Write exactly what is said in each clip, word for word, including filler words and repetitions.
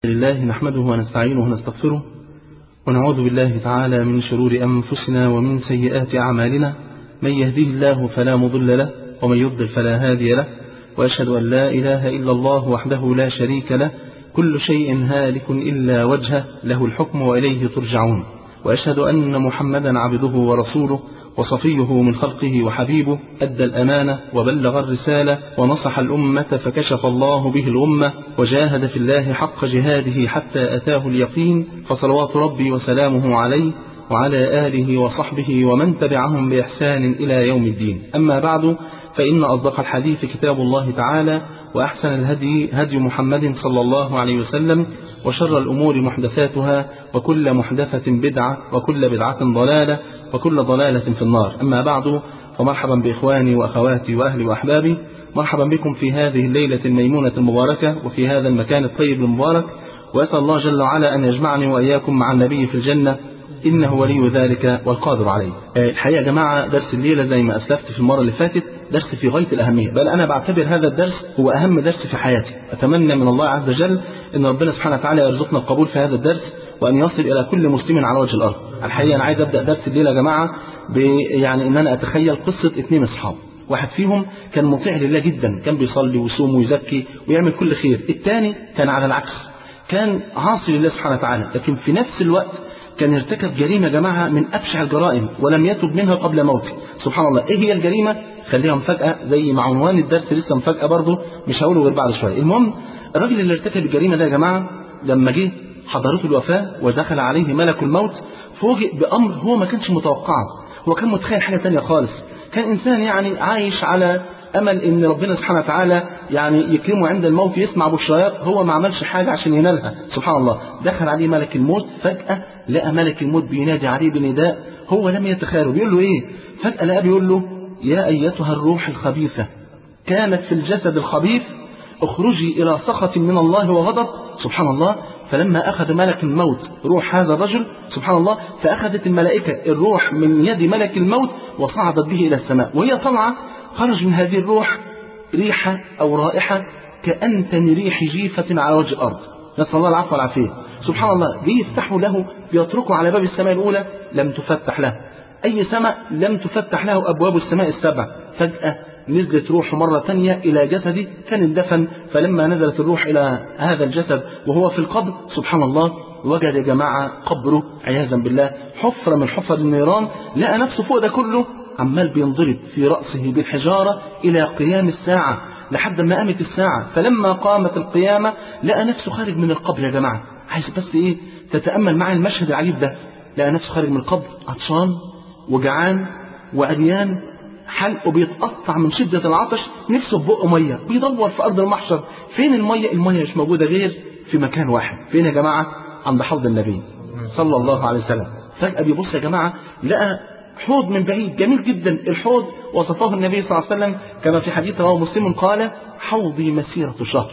لله نحمده ونستعينه ونستغفره ونعوذ بالله تعالى من شرور أنفسنا ومن سيئات أعمالنا. من يهديه الله فلا مضل له ومن يضلل فلا هادي له، وأشهد أن لا إله إلا الله وحده لا شريك له، كل شيء هالك إلا وجهه، له الحكم وإليه ترجعون. وأشهد أن محمدا عبده ورسوله وصفيه من خلقه وحبيبه، أدى الأمانة وبلغ الرسالة ونصح الأمة فكشف الله به الأمة، وجاهد في الله حق جهاده حتى أتاه اليقين، فصلوات ربي وسلامه عليه وعلى آله وصحبه ومن تبعهم بإحسان إلى يوم الدين. أما بعد، فإن أصدق الحديث كتاب الله تعالى، وأحسن الهدي هدي محمد صلى الله عليه وسلم، وشر الأمور محدثاتها، وكل محدثة بدعة، وكل بدعة ضلالة، وكل ضلالة في النار. أما بعد، فمرحبا بإخواني وأخواتي وأهلي وأحبابي، مرحبا بكم في هذه الليلة الميمونة المباركة وفي هذا المكان الطيب المبارك، وأسأل الله جل وعلا أن يجمعني وإياكم مع النبي في الجنة، إنه ولي ذلك والقادر عليه. الحقيقة يا جماعة، درس الليلة زي ما أسلفت في المرة اللي فاتت درس في غاية الأهمية، بل أنا بعتبر هذا الدرس هو أهم درس في حياتي. أتمنى من الله عز وجل أن ربنا سبحانه وتعالى يرزقنا القبول في هذا الدرس، وأن يصل إلى كل مسلم على وجه الأرض. الحقيقة أنا عايز أبدأ درس الليلة يا جماعة يعني أن أنا أتخيل قصة اثنين أصحاب. واحد فيهم كان مطيع لله جدا، كان بيصلي ويصوم ويزكي ويعمل كل خير. الثاني كان على العكس، كان عاصي لله سبحانه وتعالى، لكن في نفس الوقت كان ارتكب جريمة يا جماعة من أبشع الجرائم ولم يتب منها قبل موته. سبحان الله. إيه هي الجريمة؟ خليها مفاجأة زي مع عنوان الدرس لسه مفاجأة برضه، مش هقوله غير بعد شوية. المهم، الراجل اللي ارتكب الجريمة ده يا جماعة لما جه حضرته الوفاة ودخل عليه ملك الموت، فوجئ بأمر هو ما كانش متوقعه. هو كان متخيل حاجة تانية خالص. كان إنسان يعني عايش على أمل إن ربنا سبحانه وتعالى يعني يكرمه عند الموت، يسمع بشريات. هو ما عملش حاجة عشان ينالها. سبحان الله. دخل عليه ملك الموت، فجأة لقى ملك الموت بينادي عليه بنداء هو لم يتخيله. بيقول له إيه؟ فجأة لقى بيقول له: يا أيتها الروح الخبيثة كانت في الجسد الخبيث، اخرجي إلى سخط من الله وغضب. سبحان الله. فلما أخذ ملك الموت روح هذا الرجل، سبحان الله، فأخذت الملائكة الروح من يد ملك الموت وصعدت به إلى السماء. وهي طالعة خرج من هذه الروح ريحة أو رائحة كأنتن ريح جيفة على وجه الأرض. نسأل الله العفو والعافية. سبحان الله. جه يفتحوا له، بيتركوا على باب السماء الأولى، لم تفتح له. أي سماء لم تفتح له أبواب السماء السبع. فجأة نزلت روح مرة تانية إلى جسده، كان اندفن. فلما نزلت الروح إلى هذا الجسد وهو في القبر، سبحان الله، وجد يا جماعة قبره عياذا بالله حفرة من حفر النيران. لقى نفسه فوق ده كله عمال بينضرب في رأسه بالحجارة إلى قيام الساعة، لحد ما قامت الساعة. فلما قامت القيامة لقى نفسه خارج من القبر يا جماعة. عايز بس إيه تتأمل معي المشهد العجيب ده. لقى نفسه خارج من القبر عطشان وجعان وعريان، حلقه بيتقطع من شدة العطش، نفسه ببق مية، بيدور في أرض المحشر. فين المية؟ المية مش موجودة غير في مكان واحد. فين يا جماعة؟ عند حوض النبي صلى الله عليه وسلم. فجأة بيبص يا جماعة لقى حوض من بعيد جميل جدا. الحوض وصفه النبي صلى الله عليه وسلم كما في حديث رواه مسلم قال: حوضي مسيرة شهر،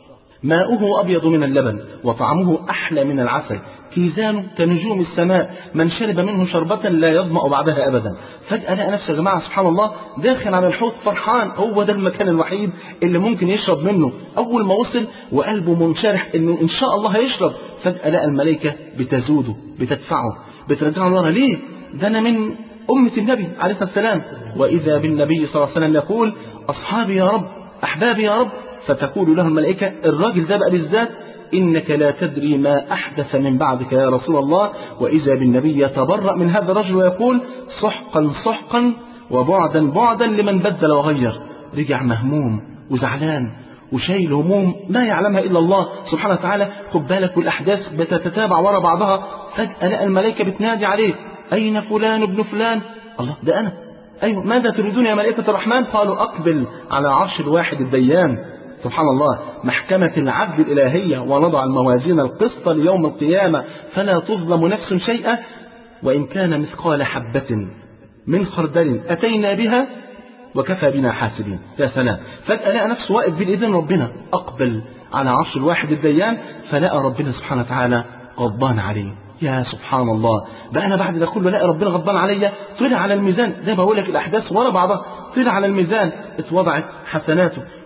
ماؤه أبيض من اللبن وطعمه أحلى من العسل، كيزانه كنجوم السماء، من شرب منه شربة لا يظمأ بعدها أبدا. فجأة لقى نفسه يا جماعة سبحان الله داخل على الحوض فرحان، هو ده المكان الوحيد اللي ممكن يشرب منه. أول ما وصل وقلبه منشرح إنه إن شاء الله هيشرب، فجأة لقى الملائكة بتزوده بتدفعه بترجعه لورا. ليه؟ ده أنا من أمة النبي عليه الصلاة والسلام. وإذا بالنبي صلى الله عليه وسلم يقول: أصحابي يا رب، أحبابي يا رب. فتقول له الملائكة، الراجل ده بقى بالذات: إنك لا تدري ما أحدث من بعدك يا رسول الله. وإذا بالنبي يتبرأ من هذا الرجل ويقول: سحقا سحقا وبعدا بعدا لمن بدل وغير. رجع مهموم وزعلان وشايل هموم ما يعلمها إلا الله سبحانه وتعالى. خد بالك، والأحداث بتتتابع ورا بعضها. فجأة لقى الملائكة بتنادي عليه: أين فلان ابن فلان؟ الله، ده أنا. أيوة، ماذا تريدون يا ملائكة الرحمن؟ قالوا: أقبل على عرش الواحد الديان. سبحان الله. محكمة العدل الإلهية، ونضع الموازين القسط ليوم القيامة فلا تظلم نفس شيئا وإن كان مثقال حبة من خردل أتينا بها وكفى بنا حاسبين. يا سلام. فجأة لقى نفسه واقف بين إيدين ربنا، أقبل على عرش الواحد الديان، فلقى ربنا سبحانه وتعالى غضبان عليه. يا سبحان الله. بقى أنا بعد ده كله لقى ربنا غضبان عليا. طلع على الميزان، زي ما بقول لك الأحداث ورا بعضها، طلع على الميزان اتوضعت حسناته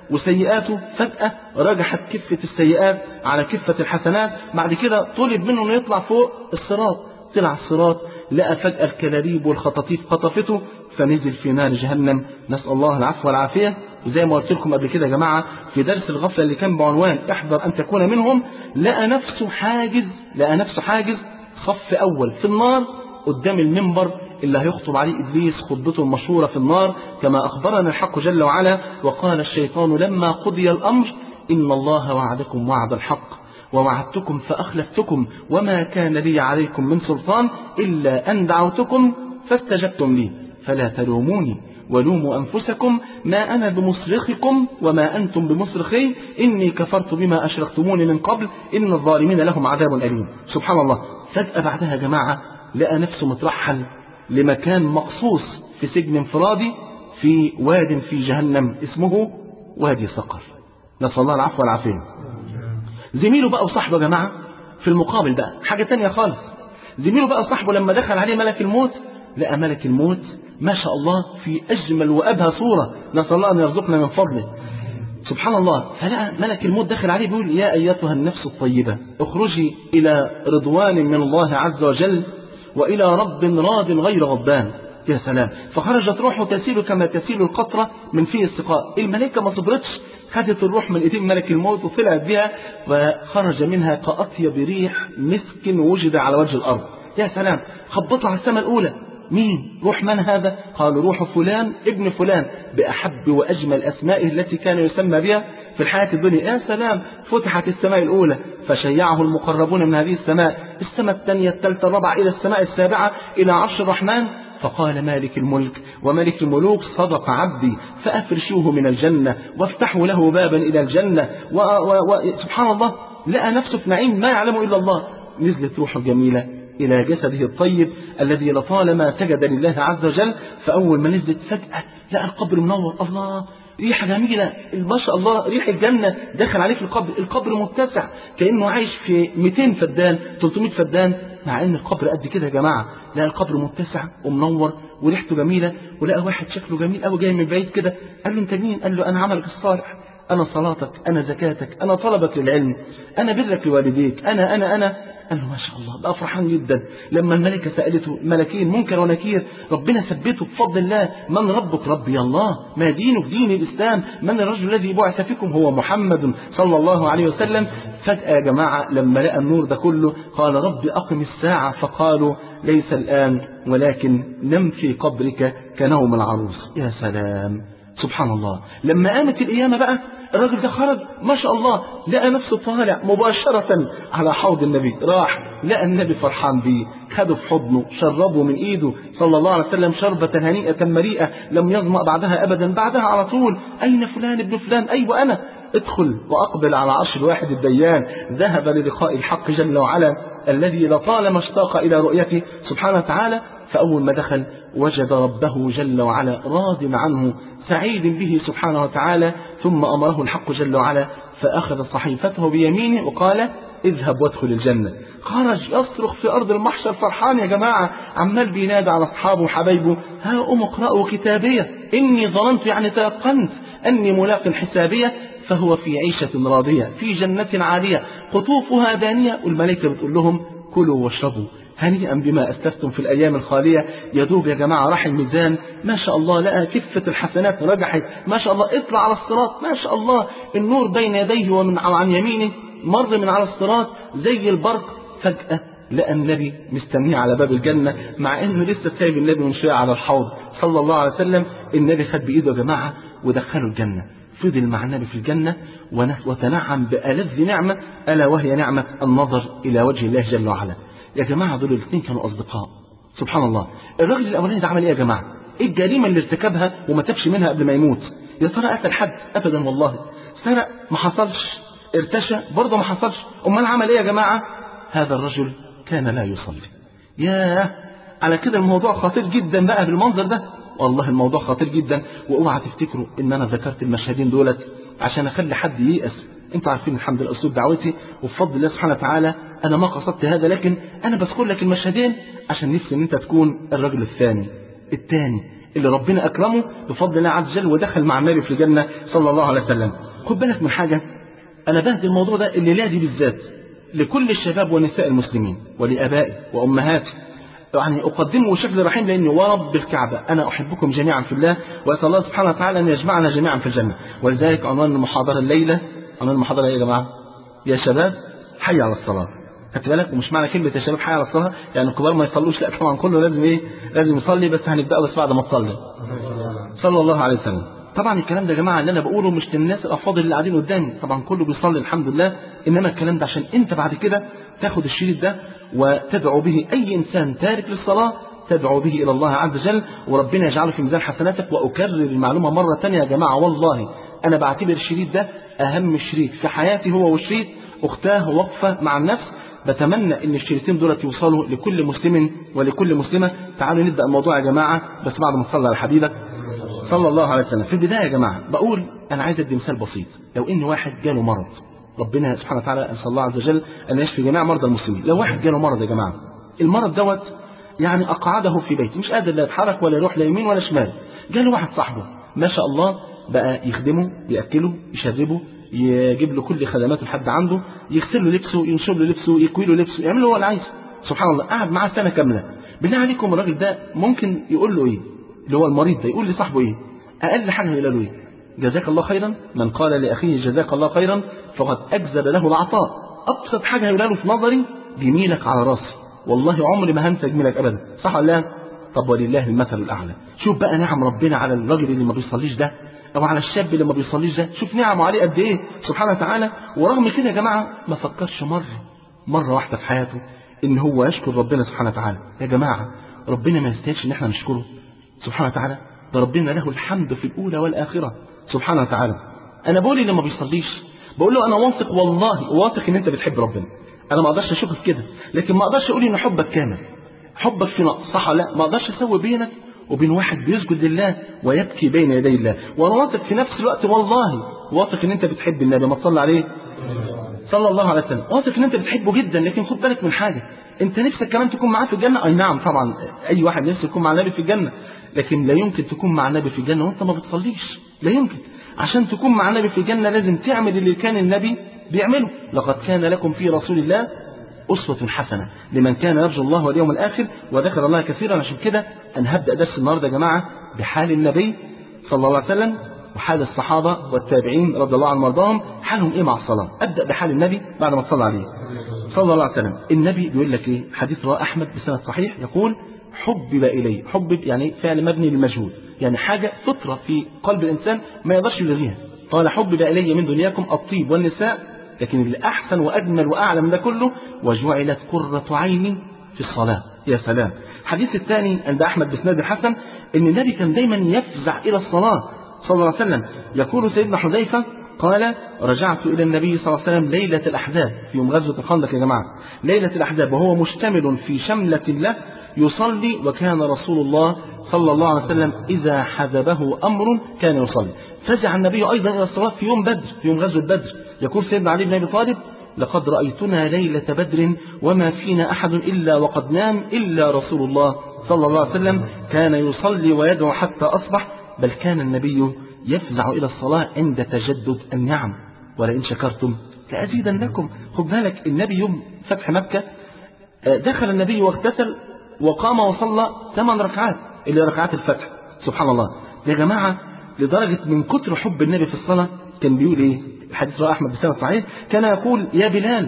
وسيئاته فجأة رجحت كفة السيئات على كفة الحسنات. بعد كده طلب منه انه يطلع فوق الصراط، طلع الصراط لقى فجأة الكلاليب والخطاطيف خطفته فنزل في نار جهنم، نسأل الله العفو والعافية. وزي ما قلت لكم قبل كده يا جماعة في درس الغفلة اللي كان بعنوان احذر أن تكون منهم، لقى نفسه حاجز لقى نفسه حاجز صف أول في النار قدام المنبر اللي هيخطب عليه إبليس خطبته المشهورة في النار، كما أخبرنا الحق جل وعلا: وقال الشيطان لما قضي الأمر إن الله وعدكم وعد الحق ووعدتكم فأخلفتكم وما كان لي عليكم من سلطان إلا أن دعوتكم فاستجبتم لي فلا تلوموني ولوموا أنفسكم ما أنا بمصرخكم وما أنتم بمصرخي إني كفرت بما أشركتموني من قبل إن الظالمين لهم عذاب أليم. سبحان الله. فجأة بعدها يا جماعة لقى نفسه مترحل لمكان مخصوص في سجن انفرادي في واد في جهنم اسمه وادي سقر، نسأل الله العفو والعافية. زميله بقى وصاحبه يا جماعة في المقابل بقى حاجة تانية خالص. زميله بقى وصاحبه لما دخل عليه ملك الموت لقى ملك الموت ما شاء الله في أجمل وأبهى صورة، نسأل الله أن يرزقنا من فضله. سبحان الله. فلقى ملك الموت داخل عليه بيقول: يا أيتها النفس الطيبة اخرجي إلى رضوان من الله عز وجل وإلى رب راض غير غضبان. يا سلام. فخرجت روحه تسيل كما تسيل القطرة من فيه السقاء. الملائكة ما صبرتش، خدت الروح من ايدين ملك الموت وطلعت بها وخرج منها كأطيب ريح مسك وجد على وجه الأرض. يا سلام. خبطوا على السماء الأولى: مين؟ روح من هذا؟ قالوا: روح فلان ابن فلان بأحب وأجمل أسمائه التي كان يسمى بها في الحياة الدنيا. يا سلام. فتحت السماء الأولى فشيعه المقربون من هذه السماء، السماء الثانية الثالثة الرابعة إلى السماء السابعة إلى عرش الرحمن. فقال مالك الملك وملك الملوك: صدق عبدي فأفرشوه من الجنة وافتحوا له بابا إلى الجنة. وسبحان الله لقى نفسه في نعيم ما يعلمه إلا الله. نزلت روحه الجميلة إلى جسده الطيب الذي لطالما سجد لله عز وجل. فأول ما نزلت فجأة لقى القبر منور، الله ريحة جميلة ما شاء الله، ريح الجنة داخل عليه في القبر. القبر متسع كأنه عايش في مئتين فدان ثلاثمئة فدان، مع ان القبر قد كده يا جماعة. لقى القبر متسع ومنور وريحته جميلة. ولقى واحد شكله جميل قوي جاي من بعيد كده. قال له: انت مين؟ قال له: انا عملك الصالح، انا صلاتك، انا زكاتك، انا طلبك للعلم، انا برك لوالديك، انا انا انا قال له: ما شاء الله. بقى فرحان جدا لما الملكة سألته، ملكين منكر ونكير، ربنا ثبته بفضل الله: من ربك؟ ربي الله. ما دينك؟ دين الإسلام. من الرجل الذي بعث فيكم؟ هو محمد صلى الله عليه وسلم. فجأة يا جماعة لما لقى النور ده كله قال: رب أقم الساعة. فقالوا: ليس الآن ولكن نم في قبرك كنوم العروس. يا سلام. سبحان الله. لما قامت القيامة بقى الراجل ده خرج ما شاء الله لقى نفسه طالع مباشرة على حوض النبي. راح لقى النبي فرحان بيه، خده في حضنه، شربه من ايده صلى الله عليه وسلم شربة هنيئة مريئة لم يظمأ بعدها ابدا. بعدها على طول: اين فلان ابن فلان؟ ايوه انا. ادخل واقبل على عرش الواحد الديان. ذهب للقاء الحق جل وعلا الذي لطالما اشتاق الى رؤيته سبحانه وتعالى. فاول ما دخل وجد ربه جل وعلا راض عنه سعيد به سبحانه وتعالى. ثم أمره الحق جل وعلا فأخذ صحيفته بيمينه وقال: اذهب وادخل الجنة. خرج يصرخ في أرض المحشر فرحان يا جماعة، عمال بينادى على أصحابه وحبايبه: ها أم اقرأوا كتابية إني ظننت يعني تيقنت أني ملاق حسابية فهو في عيشة راضية في جنة عالية قطوفها دانية. والملائكة بتقول لهم: كلوا واشربوا هنيئا بما أسلفتم في الأيام الخالية. يدوب يا جماعة راح الميزان ما شاء الله لقى كفة الحسنات رجحت ما شاء الله. اطلع على الصراط ما شاء الله، النور بين يديه ومن عن يمينه، مر من على الصراط زي البرق. فجأة لقى النبي مستنيه على باب الجنة، مع انه لسه سايب النبي من شوية على الحوض صلى الله عليه وسلم. النبي خد بإيده يا جماعة ودخله الجنة، فضل مع النبي في الجنة وتنعم بألذ نعمة ألا وهي نعمة النظر إلى وجه الله جل وعلا. يا جماعة دول الاثنين كانوا أصدقاء. سبحان الله. الراجل الأولاني ده عمل إيه يا جماعة؟ إيه الجريمة اللي ارتكبها وما تبش منها قبل ما يموت؟ يا ترى قتل حد؟ أبدا والله. سرق؟ ما حصلش. ارتشى؟ برضه ما حصلش. أمال عمل إيه يا جماعة؟ هذا الرجل كان لا يصلي. ياه، على كده الموضوع خطير جدا بقى بالمنظر ده. والله الموضوع خطير جدا. واوعى تفتكروا ان انا ذكرت المشهدين دولت عشان اخلي حد ييأس. انتوا عارفين الحمد لله اسلوب دعوتي وبفضل الله سبحانه وتعالى انا ما قصدت هذا، لكن انا بذكر لك المشهدين عشان نفسي ان انت تكون الرجل الثاني الثاني اللي ربنا أكرمه بفضل الله عز وجل ودخل مع النبي في الجنة صلى الله عليه وسلم. خد بالك من حاجة، أنا بهدي الموضوع ده الليلة دي بالذات لكل الشباب ونساء المسلمين ولآبائي وأمهاتي، يعني أقدمه بشكل رحيم، لأني ورب الكعبة أنا أحبكم جميعا في الله، وأسأل الله سبحانه وتعالى أن يجمعنا جميعا في الجنة. ولذلك عنوان المحاضرة الليلة، عنوان المحاضرة يا جماعة، يا شباب حي على الصلاة. خدت بالك؟ ومش معنى كلمة يا شباب حي على الصلاة يعني الكبار ما يصلوش، لا طبعا كله لازم إيه، لازم يصلي، بس هنبدأ بس بعد ما تصلي صلى الله عليه وسلم. طبعا الكلام ده يا جماعة اللي أنا بقوله مش للناس الأفاضل اللي قاعدين قدامي، طبعا كله بيصلي الحمد لله، إنما الكلام ده عشان أنت بعد كده تاخد الشريط ده وتدعو به أي إنسان تارك للصلاة، تدعو به إلى الله عز وجل وربنا يجعله في ميزان حسناتك. وأكرر المعلومة مرة تانية يا جماعة، والله أنا بعتبر الشريط ده أهم شريط في حياتي، هو وشريط أختاه وقفة مع النفس. بتمنى ان الشريطين دولت يوصلوا لكل مسلم ولكل مسلمة. تعالوا نبدأ الموضوع يا جماعة، بس بعد ما تصلي على حبيبك صلى الله عليه وسلم. في البداية يا جماعة بقول أنا عايز أدي مثال بسيط. لو إن واحد جاله مرض، ربنا سبحانه وتعالى أسأل الله عز وجل أن يشفي جميع مرضى المسلمين. لو واحد جاله مرض يا جماعة، المرض دوت يعني أقعده في بيته، مش قادر لا يتحرك ولا يروح لا يمين ولا شمال. جاله واحد صاحبه ما شاء الله بقى يخدمه، يأكله، يشربه، يجيب له كل خدماته لحد عنده، يغسل له لبسه، ينشر له لبسه، يكوي له لبسه، يعمل له هو اللي عايزه. سبحان الله، قعد معاه سنة كاملة. بالله عليكم الراجل ده ممكن يقول له إيه؟ اللي هو المريض ده يقول لصاحبه إيه؟ أقل حاجة يقول له إيه؟ جزاك الله خيرا. من قال لأخيه جزاك الله خيرا فقد أجزل له العطاء. أبسط حاجة يقول له في نظري جميلك على راسي، والله عمري ما هنسى جميلك أبدا، صح ولا لا؟ طب ولله المثل الأعلى. شوف بقى نعم ربنا على الراجل اللي ما بيصليش ده، أو على الشاب اللي ما بيصليش ده، شوف نعمه عليه قد إيه سبحانه وتعالى. ورغم كده يا جماعة ما فكرش مرة مرة واحدة في حياته إن هو يشكر ربنا سبحانه وتعالى. يا جماعة ربنا ما يستاهلش إن إحنا نشكره سبحانه وتعالى؟ ده ربنا له الحمد في الأولى والآخرة سبحانه وتعالى. أنا بقول اللي ما بيصليش بقول له أنا واثق، والله واثق إن أنت بتحب ربنا. أنا ما أقدرش أشوفك كده، لكن ما أقدرش أقول إن حبك كامل، حبك في نقص، صح ولا لا؟ ما أقدرش أسوي بينك وبين واحد بيسجد لله ويبكي بين يدي الله. وأنا واثق في نفس الوقت، والله واثق إن أنت بتحب النبي، ما تصلي عليه صلى الله عليه وسلم، واثق إن أنت بتحبه جدا. لكن خد بالك من حاجة، أنت نفسك كمان تكون معاه في الجنة. أي نعم طبعا أي واحد نفسه يكون مع النبي في الجنة، لكن لا يمكن تكون مع النبي في الجنة وأنت ما بتصليش، لا يمكن. عشان تكون مع النبي في الجنة لازم تعمل اللي كان النبي بيعمله. لقد كان لكم في رسول الله أسوة حسنة لمن كان يرجو الله واليوم الآخر وذكر الله كثيرا. عشان كده أنا هبدأ درس النهارده يا جماعة بحال النبي صلى الله عليه وسلم وحال الصحابة والتابعين رضي الله عنهم وارضاهم، حالهم إيه مع الصلاة. أبدأ بحال النبي بعد ما تصلى عليه صلى الله عليه وسلم. النبي بيقول لك إيه؟ حديث رواه أحمد بسند صحيح، يقول حبب إلي. حبب يعني فعل مبني للمجهول، يعني حاجة فطرة في قلب الإنسان ما يقدرش يلغيها. قال حبب إلي من دنياكم الطيب والنساء، لكن اللي أحسن وأجمل وأعلى من ده كله وجعلت قرة عيني في الصلاة. يا سلام. الحديث الثاني عند أحمد بسند الحسن إن النبي كان دايما يفزع إلى الصلاة صلى الله عليه وسلم. يقول سيدنا حذيفة قال رجعت إلى النبي صلى الله عليه وسلم ليلة الأحزاب، في يوم غزوة الخندق يا جماعة، ليلة الأحزاب، وهو مشتمل في شملة له يصلي، وكان رسول الله صلى الله عليه وسلم إذا حذبه أمر كان يصلي. فزع النبي أيضا إلى الصلاة في يوم بدر، في يوم غزوة بدر. يقول سيدنا علي بن أبي طالب لقد رأيتنا ليلة بدر وما فينا أحد إلا وقد نام إلا رسول الله صلى الله عليه وسلم كان يصلي ويدعو حتى أصبح، بل كان النبي يفزع إلى الصلاة عند تجدد النعم، ولئن شكرتم لأزيدنكم. خد بالك النبي يوم فتح مكة دخل النبي واغتسل وقام وصلى ثمان ركعات اللي ركعات الفتح. سبحان الله يا جماعة، لدرجة من كتر حب النبي في الصلاة كان بيقول إيه؟ الحديث رواه أحمد بسند صحيح، كان يقول يا بلال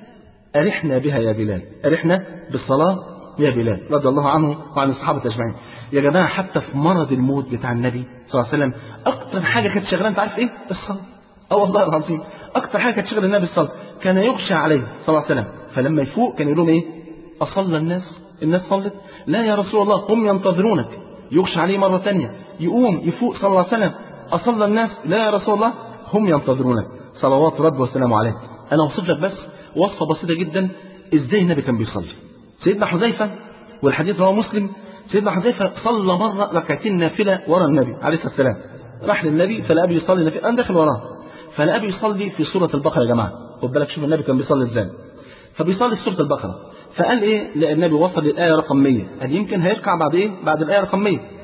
أرحنا بها يا بلال، أرحنا بالصلاة يا بلال، رضي الله عنه وعن الصحابة أجمعين. يا جماعة حتى في مرض الموت بتاع النبي صلى الله عليه وسلم أكتر حاجة كانت شغلة أنت عارف إيه؟ الصلاة. أه والله العظيم أكتر حاجة كانت شغلة النبي الصلاة. كان يغشى عليه صلى الله عليه وسلم، فلما يفوق كان يقول لهم إيه؟ أصلى الناس؟ الناس صلت؟ لا يا رسول الله هم ينتظرونك. يغشى عليه مرة ثانية يقوم يفوق صلى الله عليه وسلم، أصلى الناس؟ لا يا رسول الله هم ينتظرونك صلوات ربي وسلامه عليه. أنا أوصف لك بس وصفة بسيطة جدا إزاي النبي كان بيصلي. سيدنا حذيفة والحديث رواه مسلم، سيدنا حذيفة صلى مرة ركعتين نافلة ورا النبي عليه الصلاة والسلام. راح للنبي فلقى يصلي نافلة، أنا داخل وراه فلقى يصلي في سورة البقرة. يا جماعة خد بالك شوف النبي كان بيصلي إزاي. فبيصلي في سورة البقرة، فقال إيه؟ لأن النبي وصل للآية رقم مية، قال يمكن هيركع بعد إيه؟ بعد الآية رقم مية.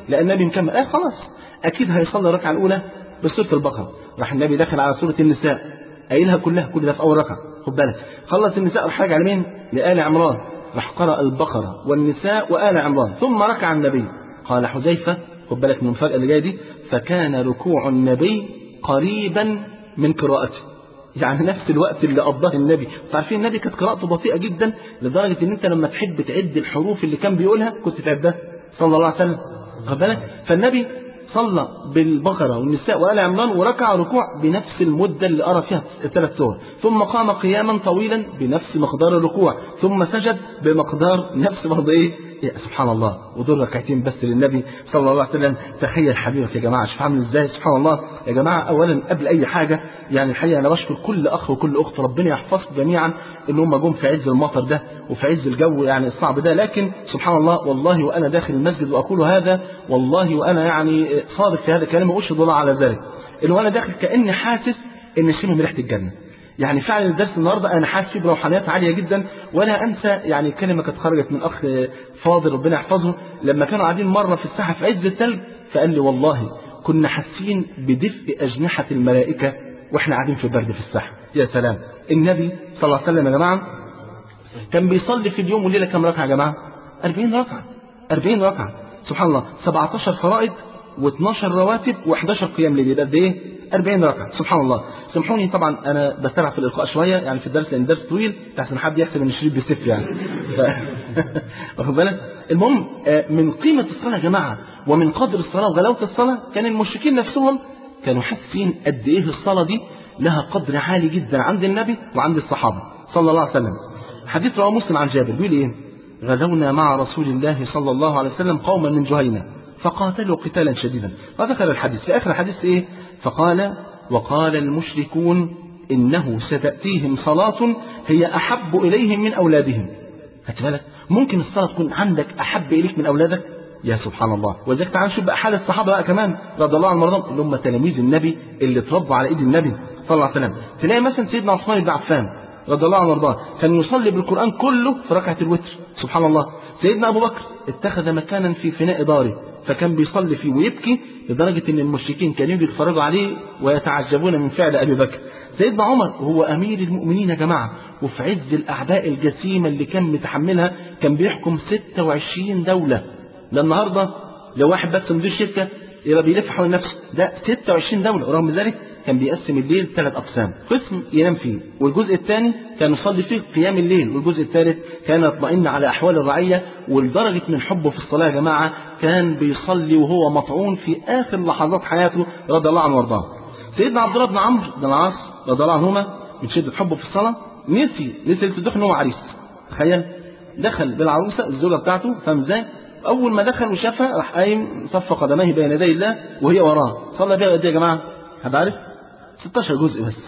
لا النبي مكمل، آه خلاص أكيد هيصلي الركعة الأولى بسورة البقرة. راح النبي داخل على سورة النساء قايلها كلها، كل ده في أول ركعة، خد بالك. خلص النساء راح راجع لمين؟ لآل عمران، راح قرأ البقرة والنساء وآل عمران، ثم ركع النبي. قال حذيفة، خد بالك من المفاجأة اللي جاية دي، فكان ركوع النبي قريبا من قراءته، يعني نفس الوقت اللي قضاه النبي. عارفين النبي كانت قراءته بطيئة جدا لدرجة ان انت لما تحب تعد الحروف اللي كان بيقولها كنت تعدها صلى الله عليه وسلم، خد بالك. فالنبي صلى بالبقرة والنساء وآل عمران وركع ركوع بنفس المدة اللي قرأ فيها الثلاث سور، ثم قام قياما طويلا بنفس مقدار الركوع، ثم سجد بمقدار نفس برضه ايه، يا سبحان الله. ودول ركعتين بس للنبي صلى الله عليه وسلم. تخيل حبيبك يا جماعه شوف عامل ازاي، سبحان الله يا جماعه. اولا قبل اي حاجه يعني الحقيقه انا بشكر كل اخ وكل اخت، ربنا يحفظكم جميعا ان هم جم في عز المطر ده وفي عز الجو يعني الصعب ده، لكن سبحان الله والله وانا داخل المسجد واقول هذا والله وانا يعني صادق في هذا الكلام واشهد الله على ذلك، ان وانا داخل كاني حاسس ان شم من ريحه الجنه. يعني فعلا الدرس النهارده انا حاسس فيه بروحانيات عاليه جدا. ولا انسى يعني كلمه كانت خرجت من اخ فاضل ربنا يحفظه، لما كانوا قاعدين مره في الساحه في عز الثلج، فقال لي والله كنا حاسين بدفء اجنحه الملائكه واحنا قاعدين في برد في الساحه. يا سلام. النبي صلى الله عليه وسلم يا جماعه كان بيصلي في اليوم والليله كم ركعه يا جماعه؟ أربعين ركعه. أربعين ركعه سبحان الله. سبعتاشر فرائض واثناشر رواتب وحداشر قيام ليل، يبقى قد ايه؟ أربعين ركعه سبحان الله. سامحوني طبعا انا بسرع في الالقاء شويه يعني في الدرس لان الدرس طويل تحسن حد يحسب ان الشريط بيسف يعني ف... واخد بالك. المهم من قيمه الصلاه يا جماعه ومن قدر الصلاه وغلاوه الصلاه كان المشركين نفسهم كانوا حاسين قد ايه الصلاه دي لها قدر عالي جدا عند النبي وعند الصحابه صلى الله عليه وسلم. حديث رواه مسلم عن جابر بيقول ايه؟ غزونا مع رسول الله صلى الله عليه وسلم قوما من جهينة فقاتلوا قتالا شديدا. وذكر الحديث في اخر الحديث ايه؟ فقال وقال المشركون إنه ستأتيهم صلاة هي أحب إليهم من أولادهم. هات بالك ممكن الصلاة تكون عندك أحب إليك من أولادك؟ يا سبحان الله. ولذلك تعال نشوف بقى حال الصحابة بقى كمان رضي الله عنهم وارضاهم اللي هم تلاميذ النبي اللي اتربوا على إيد النبي صلى الله عليه وسلم. تلاقي مثلا سيدنا عثمان بن عفان رضي الله عنه وارضاه كان يصلي بالقرآن كله في ركعة الوتر سبحان الله. سيدنا أبو بكر اتخذ مكانا في فناء داره فكان بيصلي فيه ويبكي لدرجة ان المشركين كانوا يتفرجوا عليه ويتعجبون من فعل ابي بكر. سيدنا عمر هو امير المؤمنين يا جماعة وفي عز الاعباء الجسيمة اللي كان متحملها كان بيحكم ستة وعشرين دولة. ده النهاردة لو واحد بس مدير شركة يبقى بيلف حول نفسه، ده ستة وعشرين دولة. ورغم ذلك كان بيقسم الليل ثلاث أقسام، قسم ينام فيه والجزء الثاني كان يصلي فيه قيام الليل والجزء الثالث كان يطمئن على أحوال الرعية. ولدرجة من حبه في الصلاة يا جماعة كان بيصلي وهو مطعون في آخر لحظات حياته رضي الله عنه وارضاه. سيدنا عبد الله بن عمرو بن العاص رضي الله عنهما من شدة حبه في الصلاة نسي نسي الدخن ان هو عريس. تخيل دخل بالعروسة الزوجة بتاعته فاهم ازاي؟ أول ما دخل وشافها راح قايم صف قدميه بين يدي الله وهي وراه. صلى بيها قد ايه يا جماعة؟ حد عارف؟ ستاشر جزء بس.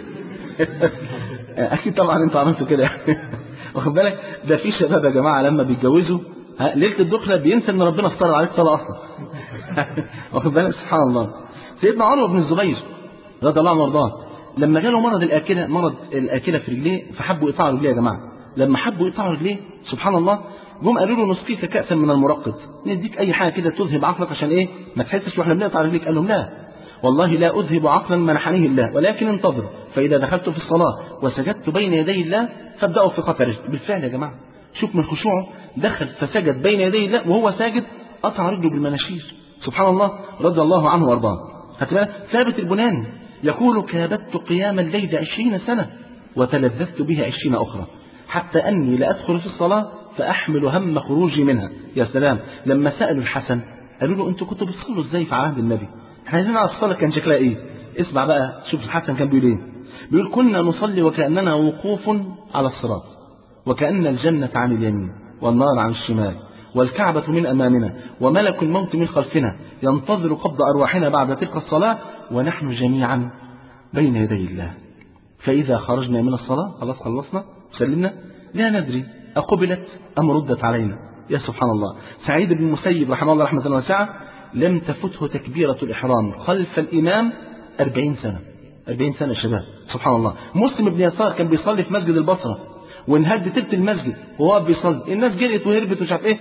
اكيد طبعا انتوا عملتوا كده واخد بالك. ده في شباب يا جماعه لما بيتجوزوا ليله الدخله بينسى ان ربنا افترض عليه الصلاه اصلا واخد بالك سبحان الله. سيدنا عمر بن الزبير رضي الله عنه وارضاه لما جاله مرض الاكله مرض الاكله في رجليه فحبوا يقطعوا رجليه يا جماعه. لما حبوا يقطعوا رجليه سبحان الله جم قالوا له نسقيك كاسا من المرقد، نديك اي حاجه كده تذهب عقلك عشان ايه ما تحسش واحنا بنقطع رجليك. قال لهم لا والله لا أذهب عقلا منحنيه الله ولكن انتظر فإذا دخلت في الصلاة وسجدت بين يدي الله فابدأوا في قطع رجل. بالفعل يا جماعة شوف من خشوعه دخل فسجد بين يدي الله وهو ساجد قطع رجله بالمناشير سبحان الله رضي الله عنه وارضاه. ثابت البناني يقول كابدت قيام الليل عشرين سنة وتلذذت بها عشرين أخرى حتى أني لأدخل في الصلاة فأحمل هم خروجي منها. يا سلام. لما سألوا الحسن قالوا له أنتوا كنتوا بتصلوا إزاي في عهد النبي؟ احنا عايزين نعرف الصلاة كان شكلها ايه. اسمع بقى شوف الحسن كان بيقول ايه. بيقول كنا نصلي وكأننا وقوف على الصراط وكأن الجنة عن اليمين والنار عن الشمال والكعبة من أمامنا وملك الموت من خلفنا ينتظر قبض أرواحنا بعد تلك الصلاة ونحن جميعا بين يدي الله. فإذا خرجنا من الصلاة خلاص خلصنا سلمنا لا ندري أقبلت أم ردت علينا. يا سبحان الله. سعيد بن المسيب رحمه الله رحمة واسعة لم تفته تكبيرة الإحرام خلف الإمام أربعين سنة. أربعين سنة يا شباب سبحان الله. مسلم بن يسار كان بيصلي في مسجد البصرة وانهد تلت المسجد وهو بيصلي الناس جريت وهربت ومش عارف ايه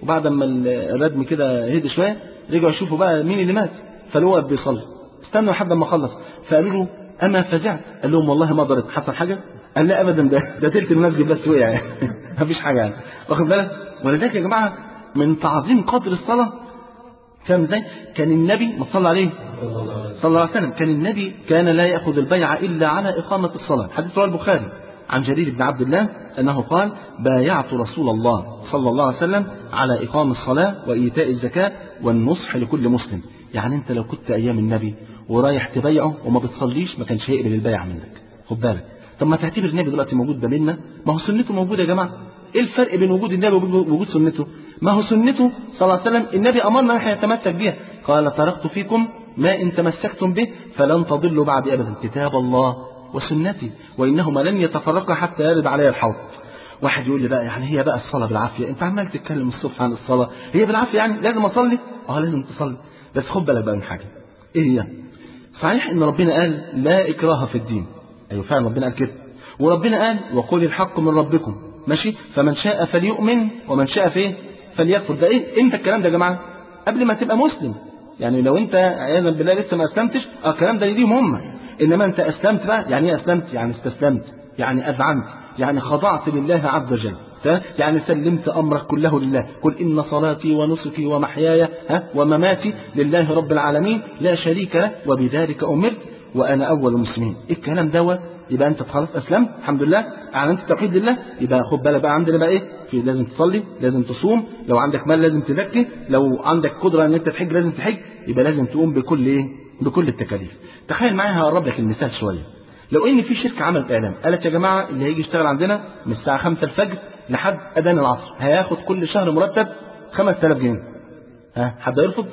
وبعد ما الردم كده هدي شويه رجعوا يشوفوا بقى مين اللي مات، فلقوه واقف بيصلي. استنوا لحد ما خلص فقالوا له اما فزعت؟ قال لهم والله ما ضرت. حصل حاجه؟ قال لا ابدا، ده ده تلت المسجد بس وقع يعني مفيش حاجه يعني، واخد بالك؟ ولذلك يا جماعه من تعظيم قدر الصلاه فاهم ازاي؟ كان النبي ما صلى عليه صلى الله عليه وسلم، كان النبي كان لا ياخذ البيعه الا على اقامه الصلاه. حديث رواه البخاري عن جرير بن عبد الله انه قال بايعت رسول الله صلى الله عليه وسلم على اقام الصلاه وايتاء الزكاه والنصح لكل مسلم. يعني انت لو كنت ايام النبي ورايح تبايعه وما بتصليش ما كانش هيقبل البيعه منك، خد بالك. طب ما تعتبر النبي دلوقتي موجود ده بيننا، ما هو سنته موجوده يا جماعه. ايه الفرق بين وجود النبي ووجود سنته؟ ما هو سنته صلى الله عليه وسلم النبي امرنا نحن نتمسك بها، قال تركت فيكم ما ان تمسكتم به فلن تضلوا بعد ابدا، كتاب الله وسنتي وانهما لن يتفرقا حتى يرد علي الحوض. واحد يقول لي بقى يعني هي بقى الصلاه بالعافيه، انت عمال تتكلم الصبح عن الصلاه، هي بالعافيه يعني لازم اصلي؟ اه لازم تصلي، بس خد بالك بقى من حاجه. ايه هي؟ صحيح ان ربنا قال لا اكراه في الدين، ايوه فعلا ربنا قال كده، وربنا قال وقل الحق من ربكم، ماشي؟ فمن شاء فليؤمن ومن شاء فيه فليكفر. ده ايه امتى الكلام ده يا جماعه؟ قبل ما تبقى مسلم. يعني لو انت عياذا بالله لسه ما اسلمتش اه الكلام ده ليهم هم، انما انت اسلمت بقى. يعني ايه اسلمت؟ يعني استسلمت، يعني اذعنت، يعني خضعت لله عز وجل، يعني سلمت امرك كله لله. قل ان صلاتي ونسكي ومحياي ها ومماتي لله رب العالمين لا شريك له وبذلك امرت وانا اول المسلمين. ايه الكلام دوت؟ يبقى انت خلاص اسلمت الحمد لله، اعلنت التوحيد لله. يبقى خد بالك بقى عندنا بقى ايه؟ في لازم تصلي، لازم تصوم، لو عندك مال لازم تزكي، لو عندك قدره ان انت تحج لازم تحج. يبقى لازم تقوم بكل ايه؟ بكل التكاليف. تخيل معايا هقرب لك المثال شويه. لو ان في شركه عملت اعلان قالت يا جماعه اللي هيجي يشتغل عندنا من الساعه خمسة الفجر لحد اذان العصر هياخد كل شهر مرتب خمسة آلاف جنيه، ها حد يرفض؟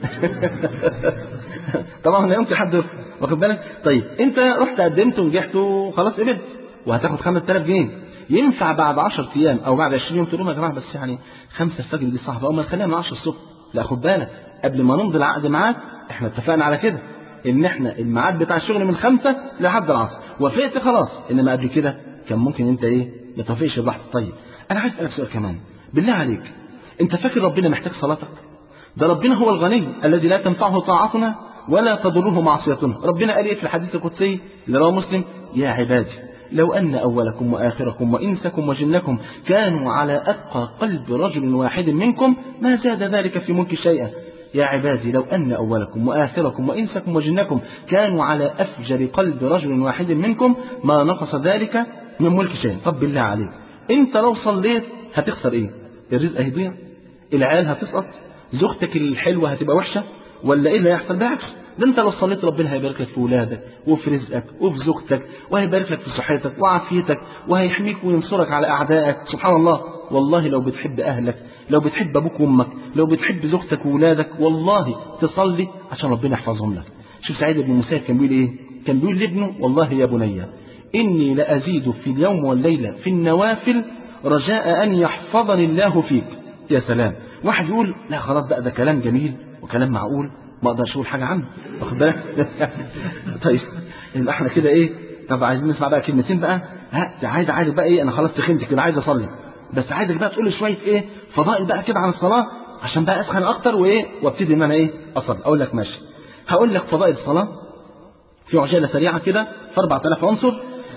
طبعا لا يمكن حد يرفض، واخد بالك؟ طيب انت رحت قدمت ونجحت وخلاص قبلت وهتاخد خمسة آلاف جنيه، ينفع بعد عشرة ايام او بعد عشرين يوم تقول لهم يا جماعه بس يعني خمسة الفجر دي صعبه، اما نخليها من عشرة الصبح؟ لا خد بالك، قبل ما نمضي العقد معاك احنا اتفقنا على كده ان احنا الميعاد بتاع الشغل من خمسة لحد العصر، وافقت خلاص. انما قبل كده كان ممكن انت ايه ما توافقش براحتك. طيب انا عايز اسالك سؤال كمان بالله عليك، انت فاكر ربنا محتاج صلاتك؟ ده ربنا هو الغني الذي لا تنفعه طاعتنا ولا تضره معصيتنا. ربنا قال ايه في الحديث القدسي اللي رواه مسلم؟ يا عبادي لو ان اولكم واخركم وانسكم وجنكم كانوا على اتقى قلب رجل واحد منكم ما زاد ذلك في ملك شيئا. يا عبادي لو أن أولكم وآخركم وإنسكم وجنكم كانوا على أفجر قلب رجل واحد منكم ما نقص ذلك من ملك شيء. طب بالله عليك أنت لو صليت هتخسر إيه؟ الرزق هيضيع؟ العيال هتسقط؟ زوجتك الحلوة هتبقى وحشة؟ ولا إيه اللي هيحصل؟ بالعكس، ده أنت لو صليت ربنا هيبارك لك في ولادك وفي رزقك وفي زوجتك، وهيبارك لك في صحتك وعافيتك، وهيحميك وينصرك على أعدائك. سبحان الله. والله لو بتحب أهلك، لو بتحب أبوك وأمك، لو بتحب زوجتك وولادك، والله تصلي عشان ربنا يحفظهم لك. شوف سعيد بن مسيب كان بيقول إيه؟ كان بيقول لابنه والله يا بني إني لأزيد في اليوم والليلة في النوافل رجاء أن يحفظني الله فيك. يا سلام. واحد يقول لا خلاص بقى ده كلام جميل وكلام معقول ما اقدرش اقول حاجه عنه، واخد بالك؟ طيب يبقى احنا كده ايه؟ طب عايزين نسمع بقى كلمتين بقى. ها عايز عايز بقى ايه؟ انا خلاص تخنت كده عايز اصلي، بس عايزك بقى تقول لي شويه ايه فضائل بقى كده عن الصلاه عشان بقى اسخن اكتر وايه وابتدي ان انا ايه اصلي. اقول لك ماشي، هقول لك فضائل الصلاه في عجاله سريعه كده في أربعة آلاف عنصر.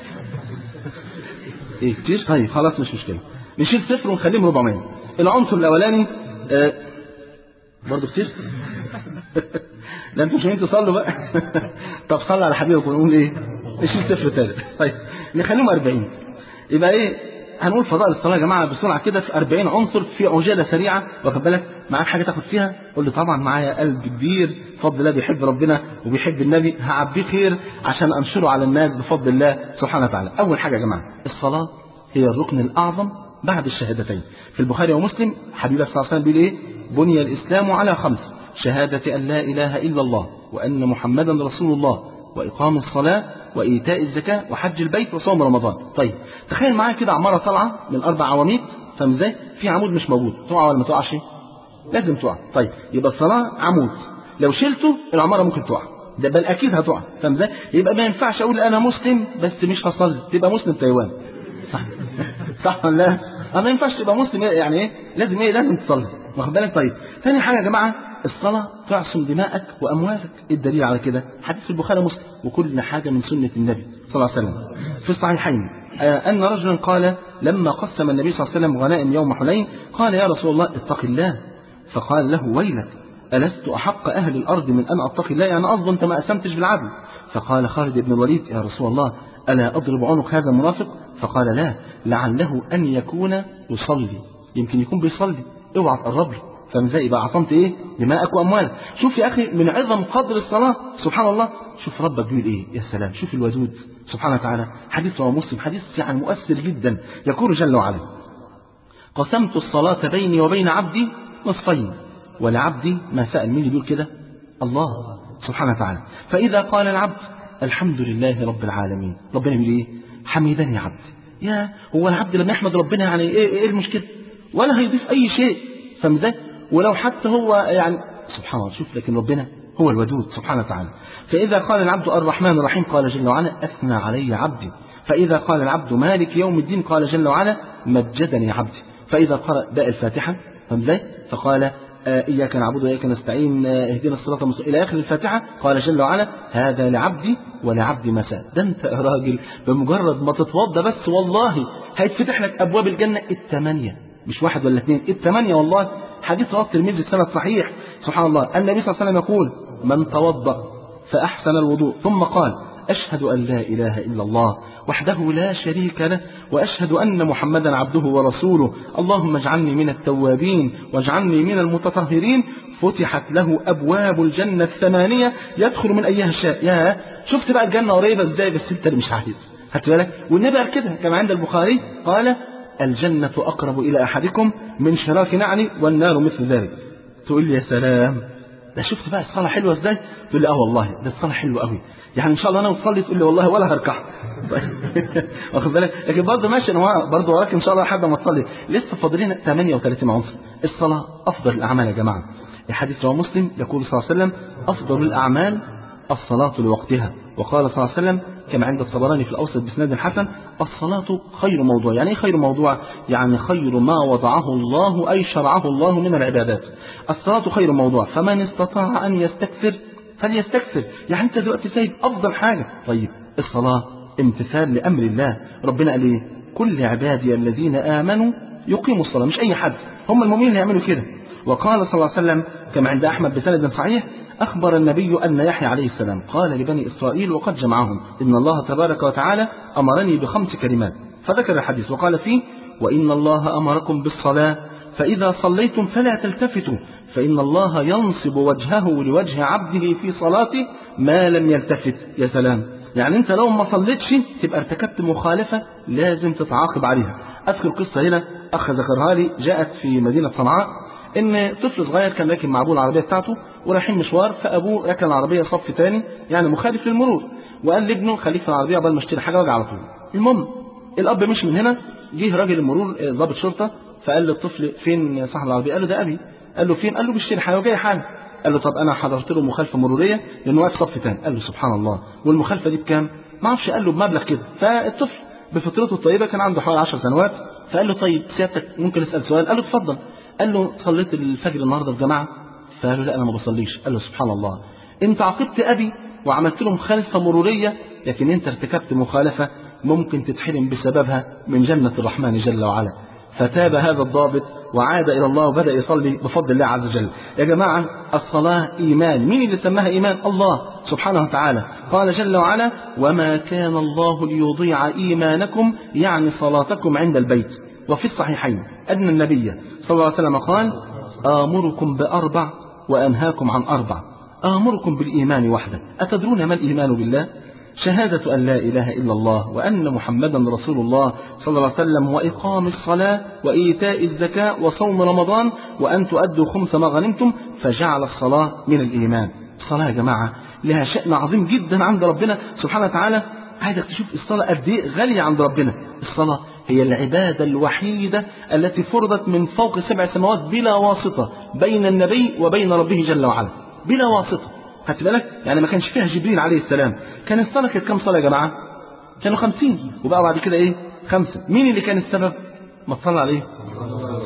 ايه كتير؟ طيب خلاص مش مشكله، نشيل صفر ونخليهم أربعمية. العنصر الاولاني آه برضه كتير؟ لا انتوا مش عايزين تصلوا بقى. طب صلي على حبيبك ونقول ايه؟ نشيل صفر ثالث. طيب نخليهم أربعين. يبقى ايه؟ هنقول فضائل الصلاه يا جماعه بسرعه كده في أربعين عنصر في عجاله سريعه، واخد بالك؟ معاك حاجه تاخد فيها؟ قول لي طبعا معايا قلب كبير بفضل الله بيحب ربنا وبيحب النبي، هعبيه خير عشان انشره على الناس بفضل الله سبحانه وتعالى. اول حاجه يا جماعه الصلاه هي الركن الاعظم بعد الشهادتين. في البخاري ومسلم حبيب صلى الله عليه وسلم بيقول ايه؟ بني الاسلام على خمس: شهادة أن لا إله إلا الله وأن محمدا رسول الله وإقام الصلاة وإيتاء الزكاة وحج البيت وصوم رمضان. طيب تخيل معايا كده عمارة طالعة من أربع عواميد، فاهم ازاي؟ في عمود مش موجود، تقع ولا ما تقعش؟ لازم تقع. طيب يبقى الصلاة عمود، لو شلته العمارة ممكن تقع، ده بل أكيد هتقع، فاهم ازاي؟ يبقى ما ينفعش أقول أنا مسلم بس مش هصلي، تبقى مسلم تايوان. صح صح ولا لا؟ ما ينفعش تبقى مسلم يعني ايه؟ لازم ايه؟ لازم تصلي، واخد بالك؟ طيب ثاني حاجة يا جماعة، الصلاة تعصم دماءك وأموالك. الدليل على كده حديث البخاري ومسلم، وكل حاجة من سنة النبي صلى الله عليه وسلم في الصحيحين أن رجلا قال لما قسم النبي صلى الله عليه وسلم غنائم يوم حنين قال يا رسول الله اتق الله، فقال له ويلك ألست أحق أهل الأرض من أن أتقي الله؟ يعني قصده أنت ما قسمتش بالعدل. فقال خالد بن الوليد يا رسول الله ألا أضرب عنق هذا المنافق؟ فقال لا، لعله أن يكون يصلي، يمكن يكون بيصلي، اوعى تقرب له. فمزاي يبقى عصمت ايه؟ دماءك واموالك. شوف يا اخي من عظم قدر الصلاه سبحان الله، شوف ربك بيقول ايه، يا سلام، شوف الودود سبحانه وتعالى. حديث رواه مسلم، حديث يعني مؤثر جدا، يقول جل وعلا قسمت الصلاه بيني وبين عبدي نصفين ولعبدي ما سأل. مين اللي بيقول كده؟ الله سبحانه وتعالى. فاذا قال العبد الحمد لله رب العالمين، ربنا بيقول ايه؟ حمدني يا عبد. يا هو العبد لما يحمد ربنا يعني ايه, إيه المشكله؟ ولا هيضيف اي شيء، فمزاج. ولو حتى هو يعني سبحان الله، شوف لكن ربنا هو الودود سبحانه وتعالى. فإذا قال العبد الرحمن الرحيم قال جل وعلا أثنى علي عبدي. فإذا قال العبد مالك يوم الدين قال جل وعلا مجدني عبدي. فإذا قرأ باء الفاتحة فمزاج فقال إياك نعبد وإياك نستعين اهدنا الصراط المستقيم إلى آخر الفاتحة قال جل وعلا هذا لعبدي ولعبدي ما سأل. ده أنت يا راجل بمجرد ما تتوضى بس والله هيتفتح لك أبواب الجنة الثمانية، مش واحد ولا اثنين، الثمانية والله. حديث رواه الترمذي سند صحيح. سبحان الله، النبي صلى الله عليه وسلم يقول من توضأ فأحسن الوضوء ثم قال أشهد أن لا إله إلا الله وحده لا شريك له وأشهد أن محمدا عبده ورسوله اللهم اجعلني من التوابين واجعلني من المتطهرين فتحت له أبواب الجنة الثمانية يدخل من أيها شاء. يا شفت بقى الجنة قريبة ازاي، بس انت اللي مش عايز. هات بالك، والنبي قال كده كما عند البخاري قال الجنة أقرب إلى أحدكم من شراك نعل والنار مثل ذلك. تقول لي يا سلام، ده شفت بقى الصلاة حلوة ازاي؟ تقول لي اه والله ده الصلاة حلوة قوي، يعني ان شاء الله انا وصلي. تقول لي والله ولا هركع واخد بالك، لكن برضه ماشي انا برضه وراك ان شاء الله لحد ما تصلي. لسه فاضلين ثمانية وثلاثين عنصر. الصلاة افضل الاعمال يا جماعة. الحديث رواه مسلم يقول صلى الله عليه وسلم افضل الاعمال الصلاة لوقتها. وقال صلى الله عليه وسلم كما عند الطبراني في الأوسط بإسناد حسن الصلاة خير موضوع. يعني ايه خير موضوع؟ يعني خير ما وضعه الله أي شرعه الله من العبادات. الصلاة خير موضوع، فمن استطاع أن يستكثر فليستكثر. يعني أنت دلوقتي سايب أفضل حاجة. طيب الصلاة امتثال لأمر الله. ربنا قال ايه؟ كل عبادي الذين آمنوا يقيموا الصلاة. مش أي حد، هم المؤمنين يعملوا كده. وقال صلى الله عليه وسلم كما عند أحمد بسند صحيح أخبر النبي أن يحيى عليه السلام قال لبني إسرائيل وقد جمعهم إن الله تبارك وتعالى أمرني بخمس كلمات، فذكر الحديث وقال فيه وإن الله أمركم بالصلاة فإذا صليتم فلا تلتفتوا فإن الله ينصب وجهه لوجه عبده في صلاته ما لم يلتفت. يا سلام، يعني أنت لو ما صليتش تبقى ارتكبت مخالفة لازم تتعاقب عليها. أذكر قصة هنا أخ ذكرها لي جاءت في مدينة صنعاء إن طفل صغير كان راكب مع أبوه العربية بتاعته ورايحين مشوار، فأبوه ركن العربية صف تاني يعني مخالف للمرور، وقال لابنه خليك في العربية قبل ما اشتري حاجة واجي على طول. المهم الأب مشي من هنا، جه راجل المرور ضابط شرطة فقال للطفل فين صاحب العربية؟ قال له ده أبي. قال له فين؟ قال له بيشتري حاجة وجاي حاجة. قال له طب أنا حضرت له مخالفة مرورية لأنه واقف صف تاني. قال له سبحان الله، والمخالفة دي بكام؟ ما اعرفش. قال له بمبلغ كده. فالطفل بفطرته الطيبة كان عنده حوالي عشر سنوات، فقال له طيب سيادتك ممكن أسأل سؤال؟ قال له اتفضل. قال له صليت الفجر النهارده في جماعة؟ فقال له لا أنا ما بصليش. قال له سبحان الله، أنت عاقبت أبي وعملت له مخالفة مرورية، لكن أنت ارتكبت مخالفة ممكن تتحرم بسببها من جنة الرحمن جل وعلا. فتاب هذا الضابط وعاد إلى الله وبدأ يصلي بفضل الله عز وجل. يا جماعة الصلاة إيمان. مين اللي سماها إيمان؟ الله سبحانه وتعالى. قال جل وعلا وما كان الله ليضيع إيمانكم يعني صلاتكم عند البيت. وفي الصحيحين أن النبي صلى الله عليه وسلم قال آمركم بأربع وأنهاكم عن أربع. آمركم بالإيمان وحده. أتدرون ما الإيمان بالله؟ شهادة أن لا إله إلا الله وأن محمدا رسول الله صلى الله عليه وسلم وإقام الصلاة وإيتاء الزكاة وصوم رمضان وأن تؤدوا خمس ما غنمتم، فجعل الصلاة من الإيمان. الصلاة يا جماعة لها شأن عظيم جدا عند ربنا سبحانه وتعالى. عايزك تشوف الصلاة قد إيه غالية عند ربنا. الصلاة هي العبادة الوحيدة التي فرضت من فوق سبع سماوات بلا واسطة بين النبي وبين ربه جل وعلا، بلا واسطة. خدت بالك؟ يعني ما كانش فيها جبريل عليه السلام. كان الصلاة كانت كم صلاة يا جماعة؟ كانوا خمسين، وبقى بعد كده ايه؟ خمسة. مين اللي كان السبب؟ ما تصلى عليه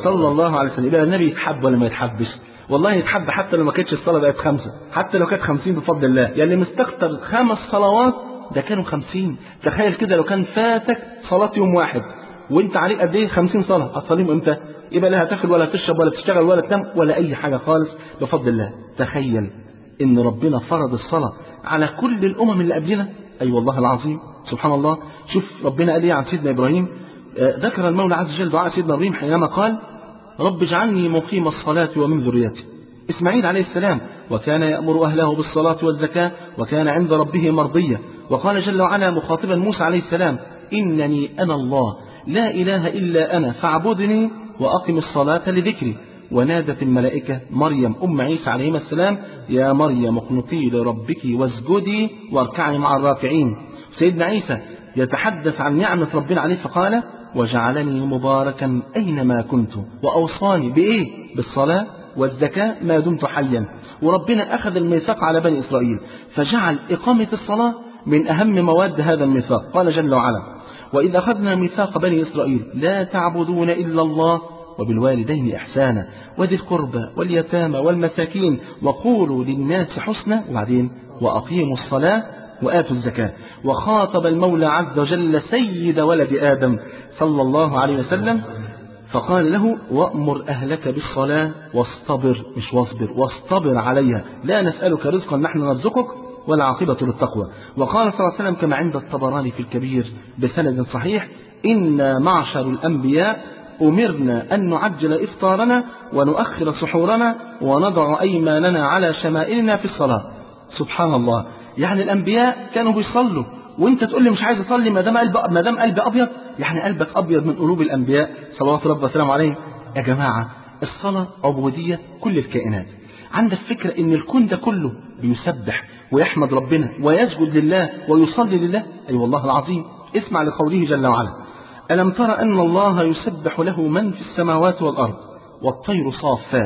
صلى الله عليه وسلم. يبقى النبي يتحب ولا ما يتحبش؟ والله يتحب، حتى لو ما كانتش الصلاة بقت خمسة، حتى لو كانت خمسين بفضل الله. يعني مستكتر خمس صلوات ده كانوا خمسين. تخيل كده لو كان فاتك صلاة يوم واحد وانت عليك قد ايه؟ خمسين صلاة. هتصليهم امتى؟ يبقى لا هتاكل ولا تشرب ولا تشتغل ولا تنام ولا اي حاجة خالص بفضل الله. تخيل ان ربنا فرض الصلاة على كل الامم اللي قبلنا. اي أيوة والله العظيم سبحان الله. شوف ربنا قال ايه عن سيدنا ابراهيم. آه ذكر المولى عز وجل دعاء سيدنا ابراهيم حينما قال رب اجعلني مقيم الصلاة ومن ذريتي. إسماعيل عليه السلام وكان يأمر أهله بالصلاة والزكاة وكان عند ربه مرضيا. وقال جل وعلا مخاطبا موسى عليه السلام إنني أنا الله لا إله إلا أنا فاعبدني وأقم الصلاة لذكري. ونادت الملائكة مريم أم عيسى عليه السلام يا مريم اقنتي لربك واسجدي واركعي مع الراكعين. سيدنا عيسى يتحدث عن نعمة ربنا عليه فقال وجعلني مباركا أينما كنت وأوصاني بإيه؟ بالصلاة والزكاة ما دمت حيا. وربنا أخذ الميثاق على بني إسرائيل فجعل إقامة الصلاة من أهم مواد هذا الميثاق. قال جل وعلا وإذ أخذنا ميثاق بني إسرائيل لا تعبدون إلا الله وبالوالدين إحسانا وذي القربى واليتامى والمساكين وقولوا للناس حسنا وبعدين وأقيموا الصلاة وآتوا الزكاة. وخاطب المولى عز وجل سيد ولد آدم صلى الله عليه وسلم فقال له وأمر أهلك بالصلاة واصطبر، مش واصبر، واصطبر عليها لا نسألك رزقا نحن نرزقك والعاقبة للتقوى. وقال صلى الله عليه وسلم كما عند الطبراني في الكبير بسند صحيح إنا معشر الأنبياء أمرنا أن نعجل إفطارنا ونؤخر سحورنا ونضع أيماننا على شمائلنا في الصلاة. سبحان الله. يعني الأنبياء كانوا بيصلوا وانت تقول لي مش عايز اصلي ما دام قلب ما دام قلبي ابيض. يعني قلبك ابيض من قلوب الانبياء صلوات ربنا وسلامه عليهم. يا جماعه الصلاه عبوديه كل الكائنات. عندك فكره ان الكون ده كله بيسبح ويحمد ربنا ويسجد لله ويصلي لله؟ اي أيوة والله العظيم. اسمع لقوله جل وعلا ألم تر أن الله يسبح له من في السماوات والأرض والطير صافات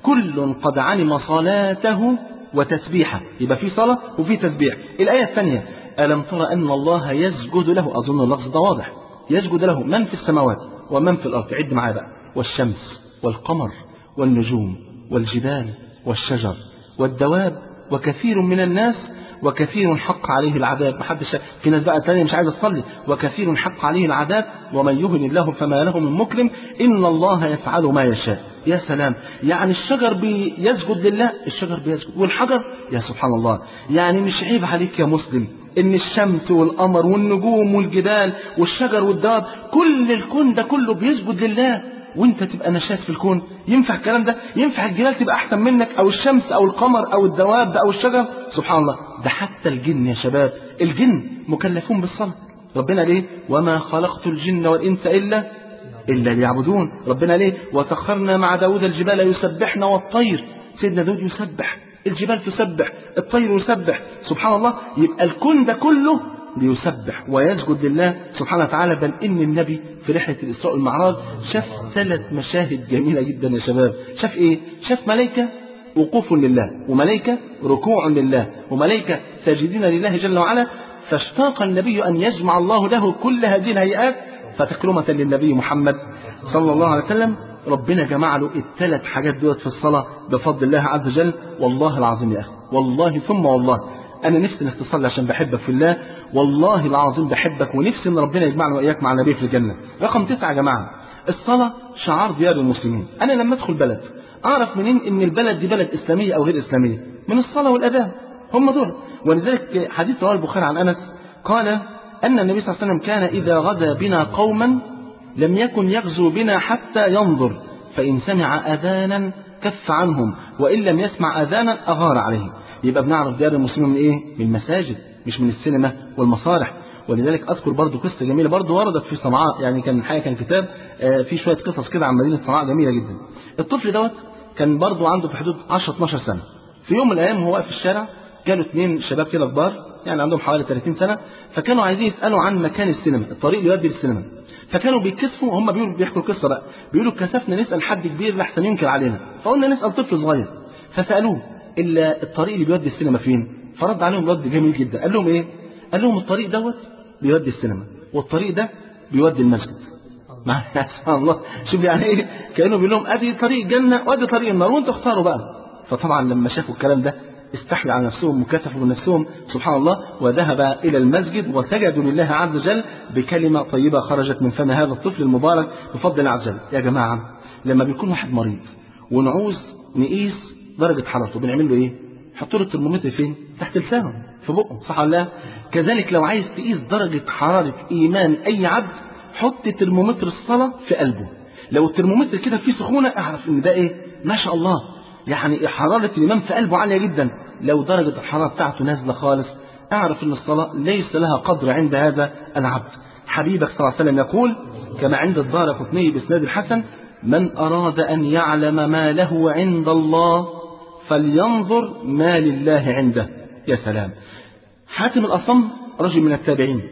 كل قد علم صلاته وتسبيحه. يبقى في صلاة وفي تسبيح. الآية الثانية ألم تر أن الله يسجد له، أظن اللفظ ده واضح، يسجد له من في السماوات ومن في الأرض. عد معايا بقى والشمس والقمر والنجوم والجبال والشجر والدواب وكثير من الناس وكثير حق عليه العذاب. محدش في ناس بقى ثانيه مش عايز تصلي. وكثير حق عليه العذاب ومن يهن الله فما له من مكرم إن الله يفعل ما يشاء. يا سلام. يعني الشجر بيسجد لله، الشجر بيسجد، والحجر يا سبحان الله. يعني مش عيب عليك يا مسلم ان الشمس والقمر والنجوم والجبال والشجر والدواب كل الكون ده كله بيسجد لله وانت تبقى نشاز في الكون؟ ينفع الكلام ده؟ ينفع الجبال تبقى احسن منك او الشمس او القمر او الدواب او الشجر؟ سبحان الله. ده حتى الجن يا شباب، الجن مكلفون بالصلاة. ربنا ليه وما خلقت الجن والانس الا الا ليعبدون. ربنا ليه وسخرنا مع داود الجبال يسبحن والطير. سيدنا داود يسبح، الجبال تسبح، الطير يسبح. سبحان الله. يبقى الكون ده كله بيسبح ويسجد لله سبحانه وتعالى. بل إن النبي في رحلة الإسراء والمعراج شاف ثلاث مشاهد جميلة جدا يا شباب. شاف إيه؟ شاف ملائكة وقوف لله، وملائكة ركوع لله، وملائكة ساجدين لله جل وعلا. فاشتاق النبي أن يجمع الله له كل هذه الهيئات فتكرمة للنبي محمد صلى الله عليه وسلم. ربنا جمع له الثلاث حاجات دوت في الصلاة بفضل الله عز وجل. والله العظيم يا أخي، والله ثم والله أنا نفسي إنك تصلي عشان بحبك في الله. والله العظيم بحبك ونفسي إن ربنا يجمعنا وإياك مع النبي في الجنة. رقم تسعة يا جماعة، الصلاة شعار ديار المسلمين. أنا لما أدخل بلد أعرف منين إن البلد دي بلد إسلامية أو غير إسلامية؟ من الصلاة والأذان، هم دول. ولذلك حديث رواه البخاري عن أنس قال أن النبي صلى الله عليه وسلم كان إذا غزا بنا قوما لم يكن يغزو بنا حتى ينظر فإن سمع أذانا كف عنهم وإن لم يسمع أذانا أغار عليهم. يبقى بنعرف ديار المسلمين من إيه؟ من المساجد مش من السينما والمسارح. ولذلك أذكر برضو قصة جميلة برضو وردت في صنعاء. يعني كان الحقيقة كان كتاب فيه شوية قصص كده عن مدينة صنعاء جميلة جدا. الطفل دوت كان برضو عنده في حدود عشرة اتناشر سنة. في يوم من الأيام هو واقف في الشارع جاله اثنين شباب كده كبار يعني عندهم حوالي ثلاثين سنة، فكانوا عايزين يسألوا عن مكان السينما، الطريق اللي يودي للسينما. فكانوا بيتكسفوا، هم بيقولوا بيحكوا القصة بقى، بيقولوا كسفنا نسأل حد كبير لحسن ينكر علينا، فقلنا نسأل طفل صغير. فسألوه إلا الطريق اللي بيودي السينما فين؟ فرد عليهم رد جميل جدا. قال لهم إيه؟ قال لهم الطريق دوت بيودي السينما والطريق ده بيودي المسجد. مع سبحان الله، شوف يعني ايه، كانوا بيقول لهم ادي طريق الجنه وادي طريق النار وانتوا اختاروا بقى. فطبعا لما شافوا الكلام ده استحيوا على نفسهم وكسفوا من نفسهم سبحان الله، وذهب الى المسجد وسجدوا لله عز وجل بكلمه طيبه خرجت من فم هذا الطفل المبارك بفضل الله عز وجل. يا جماعه لما بيكون واحد مريض ونعوز نقيس درجه حرارته بنعمل له ايه؟ حط له الترمومتر فين؟ تحت لسانه في بقه، صح ولا لا؟ كذلك لو عايز تقيس درجه حراره ايمان اي عبد حط ترمومتر الصلاه في قلبه. لو الترمومتر كده فيه سخونه اعرف ان ده ايه؟ ما شاء الله، يعني حراره الايمان في قلبه عاليه جدا. لو درجه الحراره بتاعته نازله خالص اعرف ان الصلاه ليس لها قدر عند هذا العبد. حبيبك صلى الله عليه وسلم يقول كما عند الدارقطني باسناد الحسن: من اراد ان يعلم ما له عند الله فلينظر ما لله عنده. يا سلام. حاتم الأصم رجل من التابعين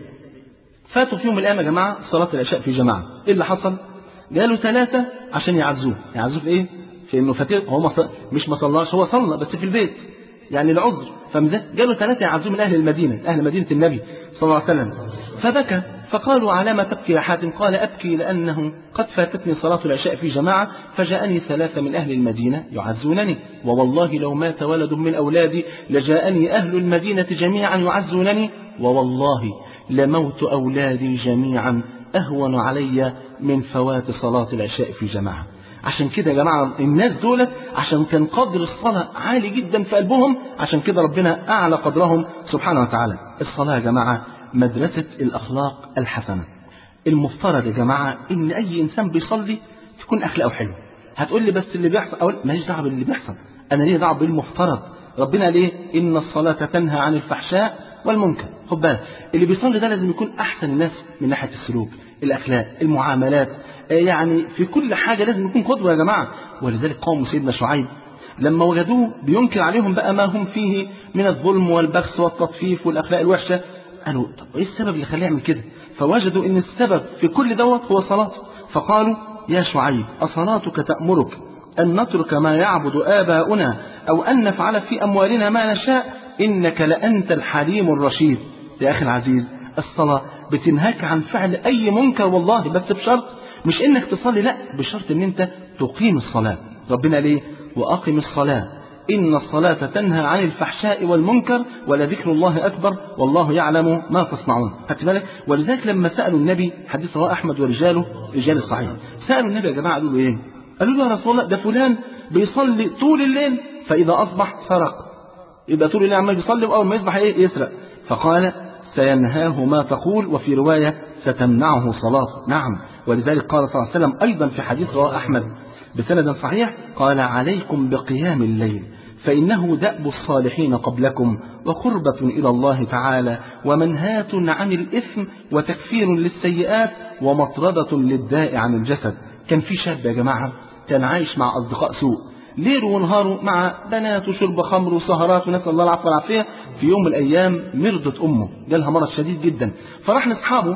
فاتوا في يوم من الأيام يا جماعة صلاة العشاء في جماعة. إيه اللي حصل؟ جالوا ثلاثة عشان يعزوه. يعزوه في إيه؟ في إنه فاتر هو مص... مش ما صلاش، هو صلى بس في البيت يعني العذر. فمزه جالوا ثلاثة يعزوه من أهل المدينة، أهل مدينة النبي صلى الله عليه وسلم. فبكى فقالوا: على ما تبكي يا حاتم؟ قال: أبكي لأنه قد فاتتني صلاة العشاء في جماعة فجاءني ثلاثة من أهل المدينة يعزونني، ووالله لو مات ولد من أولادي لجاءني أهل المدينة جميعا يعزونني، ووالله لموت أولادي جميعا أهون علي من فوات صلاة العشاء في جماعة. عشان كده يا جماعة الناس دولت عشان كان قدر الصلاة عالي جدا في قلبهم، عشان كده ربنا أعلى قدرهم سبحانه وتعالى. الصلاة يا جماعة مدرسة الأخلاق الحسنة. المفترض يا جماعة إن أي إنسان بيصلي تكون أخلاقه حلوة. هتقول لي بس اللي بيحصل، أقول ماليش دعوة باللي بيحصل، أنا ليه دعوة بالمفترض. ربنا ليه؟ إن الصلاة تنهى عن الفحشاء والمنكر. خد بالك اللي بيصلي ده لازم يكون أحسن الناس من ناحية السلوك، الأخلاق، المعاملات، يعني في كل حاجة لازم يكون قدوة يا جماعة. ولذلك قوم سيدنا شعيب لما وجدوه بينكر عليهم بقى ما هم فيه من الظلم والبخس والتطفيف والأخلاق الوحشة، قالوا طب ايه السبب اللي خلاه يعمل كده؟ فوجدوا ان السبب في كل دوت هو صلاته. فقالوا: يا شعيب أصلاتك تأمرك أن نترك ما يعبد آباؤنا أو أن نفعل في أموالنا ما نشاء؟ إنك لأنت الحليم الرشيد. يا أخي العزيز الصلاة بتنهاك عن فعل أي منكر والله، بس بشرط مش إنك تصلي، لا، بشرط إن أنت تقيم الصلاة. ربنا ليه؟ وأقم الصلاة إن الصلاة تنهى عن الفحشاء والمنكر ولذكر الله أكبر والله يعلم ما تصنعون. خدت بالك؟ ولذلك لما سألوا النبي، حديث رواه أحمد ورجاله رجال الصحيح، سألوا النبي يا جماعة قالوا له إيه؟ قالوا له: يا رسول الله ده فلان بيصلي طول الليل فإذا أصبح سرق. يبقى طول الليل عمال بيصلي وأول ما يصبح إيه؟ يسرق. فقال: سينهاه ما تقول، وفي رواية ستمنعه صلاته. نعم. ولذلك قال صلى الله عليه وسلم أيضا في حديث رواه أحمد بسند صحيح، قال: عليكم بقيام الليل فإنه دأب الصالحين قبلكم وقربة إلى الله تعالى ومنهاة عن الإثم وتكفير للسيئات ومطردة للداء عن الجسد. كان في شاب يا جماعة كان عايش مع أصدقاء سوء ليل ونهاره مع بنات وشرب خمر وسهرات ونسأل الله العفو والعافية. في يوم من الأيام مرضت أمه، جالها مرض شديد جدا، فراح لأصحابه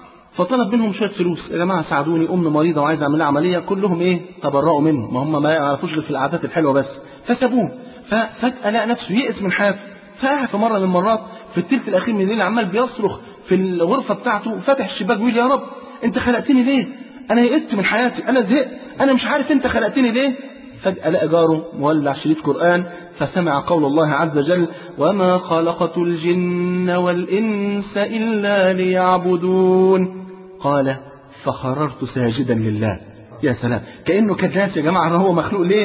فطلب منهم شوية فلوس: يا جماعة ساعدوني، أم مريضة وعايزة أعمل لها عملية. كلهم إيه؟ تبرؤوا منه، ما هم ما يعرفوش غير في العادات الحلوة بس، فسابوه. ففجأة لقى نفسه يئس من حياته، فقع في مرة من المرات في الثلث الأخير من الليل عمال بيصرخ في الغرفة بتاعته وفتح الشباك ويقول: يا رب أنت خلقتني ليه؟ أنا يئست من حياتي، أنا زهقت، أنا مش عارف أنت خلقتني ليه؟ فجأة لقى جاره مولع شريط قرآن فسمع قول الله عز وجل: وما خلقت الجن والإنس إلا ليعبدون. قال: فخررت ساجدا لله. يا سلام، كأنه كان ناس يا جماعة هو مخلوق ليه،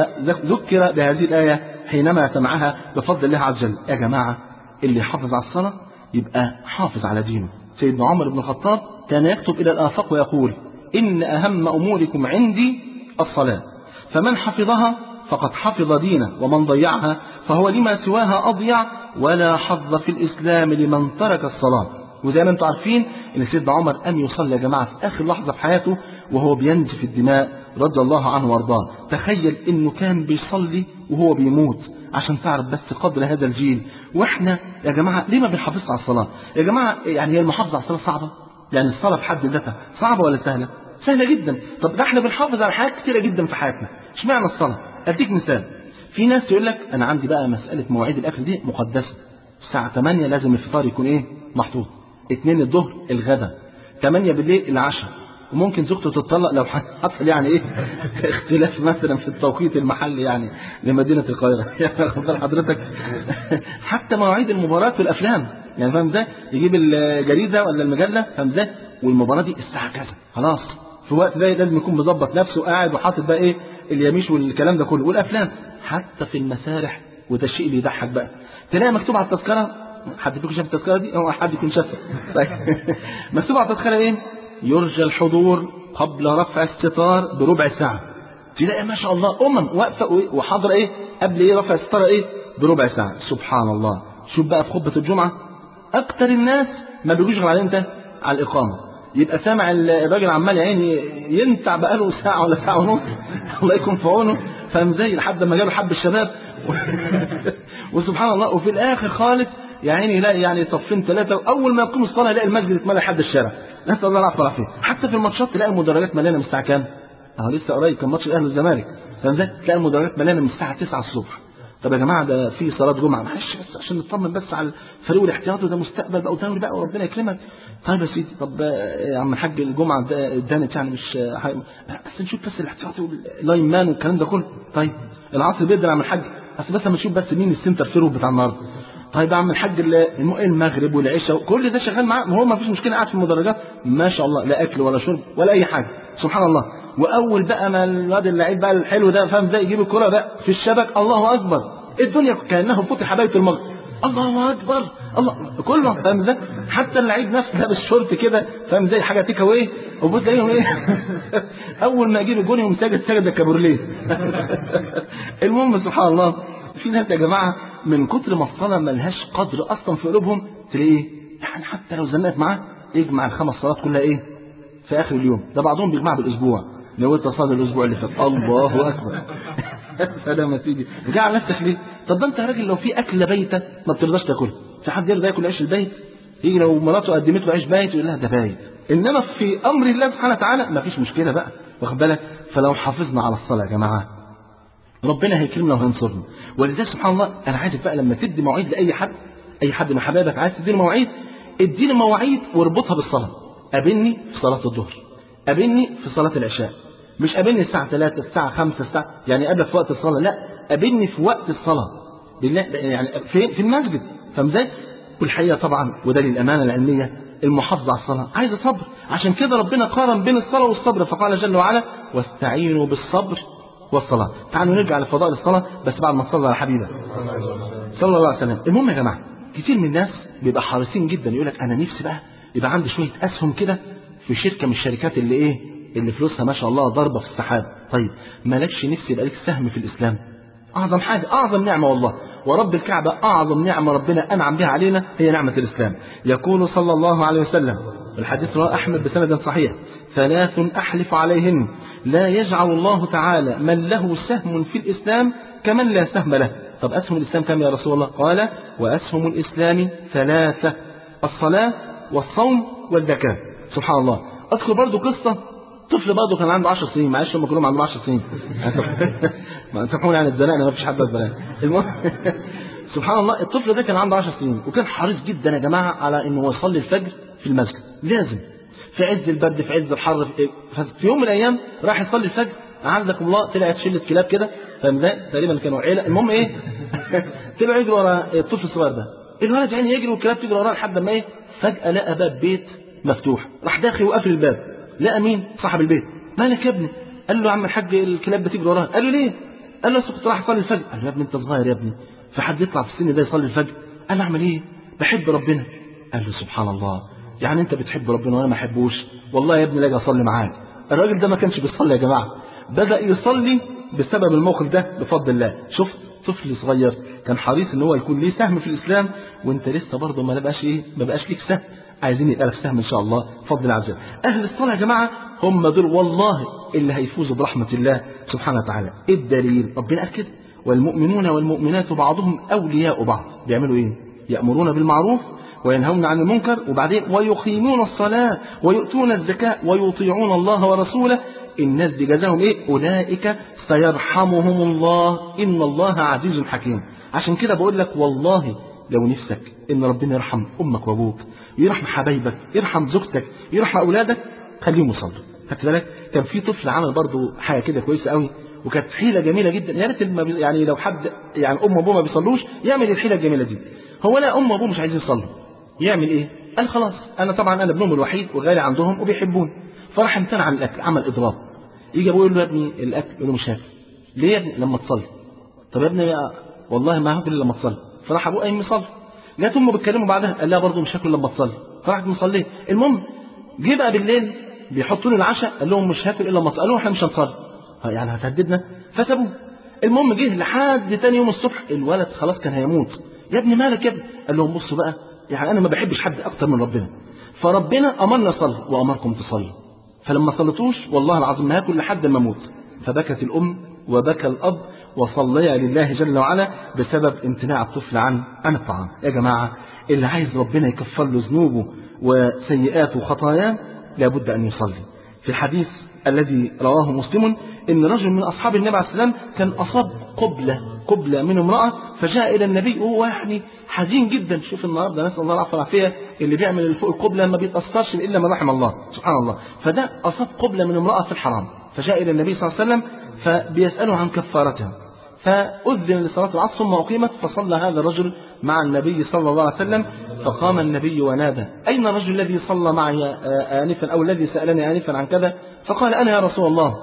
فذكر بهذه الآية حينما سمعها بفضل الله عز وجل. يا جماعة اللي يحافظ على الصلاة يبقى حافظ على دينه. سيدنا عمر بن الخطاب كان يكتب إلى الآفاق ويقول: إن أهم أموركم عندي الصلاة، فمن حفظها فقد حفظ دينه، ومن ضيعها فهو لما سواها أضيع، ولا حظ في الإسلام لمن ترك الصلاة. وزي ما انتم عارفين ان سيدنا عمر قام يصلي يا جماعة في آخر لحظة في حياته وهو بينزف الدماء رضي الله عنه وارضاه. تخيل انه كان بيصلي وهو بيموت، عشان تعرف بس قدر هذا الجيل. واحنا يا جماعة ليه ما بنحافظش على الصلاة؟ يا جماعة يعني هي المحافظة على الصلاة صعبة؟ يعني الصلاة في حد ذاتها صعبة ولا سهلة؟ سهلة جدا. طب ده احنا بنحافظ على حاجات كتيرة جدا في حياتنا، اشمعنى الصلاة؟ اديك مثال. في ناس يقول لك انا عندي بقى مسألة مواعيد الاكل دي مقدسة، الساعة ثمانية لازم الفطار يكون ايه؟ محطوط، اتنين الظهر الغداء، ثمانية بالليل العشاء، وممكن زوجته تتطلق لو حصل يعني ايه اختلاف مثلا في التوقيت المحلي يعني لمدينه القاهره. يعني خد حضرتك حتى مواعيد المباراه في الافلام، يعني فاهم ده، يجيب الجريده ولا المجله، فاهم ده، والمباراه دي الساعه كذا، خلاص في وقت ده لازم يكون مظبط نفسه قاعد وحاطط بقى ايه اليميش والكلام ده كله. والافلام حتى في المسارح، وده الشيء اللي يضحك بقى، تلاقي مكتوب على التذكره، حد فيكم شاف التذكره دي؟ هو حد يكون شافها؟ طيب مكتوب على التذكره ايه؟ يرجى الحضور قبل رفع الستار بربع ساعه. تلاقي ما شاء الله امم واقفه وحاضره ايه قبل ايه رفع الستاره ايه بربع ساعه. سبحان الله. شوف بقى في خطبه الجمعه اكتر الناس ما بيجوش غير على انت على الاقامه، يبقى سامع الراجل عمال يا عيني ينتع بقاله ساعه ولا ساعه ونص الله يكون في عونه، فاهم زي لحد ما جاله حب الشباب وسبحان الله. وفي الاخر خالص يا عيني يلاقي يعني صفين ثلاثه، واول ما يقوم الصلاه يلاقي المسجد اتملى لحد الشارع. نسال الله العافيه والعافيه. حتى في الماتشات تلاقي المدرجات مليانه من الساعه كام؟ اه لسه قريب كان ماتش الاهلي والزمالك، فاهم ازاي؟ تلاقي المدرجات مليانه من الساعه تسعة الصبح. طب يا جماعه ده في صلاه جمعه، معلش بس عشان نطمن بس على الفريق الاحتياطي ده، مستقبل بقى ودوري بقى وربنا يكرمك. طيب يا سيدي، طب يا عم الحاج الجمعه ادانت يعني مش حي... بس نشوف بس الاحتياطي واللاين مان والكلام ده كله. طيب العصر بيدر يا عم الحاج، اصل بس ما نشوف بس مين السنتر فيرو بتاع النهارده. طيب يا عم الحاج المغرب والعشاء كل ده شغال معاه، ما هو ما فيش مشكله، قاعد في المدرجات ما شاء الله، لا اكل ولا شرب ولا اي حاجه، سبحان الله. واول بقى ما الواد اللعيب بقى الحلو ده فاهم ازاي يجيب الكره بقى في الشبك، الله اكبر، الدنيا كانها فتح بيت المقدس، الله اكبر الله كله، فاهم ازاي؟ حتى اللعيب نفسه لابس شورت كده، فاهم ازاي؟ حاجه تيك اواي، وبص تلاقيهم ايه اول ما يجيب الجون يقوم ساجد ساجد الكابورليه. المهم سبحان الله، في ناس يا جماعه من كتر ما الصلاه ملهاش قدر اصلا في قلوبهم، تلاقيه يعني حتى لو زنقت معاه يجمع الخمس صلوات كلها ايه في اخر اليوم. ده بعضهم بيجمعها بالاسبوع، لو انت صلي الاسبوع اللي فات الله اكبر سلام يا سيدي، جاي على نفسك ليه؟ طب ده انت يا راجل لو في اكله بايته ما بترضاش تاكلها، في حد يرضى ياكل عيش البيت؟ يجي لو مراته قدمت له عيش بايت يقول لها ده بايت، انما في امر الله سبحانه وتعالى ما فيش مشكله بقى، واخد بالك؟ فلو حافظنا على الصلاه يا جماعه ربنا هيكرمنا وهينصرنا. ولذلك سبحان الله انا عايزك بقى لما تدي مواعيد لاي حد، اي حد من حبايبك عايز تديله مواعيد، اديله مواعيد واربطها بالصلاه. قابلني في صلاه الظهر، قابلني في صلاه العشاء، مش قابلني الساعه ثلاثة الساعه خمسة الساعه يعني قبل في وقت الصلاه، لا قابلني في وقت الصلاه بالله يعني في في المسجد، فاهم ازاي؟ والحقيقه طبعا وده للامانه العلميه المحافظه على الصلاه عايزه صبر، عشان كده ربنا قارن بين الصلاه والصبر فقال جل وعلا واستعينوا بالصبر والصلاه. تعالوا نرجع لفضائل الصلاه بس بعد ما نصلي على حبيبنا صلى الله عليه وسلم. المهم يا جماعه كتير من الناس بيبقى حريصين جدا، يقول لك انا نفسي بقى يبقى عندي شويه اسهم كده في شركه من الشركات اللي ايه اللي فلوسها ما شاء الله ضربه في السحاب. طيب مالكش نفس يبقى لك سهم في الاسلام؟ اعظم حاجه، اعظم نعمه والله، ورب الكعبه اعظم نعمه ربنا انعم بها علينا هي نعمه الاسلام. يقول صلى الله عليه وسلم الحديث رواه احمد بسند صحيح: ثلاث احلف عليهن لا يجعل الله تعالى من له سهم في الاسلام كمن لا سهم له. طب اسهم الاسلام كم يا رسول الله؟ قال: واسهم الاسلام ثلاثه: الصلاه والصوم والزكاه. سبحان الله. اذكر برضو قصه طفل برضه كان عنده عشر سنين، معلش هم كلهم عندهم عشر سنين ما سامحوني عن الزناقه، ما فيش حد بس. المهم سبحان الله الطفل ده كان عنده عشر سنين وكان حريص جدا يا جماعه على انه يصلي الفجر في المسجد، لازم في عز البرد في عز الحر. في يوم من الايام راح يصلي الفجر، اعزكم الله طلعت شله كلاب كده، فاهم ازاي؟ تقريبا كانوا عيله، المهم ايه طلعوا يجروا ورا الطفل الصغير ده، الولد يعني يجري والكلاب تجري وراه لحد ما ايه فجاه لقى باب بيت مفتوح، راح داخل وقفل الباب، لقى مين؟ صاحب البيت. مالك يا ابني؟ قال له: يا عم الحاج الكلاب بتجري وراها. قال له: ليه؟ قال له: كنت رايح اصلي الفجر. قال له: يا ابني انت صغير يا ابني، في حد يطلع في السن ده يصلي الفجر؟ قال له: اعمل ايه؟ بحب ربنا. قال له: سبحان الله، يعني انت بتحب ربنا وانا ما احبوش؟ والله يا ابني لا اجي اصلي معاك. الراجل ده ما كانش بيصلي يا جماعه، بدا يصلي بسبب الموقف ده بفضل الله. شفت طفل صغير كان حريص ان هو يكون ليه سهم في الاسلام، وانت لسه برضه ما بقاش ايه ما بقاش ليك سهم، عايزين يبقى لك سهم ان شاء الله بفضل الله عز وجل. اهل الصلاه يا جماعه هم دول والله اللي هيفوزوا برحمه الله سبحانه وتعالى. الدليل ربنا قال كده: والمؤمنون والمؤمنات بعضهم اولياء بعض. بيعملوا ايه؟ يامرون بالمعروف وينهون عن المنكر، وبعدين ويقيمون الصلاه ويؤتون الزكاه ويطيعون الله ورسوله. الناس دي جزاهم ايه؟ اولئك سيرحمهم الله ان الله عزيز حكيم. عشان كده بقول لك والله لو نفسك ان ربنا يرحم امك وابوك، يرحم حبايبك، يرحم زوجتك، يرحم اولادك، خليهم يصلوا. خدت بالك؟ كان في طفل عمل برضه حاجه كده كويسه قوي، وكانت حيله جميله جدا. يا ريت يعني لو حد يعني ام وابوه ما بيصلوش يعمل الحيله الجميله دي. هو لا ام وابوه مش عايزين يصلوا، يعمل ايه؟ قال خلاص انا طبعا انا ابنهم الوحيد وغالي عندهم وبيحبوني، فراح امتنع عن الاكل، عمل اضراب. يجي ابوه يقول له يا ابني الاكل، يقول له مش هاكل. ليه يا ابني؟ لما تصلي. طب يا ابني والله ما هاكل الا لما تصلي. فراح ابوه قايم يصلي. جت امه بتكلمه بعدها قال لها برضه مش هاكل لما تصلي. فراحت مصليه. المهم جه بقى بالليل بيحطوا له العشاء، قال لهم مش هاكل الا لما تصلي. قالوا احنا مش هنصلي، يعني هتهددنا؟ فسابوه. المهم جه لحد تاني يوم الصبح الولد خلاص كان هيموت. يا ابني مالك يا ابني؟ قال لهم بصوا بقى، يعني انا ما بحبش حد اكتر من ربنا، فربنا امرنا صلي وامركم تصلوا، فلما صليتوش والله العظيم ما هاكل لحد ما اموت. فبكت الام وبكى الاب وصليا لله جل وعلا بسبب امتناع الطفل عن عن الطعام. يا جماعه اللي عايز ربنا يكفر له ذنوبه وسيئاته وخطاياه لابد ان يصلي. في الحديث الذي رواه مسلم ان رجل من اصحاب النبي عليه السلام كان اصاب قبله قبله من امراه، فجاء الى النبي وهو يعني حزين جدا. شوف النهارده نسال الله العافيه والعافيه، اللي بيعمل اللي فوق القبله ما بيتاثرش الا من رحم الله سبحان الله. فده اصاب قبله من امراه في الحرام، فجاء الى النبي صلى الله عليه وسلم فبيساله عن كفارتها. فاذن لصلاه العصر ثم اقيمت، فصلى هذا الرجل مع النبي صلى الله عليه وسلم. فقام النبي ونادى اين الرجل الذي صلى معي انفا او الذي سالني انفا عن كذا؟ فقال انا يا رسول الله.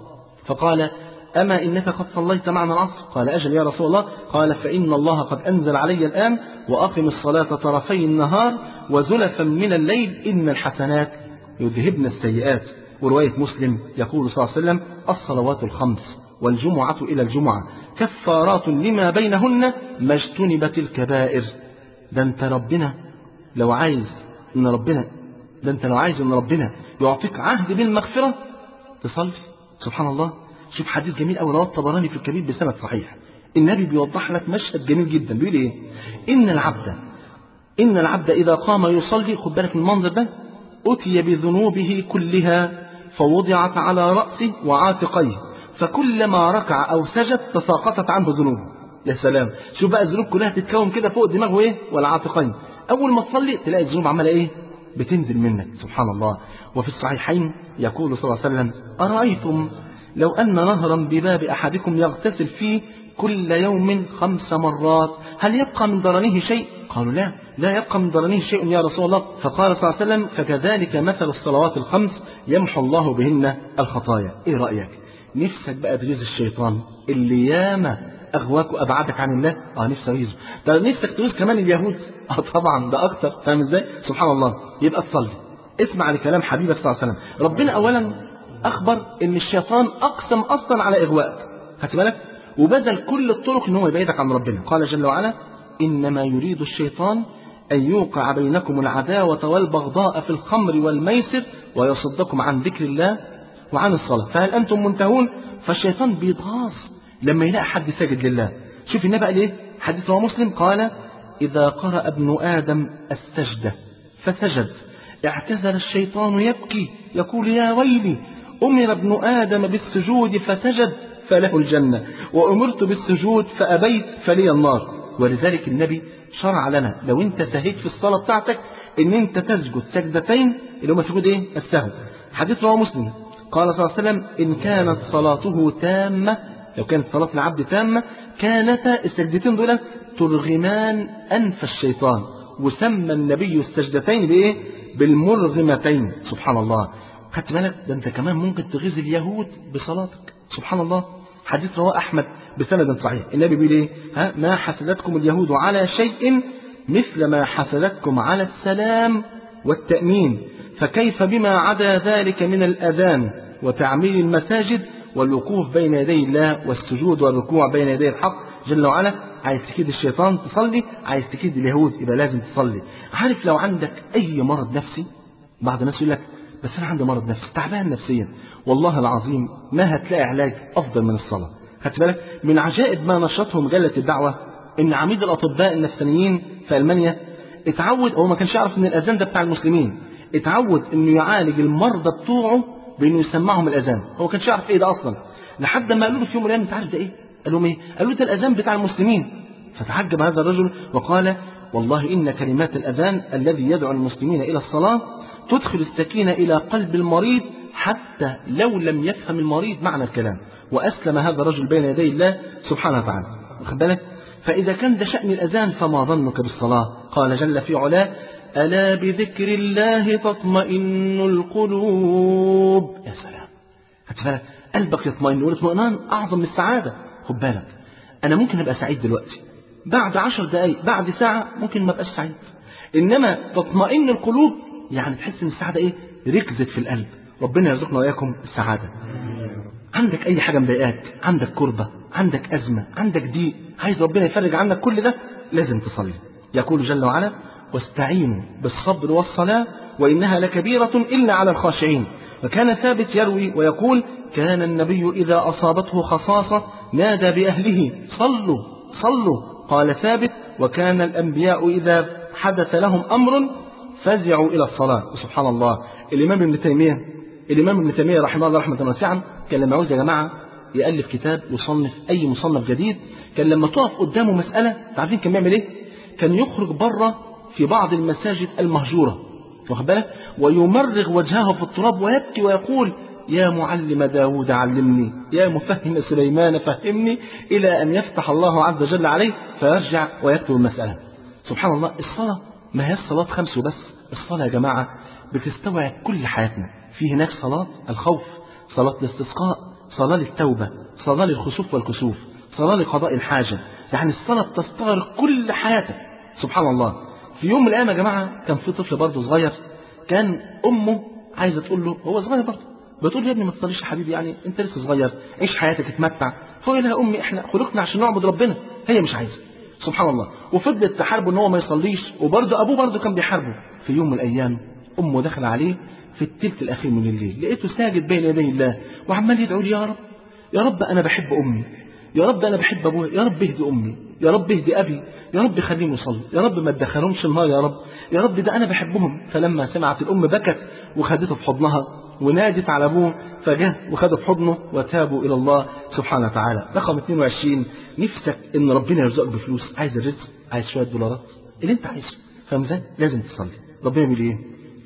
فقال أما إنك قد صليت معنا العصر؟ قال أجل يا رسول الله. قال فإن الله قد أنزل علي الآن وأقم الصلاة طرفي النهار وزلفا من الليل إن الحسنات يذهبن السيئات. ورواية مسلم يقول صلى الله عليه وسلم الصلوات الخمس والجمعة إلى الجمعة كفارات لما بينهن ما اجتنبت الكبائر. ده أنت ربنا لو عايز إن ربنا ده أنت لو عايز إن ربنا يعطيك عهد بالمغفرة تصلي. سبحان الله. شوف حديث جميل أوي رواه الطبراني في الكبير بسند صحيح. النبي بيوضح لك مشهد جميل جدا، بيقول ايه؟ إن العبد إن العبد إذا قام يصلي، خد بالك من المنظر ده، أتي بذنوبه كلها فوضعت على رأسه وعاتقيه، فكلما ركع أو سجد تساقطت عنه ذنوبه. يا سلام، شوف بقى الذنوب كلها تتكون كده فوق دماغه ايه والعاتقين. أول ما تصلي تلاقي الذنوب عمالة ايه؟ بتنزل منك. سبحان الله. وفي الصحيحين يقول صلى الله عليه وسلم أرأيتم لو أن نهرا بباب أحدكم يغتسل فيه كل يوم خمس مرات هل يبقى من درنه شيء؟ قالوا لا لا يبقى من درنه شيء يا رسول الله. فقال صلى الله عليه وسلم فكذلك مثل الصلوات الخمس يمحو الله بهن الخطايا. ايه رأيك؟ نفسك بقى تغيظ الشيطان اللي ياما أغواك وأبعدك عن الله؟ اه نفسك تغيظه. ده نفسك تغيظ كمان اليهود؟ اه طبعا ده أكتر. فاهم ازاي؟ سبحان الله. يبقى تصلي، اسمع لكلام حبيبك صلى الله عليه وسلم. ربنا أولا أخبر إن الشيطان أقسم أصلا على إغوائك، خدت بالك؟ وبذل كل الطرق إن هو يبعدك عن ربنا. قال جل وعلا إنما يريد الشيطان أن يوقع بينكم العداوة والبغضاء في الخمر والميسر ويصدكم عن ذكر الله وعن الصلاة فهل أنتم منتهون؟ فالشيطان بيتغاظ لما يلاقي حد ساجد لله. شوف النبي قال إيه؟ حديث رواه مسلم قال إذا قرأ ابن آدم السجدة فسجد اعتذر الشيطان يبكي يقول يا ويلي أمر ابن آدم بالسجود فسجد فله الجنة وأمرت بالسجود فأبيت فلي النار. ولذلك النبي شرع لنا لو انت سهيت في الصلاة بتاعتك ان انت تسجد سجدتين اللي هم سجود ايه؟ السهو. حديث رواه مسلم قال صلى الله عليه وسلم إن كانت صلاته تامة، لو كانت صلاة العبد تامة كانتا السجدتين دول ترغمان أنف الشيطان. وسمى النبي السجدتين بإيه؟ بالمرغمتين. سبحان الله. خدت بالك؟ ده انت كمان ممكن تغيظ اليهود بصلاتك. سبحان الله. حديث رواه أحمد بسند صحيح. النبي بيقول ايه؟ ها ما حسدتكم اليهود على شيء مثل ما حسدتكم على السلام والتأمين، فكيف بما عدا ذلك من الأذان وتعمير المساجد والوقوف بين يدي الله والسجود والركوع بين يدي الحق جل وعلا. عايز تكيد الشيطان تصلي، عايز تكيد اليهود يبقى لازم تصلي. عارف لو عندك أي مرض نفسي، بعض الناس يقول لك بس أنا عندي مرض نفسي تعبان نفسيا، والله العظيم ما هتلاقي علاج أفضل من الصلاة. خدت بالك؟ من عجائب ما نشرته مجلة الدعوة إن عميد الأطباء النفسانيين في ألمانيا اتعود، هو ما كانش يعرف إن الأذان ده بتاع المسلمين، اتعود إنه يعالج المرضى بتوعه بإنه يسمعهم الأذان. هو ما كانش يعرف إيه ده أصلا، لحد ما قالوا له في يوم من الأيام أنت عارف ده إيه؟ قال لهم إيه؟ قالوا له ده الأذان بتاع المسلمين. فتعجب هذا الرجل وقال والله إن كلمات الأذان الذي يدعو المسلمين إلى الصلاة تدخل السكينة إلى قلب المريض حتى لو لم يفهم المريض معنى الكلام، وأسلم هذا الرجل بين يدي الله سبحانه وتعالى. واخد بالك؟ فإذا كان ده شأن الأذان فما ظنك بالصلاة؟ قال جل في علاه: ألا بذكر الله تطمئن القلوب. يا سلام، خد بالك؟ قلبك يطمئن، والاطمئنان أعظم من السعادة. خد بالك، أنا ممكن أبقى سعيد دلوقتي، بعد عشر دقايق بعد ساعة ممكن ما أبقاش سعيد. إنما تطمئن القلوب يعني تحس إن السعادة إيه؟ ركزت في القلب. ربنا يرزقنا وإياكم السعادة. عندك أي حاجة مضايقاك، عندك كربة، عندك أزمة، عندك ضيق، عايز ربنا يفرج عنك كل ده، لازم تصلي. يقول جل وعلا: واستعينوا بالصبر والصلاة وإنها لكبيرة إلا على الخاشعين. وكان ثابت يروي ويقول: كان النبي إذا أصابته خصاصة نادى بأهله: صلوا صلوا. قال ثابت: وكان الأنبياء إذا حدث لهم أمر فزعوا إلى الصلاة. سبحان الله. الإمام ابن تيمية الإمام ابن تيمية رحمه الله رحمة واسعة كان لما عاوز يا جماعة يألف كتاب يصنف أي مصنف جديد، كان لما تقف قدامه مسألة تعرفين كان بيعمل إيه؟ كان يخرج بره في بعض المساجد المهجورة، واخد بالك؟ ويمرغ وجهه في التراب ويبكي ويقول: يا معلم داود علمني، يا مفهم سليمان فهمني، إلى أن يفتح الله عز وجل عليه فيرجع ويكتب المسألة. سبحان الله. الصلاة ما هي الصلاة خمس وبس، الصلاة يا جماعة بتستوعب كل حياتنا. في هناك صلاة الخوف، صلاة الاستسقاء، صلاة للتوبة، صلاة للخسوف والكسوف، صلاة لقضاء الحاجة. يعني الصلاة بتستغرق كل حياتك. سبحان الله. في يوم من الأيام يا جماعة كان في طفل برضه صغير، كان أمه عايزة تقول له، هو صغير برضه، بتقول له: يا ابني ما تصليش يا حبيبي، يعني أنت لسه صغير، عيش حياتك اتمتع. فقال لها: أمي إحنا خلقنا عشان نعبد ربنا. هي مش عايزة. سبحان الله. وفضلت تحاربه إن هو ما يصليش، وبرضه أبوه برضه كان بيحاربه. في يوم من الأيام أمه دخل عليه في الثلث الأخير من الليل، لقيته ساجد بين يدي الله وعمال يدعو لي: يا رب يا رب أنا بحب أمي، يا رب أنا بحب أبويا، يا رب اهدي أمي، يا رب اهدي أبي، يا رب خليهم يصلي، يا رب ما تدخلهمش النار، يا رب يا رب ده أنا بحبهم. فلما سمعت الأم بكت وخدته في حضنها ونادت على أبوه، فجاء وخده في حضنه وتابوا إلى الله سبحانه وتعالى. رقم اثنين وعشرين، نفسك إن ربنا يرزقك بفلوس، عايز الرزق، عايز شوية دولارات، اللي أنت عايزه، فاهم ازاي؟ لازم تصلي. ربنا يقول إيه؟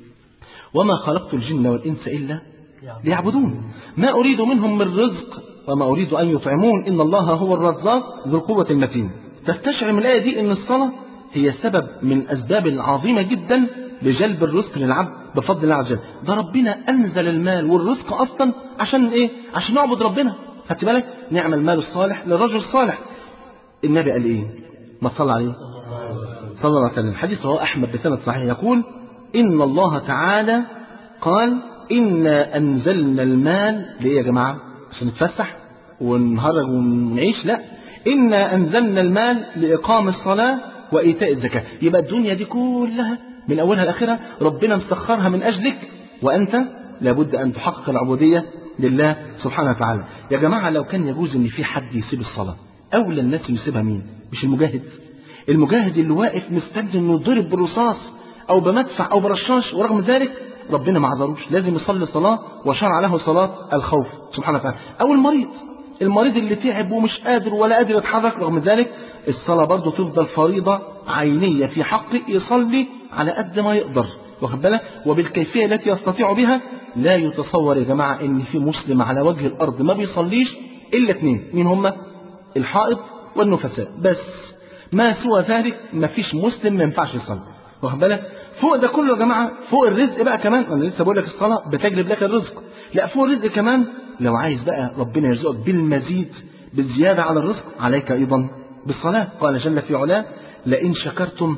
وما خلقت الجن والإنس إلا ليعبدون ما أريد منهم من رزق وما أريد أن يطعمون إن الله هو الرزاق ذو القوة المتين. تستشعر من الآية دي أن الصلاة هي سبب من أسباب العظيمة جدا لجلب الرزق للعبد بفضل الله عز وجل. ده ربنا أنزل المال والرزق أصلا عشان إيه؟ عشان نعبد ربنا. خدت بالك؟ نعم المال الصالح للرجل الصالح. النبي قال إيه؟ ما تصلى عليه صلى الله عليه وسلم. حديث رواه أحمد بسند صحيح يقول: إن الله تعالى قال: إنا أنزلنا المال. ليه يا جماعة؟ عشان نتفسح ونهرج ونعيش؟ لا، إنا أنزلنا المال لإقام الصلاة وإيتاء الزكاة. يبقى الدنيا دي كلها من أولها لآخرها ربنا مسخرها من أجلك، وأنت لابد أن تحقق العبودية لله سبحانه وتعالى. يا جماعة لو كان يجوز أن في حد يسيب الصلاة، أولى الناس يسيبها مين؟ مش المجاهد؟ المجاهد اللي واقف مستني إنه يضرب بالرصاص أو بمدفع أو برشاش، ورغم ذلك ربنا ما عذروش، لازم يصلي صلاة وشرع له صلاة الخوف سبحانه وتعالى. أو المريض المريض اللي تعب ومش قادر ولا قادر يتحرك، رغم ذلك الصلاة برضه تفضل فريضة عينية في حقه، يصلي على قد ما يقدر، واخد بالك؟ وبالكيفية التي يستطيع بها. لا يتصور يا جماعة إن في مسلم على وجه الأرض ما بيصليش إلا اثنين، مين هما؟ الحائض والنفساء، بس ما سوى ذلك ما فيش مسلم ما ينفعش يصلي، واخد بالك؟ فوق ده كله يا جماعة، فوق الرزق بقى كمان، أنا لسه بقول لك الصلاة بتجلب لك الرزق، لا فوق الرزق كمان لو عايز بقى ربنا يرزقك بالمزيد بالزيادة على الرزق، عليك أيضا بالصلاة. قال جل في علاه: لئن شكرتم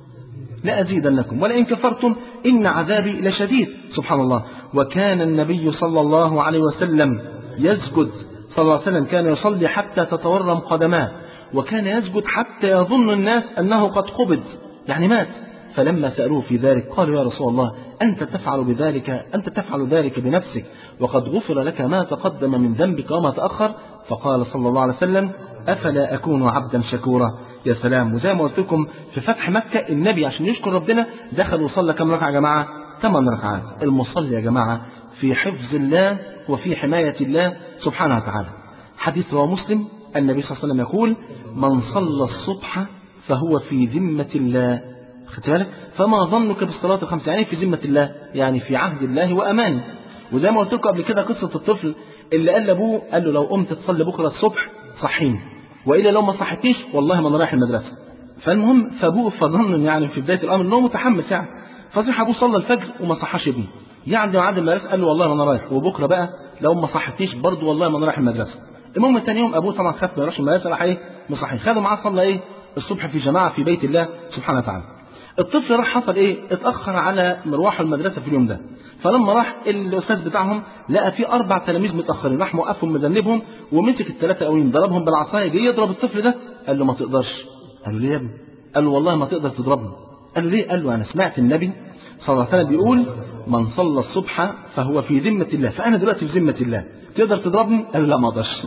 لأزيدنكم ولئن كفرتم إن عذابي لشديد. سبحان الله. وكان النبي صلى الله عليه وسلم يسجد صلى الله عليه وسلم كان يصلي حتى تتورم قدماه، وكان يسجد حتى يظن الناس أنه قد قبض، يعني مات. فلما سألوه في ذلك قالوا: يا رسول الله أنت تفعل بذلك أنت تفعل ذلك بنفسك وقد غفر لك ما تقدم من ذنبك وما تأخر. فقال صلى الله عليه وسلم: أفلا أكون عبدا شكورا. يا سلام. وزي ما قلت لكم في فتح مكة النبي عشان يشكر ربنا دخل وصلى كم ركعة يا جماعة؟ ثمان ركعات. المصلي يا جماعة في حفظ الله وفي حماية الله سبحانه وتعالى. حديث رواه مسلم النبي صلى الله عليه وسلم يقول: من صلى الصبح فهو في ذمة الله. خدت بالك؟ فما ظنك بالصلاة الخمس؟ يعني في ذمة الله، يعني في عهد الله وأمانه. وزي ما قلت لكم قبل كده قصة الطفل اللي قال لابوه، قال له لو قمت تصلي بكرة الصبح صحيني، وإلا لو ما صحتنيش والله ما أنا رايح المدرسة. فالمهم فابوه فظن يعني في بداية الأمر إنه متحمس يعني، فصح أبوه صلى الفجر وما صحاش ابنه. يعني بعد المدرسة قال له والله ما أنا رايح، وبكرة بقى لو ما صحتنيش برضه والله ما أنا رايح المدرسة. المهم ثاني يوم أبوه طبعا خاف ما يروحش المدرسة، راح إيه مصحي، خده معاه صلى إيه الصبح في جماعة في بيت الله سبحانه وتعالى. الطفل راح حصل إيه، اتأخر على مروحه المدرسة في اليوم ده، فلما راح الأستاذ بتاعهم لقى في أربع تلاميذ متأخرين، راح موقفهم مذنبهم ومسك الثلاثة قويين ضربهم بالعصاية، جه يضرب الطفل ده قال له ما تقدرش. قال له ليه يا ابني؟ قال له والله ما تقدر تضربني. قال له ليه؟ قال له أنا سمعت النبي صلى الله عليه وسلم بيقول من صلى الصبح فهو في ذمة الله، فأنا دلوقتي في ذمة الله، تقدر تضربني؟ قال له لا ما اقدرش.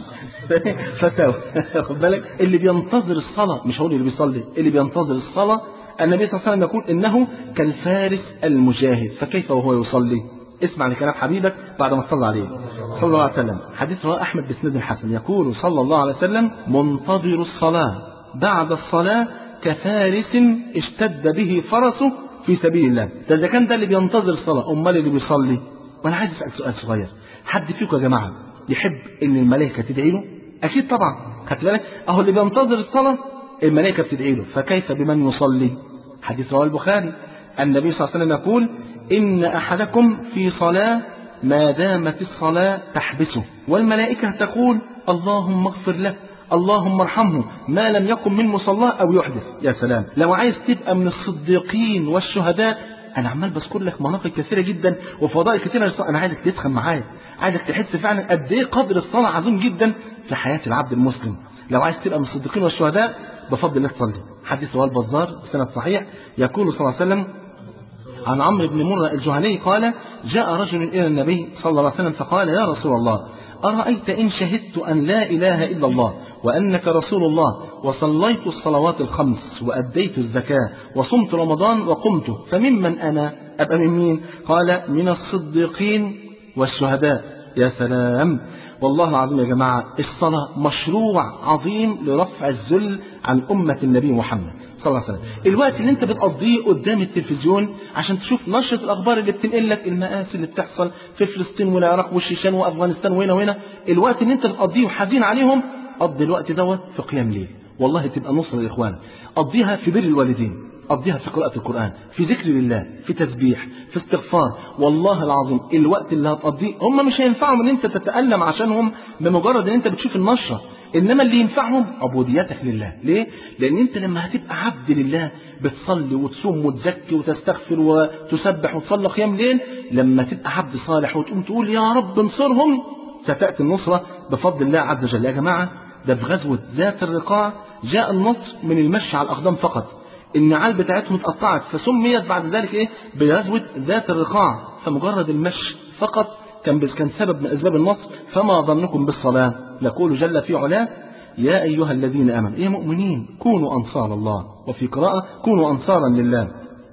فتاوى. خد بالك، اللي بينتظر الصلاة، مش هو اللي بيصلي، اللي بينتظر الصلاة النبي صلى الله عليه وسلم يقول إنه كالفارس المجاهد، فكيف وهو يصلي؟ اسمع لكلام حبيبك بعد ما تصلى عليه صلى الله عليه وسلم. حديث رواه أحمد بسند الحسن، يقول صلى الله عليه وسلم منتظر الصلاة بعد الصلاة كفارس اشتد به فرسه في سبيل الله. ده إذا كان ده اللي بينتظر الصلاة، أمال اللي بيصلي؟ وأنا عايز أسأل سؤال صغير، حد فيكم يا جماعة يحب إن الملائكة تدعي له؟ أكيد طبعا. خدت بالك، أهو اللي بينتظر الصلاة الملائكة بتدعي له، فكيف بمن يصلي؟ حديث رواه البخاري، النبي صلى الله عليه وسلم يقول إن أحدكم في صلاة ما دامت الصلاة تحبسه، والملائكة تقول اللهم اغفر له اللهم ارحمه ما لم يكن من مصلاه أو يحدث. يا سلام، لو عايز تبقى من الصديقين والشهداء، أنا عمال بذكر لك مناقب كثيرة جدا وفضائل كثيرة، أنا عايزك تسخن معايا، عايزك تحس فعلا قد إيه قدر الصلاة عظيم جدا في حياة العبد المسلم. لو عايز تبقى من الصديقين والشهداء بفضل الله تصلي. حديث رواه البزار بسند صحيح، يقول صلى الله عليه وسلم عن عمرو بن مرة الجهني قال جاء رجل إلى النبي صلى الله عليه وسلم فقال يا رسول الله أرأيت إن شهدت أن لا إله إلا الله وأنك رسول الله وصليت الصلوات الخمس وأديت الزكاة وصمت رمضان وقمت، فممن أنا؟ أبقى من مين؟ قال من الصديقين والشهداء. يا سلام، والله العظيم يا جماعة الصلاة مشروع عظيم لرفع الذل عن أمة النبي محمد صلى الله عليه وسلم. الوقت اللي انت بتقضيه قدام التلفزيون عشان تشوف نشرة الأخبار اللي بتنقل لك المآسي اللي بتحصل في فلسطين والعراق والشيشان وأفغانستان وهنا وهنا، الوقت اللي انت بتقضيه وحزين عليهم، قضي الوقت دوت في قيام ليل، والله تبقى نصرة للإخوان. قضيها في بر الوالدين، قضيها في قراءة القرآن، في ذكر لله، في تسبيح، في استغفار. والله العظيم الوقت اللي هتقضيه هم مش هينفعهم ان انت تتألم عشانهم بمجرد ان انت بتشوف النشرة، انما اللي ينفعهم عبوديتك لله. ليه؟ لان انت لما هتبقى عبد لله بتصلي وتصوم وتزكي وتستغفر وتسبح وتصلي قيام ليل، لما تبقى عبد صالح وتقوم تقول يا رب انصرهم، ستأتي النصرة بفضل الله عز وجل. يا جماعة ده في غزوة ذات الرقاع جاء النصر من المشي على الأقدام فقط، النعال بتاعتهم اتقطعت، فسميت بعد ذلك ايه بغزوة ذات الرقاع، فمجرد المشي فقط كان كان سبب من أسباب النصر. فما ظنكم بالصلاة؟ يقول جل في علاه يا أيها الذين آمنوا، يا مؤمنين كونوا أنصار الله، وفي قراءة كونوا أنصارا لله،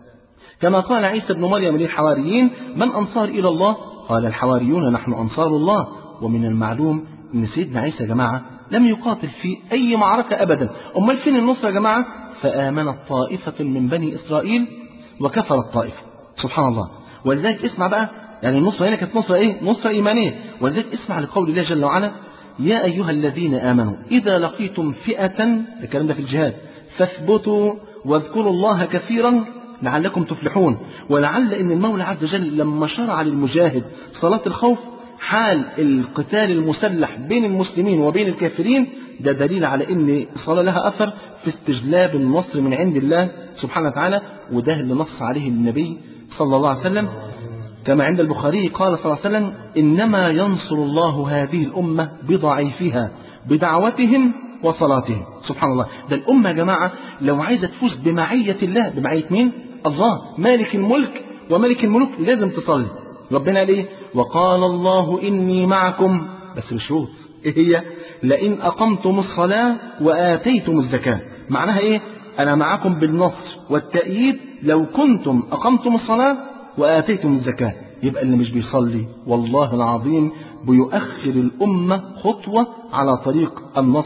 كما قال عيسى بن مريم للحواريين من أنصار إلى الله؟ قال الحواريون نحن أنصار الله. ومن المعلوم أن سيدنا عيسى يا جماعة لم يقاتل في أي معركة أبدا، أمال فين النصر يا جماعة؟ فآمنت طائفة من بني إسرائيل وكفرت طائفة. سبحان الله. ولذلك اسمع بقى، يعني النصرة هنا كانت نصرة إيه؟ نصرة إيمانية. ولذلك اسمع لقول الله جل وعلا يا أيها الذين آمنوا إذا لقيتم فئة، الكلام ده في الجهاد، فاثبتوا واذكروا الله كثيرا لعلكم تفلحون. ولعل إن المولى عز وجل لما شرع للمجاهد صلاة الخوف حال القتال المسلح بين المسلمين وبين الكافرين، ده دليل على ان الصلاة لها أثر في استجلاب النصر من عند الله سبحانه وتعالى، وده اللي نص عليه النبي صلى الله عليه وسلم كما عند البخاري قال صلى الله عليه وسلم إنما ينصر الله هذه الأمة بضعيفها بدعوتهم وصلاتهم. سبحان الله. ده الأمة يا جماعة لو عايزة تفوز بمعية الله، بمعية مين؟ الله مالك الملك وملك الملوك، لازم تصلي. ربنا قال ايه؟ وقال الله إني معكم، بس بشروط. ايه هي؟ لئن أقمتم الصلاة وآتيتم الزكاة. معناها ايه؟ أنا معكم بالنصر والتأييد لو كنتم أقمتم الصلاة وآتيتم الزكاة. يبقى اللي مش بيصلي والله العظيم بيؤخر الأمة خطوة على طريق النصر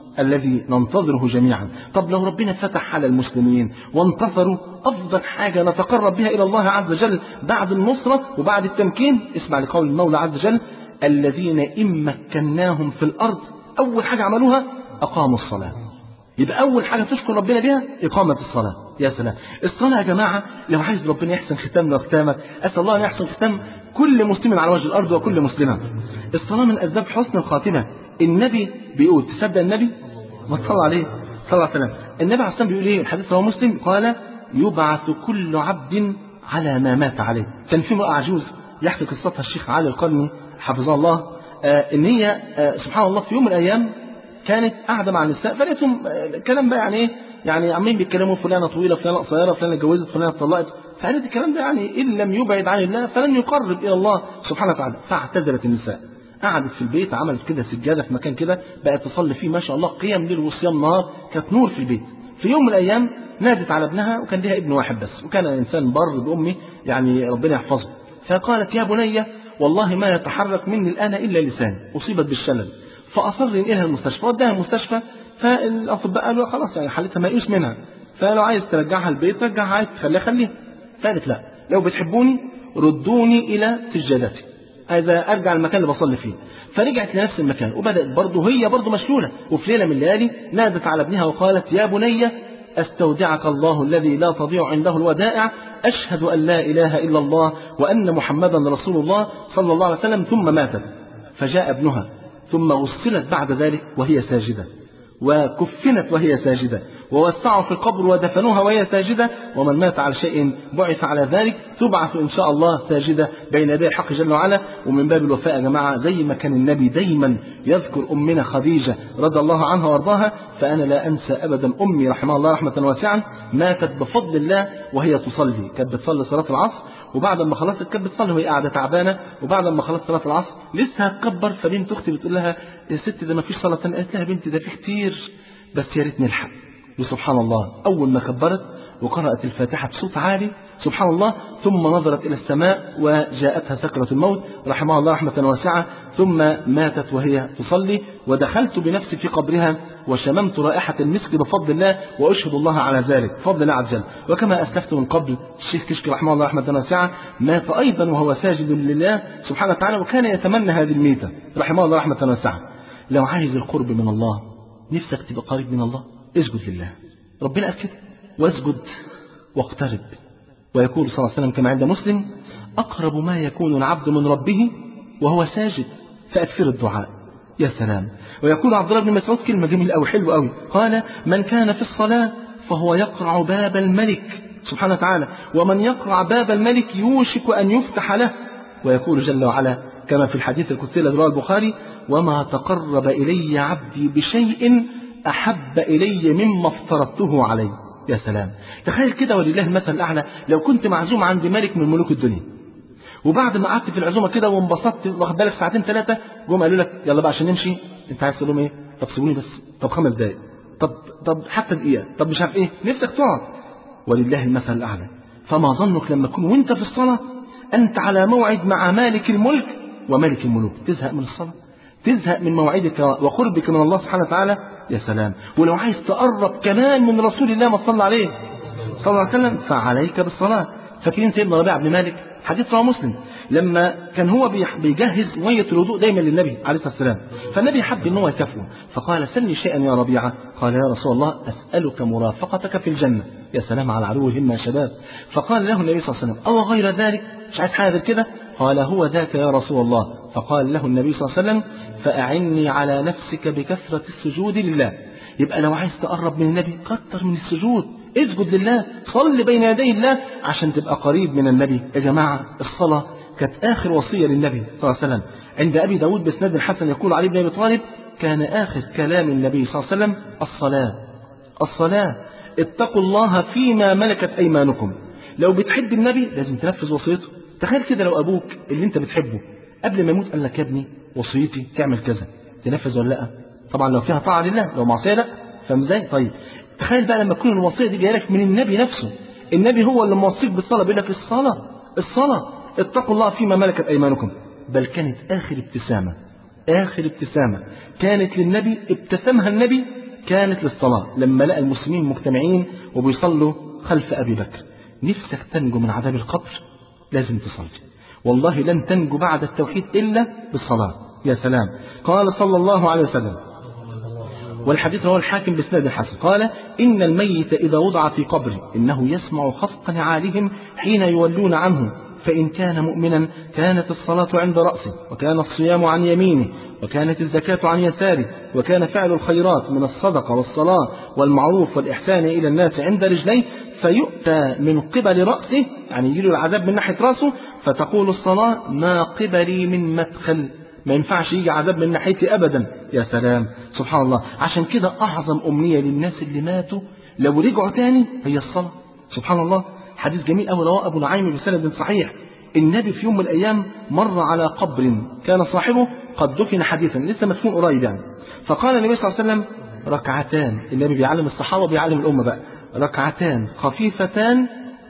الذي ننتظره جميعا. طب لو ربنا فتح على المسلمين وانتصروا، أفضل حاجة نتقرب بها إلى الله عز وجل بعد النصرة وبعد التمكين، اسمع لقول المولى عز وجل: الذين إن مكناهم في الأرض، أول حاجة عملوها أقاموا الصلاة. يبقى أول حاجة تشكر ربنا بها إقامة الصلاة. يا سلام، الصلاة يا جماعة لو عايز ربنا يحسن ختامنا وختامك، أسأل الله أن يحسن ختام كل مسلم على وجه الأرض وكل مسلمة. الصلاة من أسباب حسن الخاتمة. النبي بيقول، تصدق النبي؟ ما تصلى عليه صلى الله عليه وسلم. النبي عليه الصلاة والسلام بيقول إيه؟ الحديث رواه مسلم، قال: يبعث كل عبد على ما مات عليه. كان في امرأة عجوز يحكي قصتها الشيخ علي القرني حفظه الله، آه إن هي آه سبحان الله في يوم من الأيام كانت قاعدة مع النساء، فلقيتهم آه كلام بقى يعني إيه؟ يعني عمالين بيتكلموا فلانة طويلة فلانة قصيرة فلانة اتجوزت فلانة اتطلقت، فقالت الكلام ده يعني إن لم يبعد عن الله فلن يقرب إلى الله سبحانه وتعالى. فاعتزلت النساء، قعدت في البيت، عملت كده سجادة في مكان كده بقت تصلي فيه ما شاء الله قيام ليل وصيام نهار، كانت نور في البيت. في يوم من الأيام نادت على ابنها، وكان لها ابن واحد بس، وكان إنسان بر بأمي يعني ربنا يحفظه. فقالت: يا بني والله ما يتحرك مني الآن إلا لساني، أصيبت بالشلل. فأصر إليها المستشفى، وداها المستشفى، فالأطباء قالوا خلاص يعني حالتها ميؤوس منها، فلو عايز ترجعها البيت رجعها، عايز تخليها خليها. فقالت: لا، لو بتحبوني ردوني إلى سجادتي، عايزة أرجع المكان اللي بصلي فيه. فرجعت لنفس المكان، وبدأت برضه هي برضه مشلولة. وفي ليلة من الليالي نادت على ابنها وقالت: يا بني أستودعك الله الذي لا تضيع عنده الودائع، أشهد أن لا إله إلا الله وأن محمدا رسول الله صلى الله عليه وسلم. ثم ماتت. فجاء ابنها، ثم غسلت بعد ذلك وهي ساجدة، وكفنت وهي ساجدة، ووسعوا في القبر ودفنوها وهي ساجدة. ومن مات على شيء بعث على ذلك، تبعث إن شاء الله ساجدة بين يدي الحق جل وعلا. ومن باب الوفاء يا جماعة، زي ما كان النبي دايما يذكر أمنا خديجة رضي الله عنها وارضاها، فأنا لا أنسى أبدا أمي رحمها الله رحمة واسعة، ماتت بفضل الله وهي تصلي. كانت بتصلي صلاة العصر، وبعد ما خلصت كانت بتصلي وهي قاعدة تعبانة، وبعد ما خلصت صلاة العصر لسه هتكبر، فبنت أختي بتقول لها: يا ست ده ما فيش صلاة تانية. قالت لها: بنتي ده في كتير، بس يا ريت نلحق. وسبحان الله أول ما كبرت وقرأت الفاتحة بصوت عالي سبحان الله، ثم نظرت إلى السماء وجاءتها سكرة الموت رحمها الله رحمة واسعة، ثم ماتت وهي تصلي. ودخلت بنفسي في قبرها وشممت رائحة المسك بفضل الله، وأشهد الله على ذلك بفضل الله عز وجل. وكما أسلفت من قبل، الشيخ كشكي رحمه الله رحمة واسعة مات أيضا وهو ساجد لله سبحانه وتعالى، وكان يتمنى هذه الميتة رحمه الله رحمة واسعة. لو عايز القرب من الله، نفسك تبقى قريب من الله، اسجد لله. ربنا قال كده: واسجد واقترب. ويقول صلى الله عليه وسلم كما عند مسلم: أقرب ما يكون العبد من ربه وهو ساجد فأكثر الدعاء. يا سلام. ويقول عبد الله بن مسعود كلمة جميلة أو حلوة أوي، قال: من كان في الصلاة فهو يقرع باب الملك سبحانه وتعالى، ومن يقرع باب الملك يوشك أن يفتح له. ويقول جل وعلا كما في الحديث القدسي الذي رواه البخاري: وما تقرب إلي عبدي بشيء أحب إلي مما افترضته عليه. يا سلام. تخيل كده ولله المثل الأعلى، لو كنت معزوم عند ملك من ملوك الدنيا، وبعد ما قعدت في العزومة كده وانبسطت واخد بالك ساعتين ثلاثة، جم قالوا لك: يلا بقى عشان نمشي، انت عايز تقول لهم ايه؟ طب سيبوني بس، طب خمس دقايق، طب طب حتى دقيقة، طب مش عارف ايه، نفسك تقعد. ولله المثل الأعلى. فما ظنك لما تكون وانت في الصلاة أنت على موعد مع مالك الملك وملك الملوك، تزهق من الصلاة؟ تزهق من موعدك وقربك من الله سبحانه وتعالى؟ يا سلام. ولو عايز تقرب كمان من رسول الله ما صلى عليه صلى الله عليه وسلم، فعليك بالصلاة. فاكرين سيدنا ربيعة بن مالك، حديث رواه مسلم، لما كان هو بيجهز مية الوضوء دايما للنبي عليه الصلاة والسلام، فالنبي حب ان هو يكافئه، فقال: سلني شيئا يا ربيعة. قال: يا رسول الله أسألك مرافقتك في الجنة. يا سلام على علو الهمة يا شباب. فقال له النبي صلى الله عليه وسلم: أو غير ذلك، مش عايز حاجة كده؟ قال: هو ذاك يا رسول الله. فقال له النبي صلى الله عليه وسلم: فأعني على نفسك بكثرة السجود لله. يبقى لو عايز تقرب من النبي كتر من السجود، اسجد لله، صل بين يدي الله عشان تبقى قريب من النبي. يا جماعة الصلاة كانت آخر وصية للنبي صلى الله عليه وسلم. عند أبي داود بإسناد الحسن يقول علي بن أبي طالب: كان آخر كلام النبي صلى الله عليه وسلم: الصلاة الصلاة اتقوا الله فيما ملكت أيمانكم. لو بتحب النبي لازم تنفذ وصيته. تخيل كده لو أبوك اللي انت بتحبه قبل ما يموت قال لك: يا ابني وصيتي تعمل كذا، تنفذ ولا لا؟ طبعا لو فيها طاعة لله، لو معصية لا. فاهم ازاي؟ طيب تخيل بقى لما تكون الوصية دي جايه لك من النبي نفسه، النبي هو اللي موصيك بالصلاة، بيقول لك: الصلاة الصلاة اتقوا الله فيما ملكت أيمانكم. بل كانت آخر ابتسامة آخر ابتسامة كانت للنبي ابتسمها النبي كانت للصلاة لما لقى المسلمين مجتمعين وبيصلوا خلف أبي بكر. نفسك تنجو من عذاب القبر لازم تصلي، والله لن تنجو بعد التوحيد إلا بالصلاة. يا سلام. قال صلى الله عليه وسلم، والحديث رواه الحاكم بإسناد حسن، قال إن الميت إذا وضع في قبره إنه يسمع خفق نعالهم حين يولون عنه، فإن كان مؤمنا كانت الصلاة عند رأسه، وكان الصيام عن يمينه، وكانت الزكاة عن يساره، وكان فعل الخيرات من الصدقة والصلاة والمعروف والإحسان إلى الناس عند رجليه، فيؤتى من قبل رأسه، يعني يجي له العذاب من ناحية رأسه، فتقول الصلاة ما قبلي من مدخل، ما ينفعش يجي عذاب من ناحيتي أبدا. يا سلام، سبحان الله. عشان كده أعظم أمنية للناس اللي ماتوا لو رجعوا تاني هي الصلاة. سبحان الله. حديث جميل أوي رواه أبو نعيم بسند صحيح. النبي في يوم من الأيام مر على قبر كان صاحبه قد دفن حديثا، لسه مدفون قريب يعني، فقال النبي صلى الله عليه وسلم ركعتان، النبي بيعلم الصحابة بيعلم الأمة بقى، ركعتان خفيفتان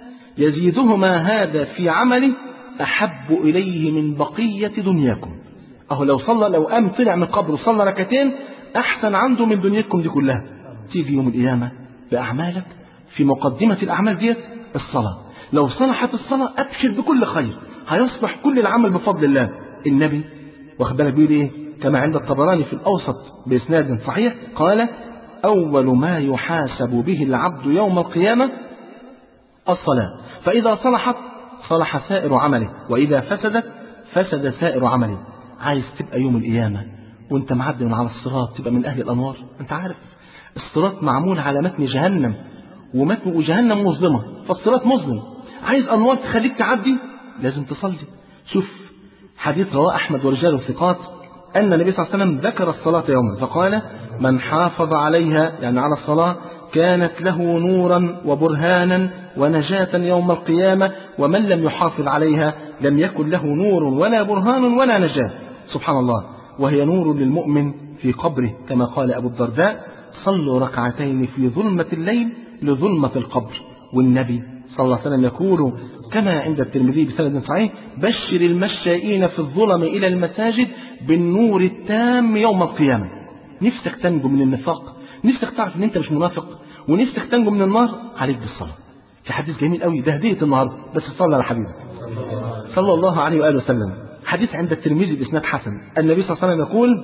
يزيدهما هذا في عمله أحب إليه من بقية دنياكم. أهو لو صلى، لو قام طلع من القبر وصلى ركعتين أحسن عنده من دنياكم دي كلها. تيجي يوم القيامة بأعمالك، في مقدمة الأعمال ديت الصلاة، لو صلحت الصلاة أبشر بكل خير، هيصلح كل العمل بفضل الله. النبي واخد بالك بيقول إيه كما عند الطبراني في الأوسط بإسناد صحيح، قال أول ما يحاسب به العبد يوم القيامة الصلاة، فإذا صلحت صلح سائر عمله، وإذا فسدت فسد سائر عمله. عايز تبقى يوم القيامة وانت معدي من على الصراط تبقى من أهل الأنوار؟ انت عارف الصراط معمول على متن جهنم، ومتن وجهنم مظلمة، فالصراط مظلم. عايز أنوار تخليك تعدي لازم تصلي. شوف حديث رواه أحمد ورجاله ثقات أن النبي صلى الله عليه وسلم ذكر الصلاة يوما فقال من حافظ عليها، يعني على الصلاة، كانت له نورا وبرهانا ونجاة يوم القيامة، ومن لم يحافظ عليها لم يكن له نور ولا برهان ولا نجاة. سبحان الله. وهي نور للمؤمن في قبره، كما قال أبو الدرداء صلوا ركعتين في ظلمة الليل لظلمة القبر. والنبي صلى الله عليه وسلم يقول كما عند الترمذي بسند صحيح بشر المشائين في الظلم إلى المساجد بالنور التام يوم القيامة. نفسك تنجو من النفاق، نفسك تعرف ان انت مش منافق، ونفسك تنجو من النار، عليك بالصلاة. في حديث جميل قوي، ده هدية النهارده، بس صلى على حبيبك صلى الله عليه وآله وسلم. حديث عند الترمذي بإسناد حسن، النبي صلى الله عليه وسلم يقول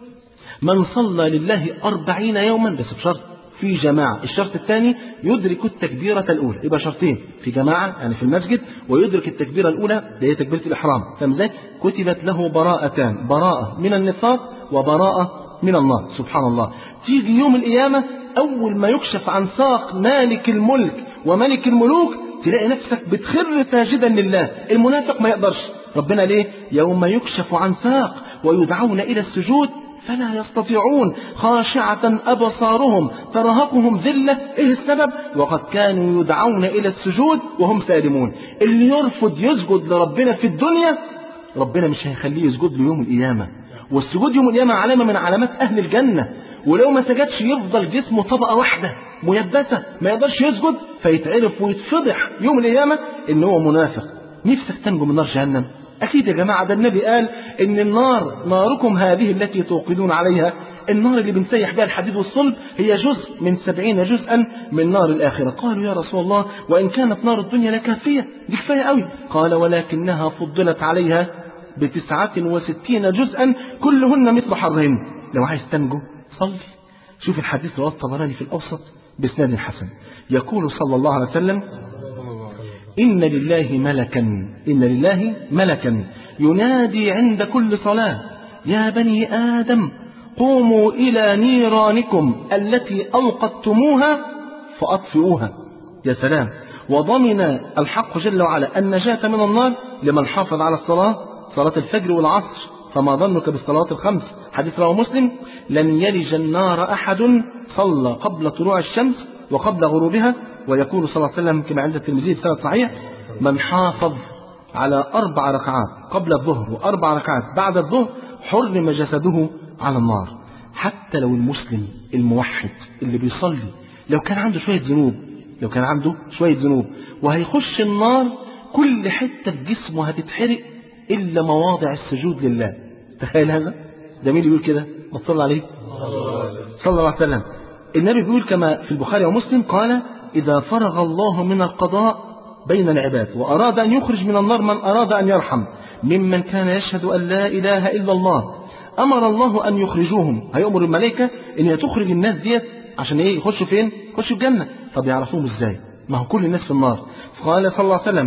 من صلى لله أربعين يوما، بس بشرط في جماعة، الشرط الثاني يدرك التكبيرة الأولى، يبقى شرطين في جماعة يعني في المسجد، ويدرك التكبيرة الأولى اللي هي تكبيرة الإحرام، فمزاج كتبت له براءتان، براءة من النفاق وبراءة من النار. سبحان الله. تيجي يوم القيامة أول ما يكشف عن ساق مالك الملك وملك الملوك تلاقي نفسك بتخر ساجدا لله. المنافق ما يقدرش، ربنا ليه؟ يوم يكشف عن ساق ويدعون إلى السجود فلا يستطيعون خاشعة أبصارهم ترهقهم ذلة. إيه السبب؟ وقد كانوا يدعون إلى السجود وهم سالمون. اللي يرفض يسجد لربنا في الدنيا ربنا مش هيخليه يسجد له يوم القيامة، والسجود يوم القيامة علامة من علامات أهل الجنة. ولو ما سجدش يفضل جسمه طبقة واحدة ميبسة، ما يقدرش يسجد، فيتعرف ويتفضح يوم القيامة إن هو منافق. نفسك تنجو من نار جهنم؟ أكيد يا جماعة، ده النبي قال إن النار ناركم هذه التي توقدون عليها، النار اللي بنسيح بها الحديد والصلب هي جزء من سبعين جزءا من نار الآخرة. قالوا يا رسول الله وإن كانت نار الدنيا لكافية، دي كفاية قوي. قال ولكنها فضلت عليها بتسعة وستين جزءا كلهن مثل حرهن. لو عايز تنجو صلي. شوف الحديث رواه الطبراني في الأوسط بإسناد حسن، يقول صلى الله عليه وسلم إن لله ملكا إن لله ملكا ينادي عند كل صلاة يا بني آدم قوموا إلى نيرانكم التي أوقدتموها فأطفئوها. يا سلام. وضمن الحق جل وعلا النجاة من النار لمن حافظ على الصلاة، صلاة الفجر والعصر، فما ظنك بالصلوات الخمس. حديث رواه مسلم لن يلج النار أحد صلى قبل طلوع الشمس وقبل غروبها. ويقول صلى الله عليه وسلم كما عند الترمذي بسند صحيح من حافظ على أربع ركعات قبل الظهر وأربع ركعات بعد الظهر حرم جسده على النار. حتى لو المسلم الموحد اللي بيصلي لو كان عنده شوية ذنوب لو كان عنده شوية ذنوب وهيخش النار، كل حتة في جسمه هتتحرق إلا مواضع السجود لله. تخيل هذا؟ ده مين اللي يقول كده؟ ما تصلى عليه صلى الله عليه وسلم. النبي بيقول كما في البخاري ومسلم قال إذا فرغ الله من القضاء بين العباد وأراد أن يخرج من النار من أراد أن يرحم ممن كان يشهد أن لا إله إلا الله أمر الله أن يخرجوهم، هيأمر الملائكة أن تخرج الناس ديت عشان إيه؟ يخشوا فين؟ يخشوا الجنة. طب يعرفوهم إزاي؟ ما هو كل الناس في النار. قال صلى الله عليه وسلم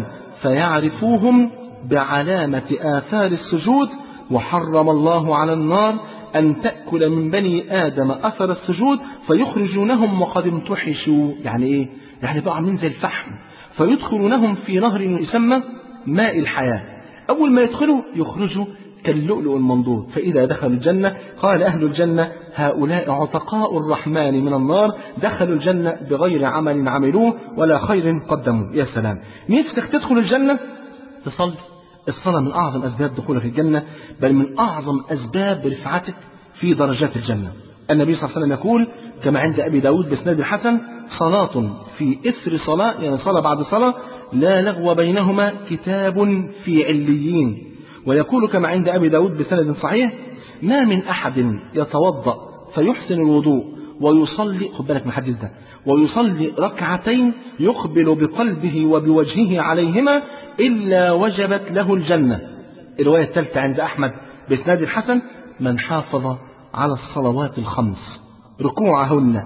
فيعرفوهم بعلامة آثار السجود، وحرم الله على النار أن تأكل من بني آدم أثر السجود فيخرجونهم وقد امتحشوا. يعني إيه؟ يعني بقى عاملين زي الفحم، فيدخلونهم في نهر يسمى ماء الحياة. أول ما يدخلوا يخرجوا كاللؤلؤ المنضود، فإذا دخلوا الجنة قال أهل الجنة هؤلاء عتقاء الرحمن من النار، دخلوا الجنة بغير عمل عملوه ولا خير قدموه. يا سلام، نفسك تدخل الجنة تصلي. الصلاة من أعظم أسباب دخولك الجنة، بل من أعظم أسباب رفعتك في درجات الجنة. النبي صلى الله عليه وسلم يقول كما عند أبي داود بإسناد الحسن صلاة في إثر صلاة، يعني صلاة بعد صلاة لا لغو بينهما كتاب في عليين. ويقول كما عند أبي داود بسند صحيح ما من أحد يتوضأ فيحسن الوضوء ويصلي، خد بالك من الحديث ده، ويصلي ركعتين يقبل بقلبه وبوجهه عليهما إلا وجبت له الجنة. الرواية الثالثة عند أحمد بإسناد الحسن من حافظ على الصلوات الخمس ركوعهن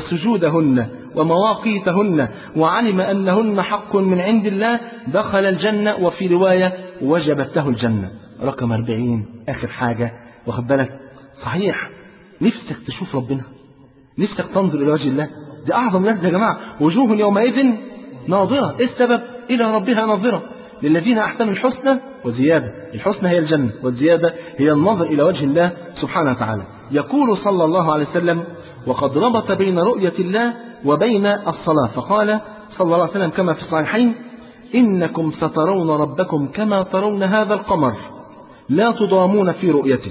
وسجودهن ومواقيتهن وعلم أنهن حق من عند الله دخل الجنة. وفي رواية وجبت له الجنة. رقم أربعين آخر حاجة، واخد بالك؟ صحيح نفسك تشوف ربنا، نفسك تنظر إلى وجه الله، دي أعظم لذة يا جماعة. وجوه يومئذ ناظرة، إيه السبب؟ إلى ربها ناظرة. للذين أحسنوا الحسنى وزيادة، الحسنى هي الجنة والزيادة هي النظر إلى وجه الله سبحانه وتعالى. يقول صلى الله عليه وسلم وقد ربط بين رؤية الله وبين الصلاة، فقال صلى الله عليه وسلم كما في الصحيحين إنكم سترون ربكم كما ترون هذا القمر لا تضامون في رؤيته،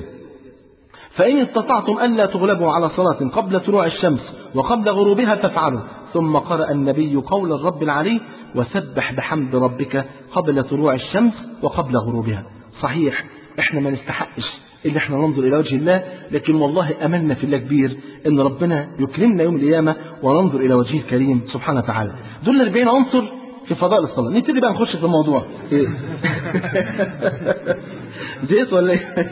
فإن استطعتم ألا تغلبوا على صلاة قبل طلوع الشمس وقبل غروبها فافعلوا. ثم قرأ النبي قول الرب العلي وسبح بحمد ربك قبل طلوع الشمس وقبل غروبها. صحيح احنا ما نستحقش اللي احنا ننظر إلى وجه الله، لكن والله أملنا في الله كبير إن ربنا يكرمنا يوم القيامة وننظر إلى وجهه الكريم سبحانه وتعالى. دول أربعين عنصر في فضائل الصلاة. نبتدي بقى نخش في الموضوع. إيه؟ زيت ولا ايه؟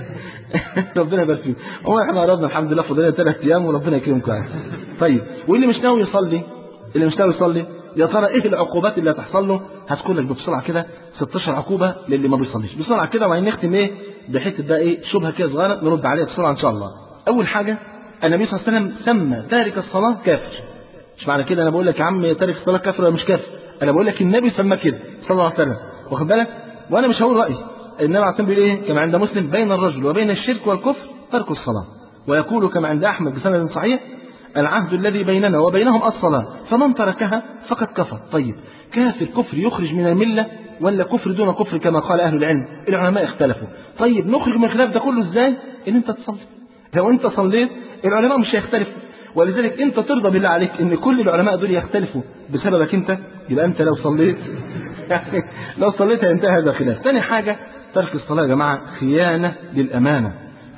ربنا يبارك فيك. هو احنا قربنا الحمد لله فضلنا ثلاث ايام وربنا يكرمكم يعني. طيب واللي مش ناوي يصلي، اللي مش ناوي يصلي يا ترى ايه العقوبات اللي هتحصل له؟ هذكر لك بسرعه كده ستاشر عقوبه للي ما بيصليش بسرعه كده، وبعدين نختم ايه بحته بقى ايه شبهه كده صغيره نرد عليها بسرعه ان شاء الله. اول حاجه النبي صلى الله عليه وسلم سمى تارك الصلاه كافر. مش معنى كده انا بقول لك يا عم تارك الصلاه كافر ولا مش كافر، انا بقول لك النبي سمى كده صلى الله عليه وسلم، واخد بالك؟ وانا مش هقول رايي. النبي عليه الصلاه والسلام بيقول ايه كما عند مسلم بين الرجل وبين الشرك والكفر ترك الصلاه. ويقول كما عند احمد بسند صحيح العهد الذي بيننا وبينهم الصلاة فمن تركها فقد كفر. طيب كافر كفر يخرج من الملة ولا كفر دون كفر كما قال أهل العلم؟ العلماء اختلفوا. طيب نخرج من الخلاف ده كله ازاي؟ ان انت تصلي. لو انت صليت العلماء مش هيختلفوا، ولذلك انت ترضى بالله عليك ان كل العلماء دول يختلفوا بسببك انت، يبقى انت لو صليت يعني لو صليت هينتهي هذا الخلاف. ثاني حاجة ترك الصلاة يا جماعة خيانة للأمانة.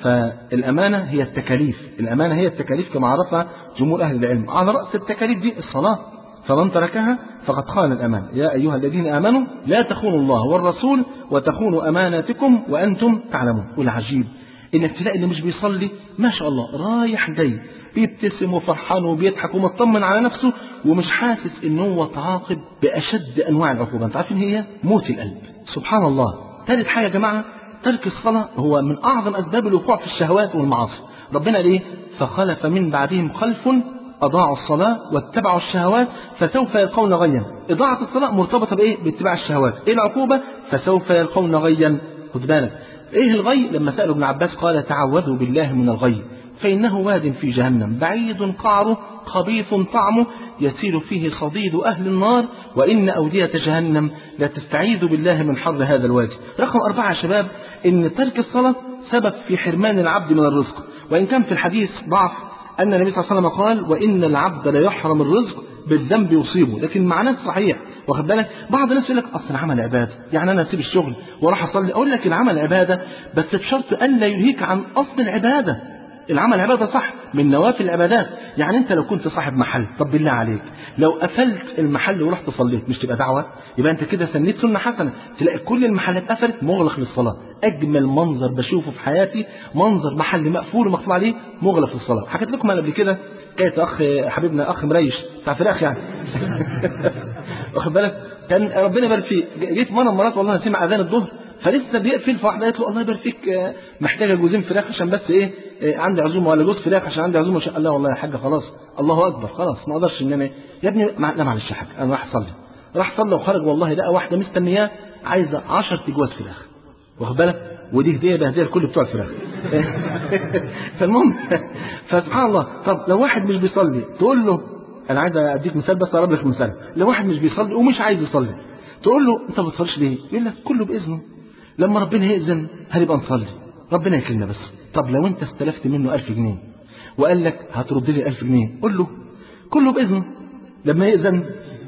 فالأمانة هي التكاليف، الأمانة هي التكاليف كما عرفها جمهور أهل العلم. على رأس التكاليف دي الصلاة، فمن تركها فقد خان الأمانة. يا أيها الذين آمنوا لا تخونوا الله والرسول وتخونوا أماناتكم وأنتم تعلمون. والعجيب إنك تلاقي اللي مش بيصلي ما شاء الله رايح جاي بيبتسم وفرحان وبيضحك ومطمن على نفسه ومش حاسس إن هو تعاقب بأشد أنواع العقوبة. أنت عارفين هي موت القلب. سبحان الله. ثالث حاجة يا جماعة ترك الصلاة هو من أعظم أسباب الوقوع في الشهوات والمعاصي. ربنا ليه فخلف من بعدهم خلف أضاعوا الصلاة واتبعوا الشهوات فسوف يلقون غيا. إضاعة الصلاة مرتبطة بإيه؟ باتباع الشهوات. إيه العقوبة؟ فسوف يلقون غيا. خد بالك إيه الغي؟ لما سألوا ابن عباس قال تعوذوا بالله من الغي فإنه واد في جهنم بعيد قعره خبيث طعمه يسير فيه صديد أهل النار وإن أودية جهنم لا تستعيذ بالله من حر هذا الوادي. رقم أربعة يا شباب إن ترك الصلاة سبب في حرمان العبد من الرزق، وإن كان في الحديث ضعف أن النبي صلى الله عليه وسلم قال وإن العبد لا يحرم الرزق بالذنب يصيبه، لكن معناه صحيح. واخد بالك بعض الناس يقول لك أصل العمل عبادة، يعني أنا أسيب الشغل وراح أصلي. أقول لك العمل عبادة بس بشرط أن لا يلهيك عن أصل العبادة. العمل عبادة صح، من نوافل العبادات. يعني انت لو كنت صاحب محل، طب بالله عليك لو قفلت المحل ورحت صليت مش تبقى دعوة؟ يبقى انت كده سنيت سنة حسنة. تلاقي كل المحلات قفلت مغلق للصلاة. اجمل منظر بشوفه في حياتي منظر محل مقفول ومقفول عليه مغلق للصلاة. حكيت لكم انا قبل كده كانت اخ حبيبنا اخ مريش بتاع فراخ يعني واخد بالك، كان ربنا يبارك فيه، جيت مره مرات والله سمع اذان الظهر فلسه بيقفل، فواحده قالت له الله يبارك فيك محتاجه جوزين فراخ عشان بس ايه عندي عزومه، ولا جوز فراخ عشان عندي عزومه. قال لا والله يا حاجه خلاص الله اكبر خلاص ما اقدرش ان انا يا ابني لا معلش يا حاج انا راح اصلي. راح صلى وخرج والله لقى واحده مستنياه عايزه عشرة اجواز فراخ، واخد بالك، ودي هديه بهديه لكل بتوع الفراخ فالمهم فسبحان الله. طب لو واحد مش بيصلي تقول له، انا عايز اديك مثال بس اقرب لك مثال، لو واحد مش بيصلي ومش عايز يصلي تقول له انت ما بتصليش ليه؟ يقول لك كله باذنه، لما ربنا يأذن هنبقى نصلي، ربنا يكرمنا بس. طب لو انت استلفت منه ألف جنيه وقال لك هترد لي ألف جنيه، قول له كله باذنه، لما يأذن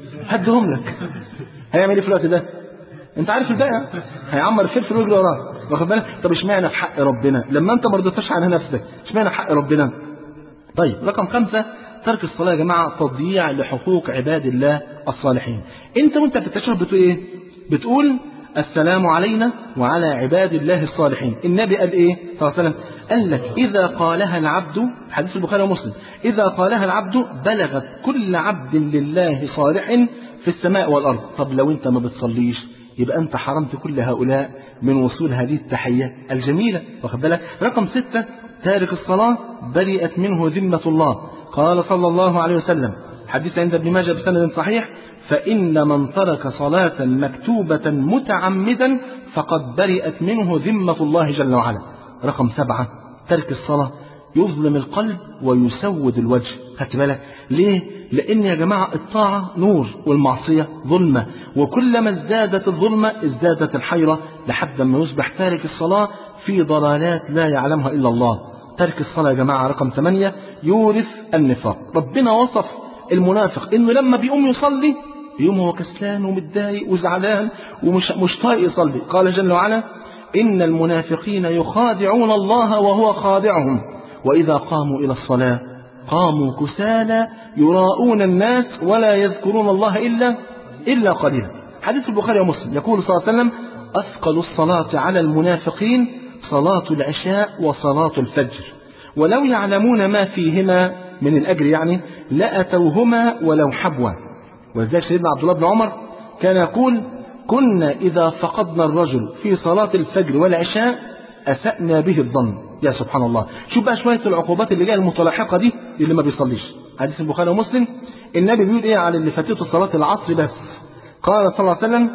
هدهم لك. هيعمل ايه في الوقت ده؟ انت عارف الباقي هيعمر الفلفل ويجري وراه، واخد بالك. طب اشمعنى في حق ربنا لما انت ما رضيتش عنها نفسك؟ اشمعنى في حق ربنا؟ طيب رقم خمسة، ترك الصلاة يا جماعة تضييع لحقوق عباد الله الصالحين. انت وانت بتتشهد بتقول ايه؟ بتقول السلام علينا وعلى عباد الله الصالحين. النبي قال ايه صلى الله عليه وسلم؟ قال لك اذا قالها العبد، حديث البخاري ومسلم، اذا قالها العبد بلغت كل عبد لله صالح في السماء والارض. طب لو انت ما بتصليش يبقى انت حرمت كل هؤلاء من وصول هذه التحية الجميلة، واخد بالك. رقم ستة، تارك الصلاة برئت منه ذمة الله. قال صلى الله عليه وسلم، حديث عند ابن ماجه بسند صحيح، فإن من ترك صلاة مكتوبة متعمدا فقد برئت منه ذمة الله جل وعلا. رقم سبعة، ترك الصلاة يظلم القلب ويسود الوجه. خدت بالك ليه؟ لأن يا جماعة الطاعة نور والمعصية ظلمة، وكلما ازدادت الظلمة ازدادت الحيرة، لحد ما يصبح تارك الصلاة في ضلالات لا يعلمها إلا الله. ترك الصلاة يا جماعة رقم ثمانية يورث النفاق. ربنا وصف المنافق إنه لما بيقوم يصلي يوم هو كسلان ومتضايق وزعلان ومش مش طايق يصلي. قال جل وعلا إن المنافقين يخادعون الله وهو خادعهم وإذا قاموا إلى الصلاة قاموا كسالى يراءون الناس ولا يذكرون الله إلا إلا قليلا. حديث البخاري ومسلم يقول صلى الله عليه وسلم أثقل الصلاة على المنافقين صلاة العشاء وصلاة الفجر ولو يعلمون ما فيهما من الأجر يعني لأتوهما ولو حبوا. وذلك سيدنا عبد الله بن عمر كان يقول كنا إذا فقدنا الرجل في صلاة الفجر والعشاء أسأنا به الظن. يا سبحان الله، شوف بقى شوية العقوبات اللي جايه المتلاحقة دي اللي ما بيصليش. حديث البخاري ومسلم النبي بيقول إيه على اللي فاتته صلاة العصر بس؟ قال صلى الله عليه وسلم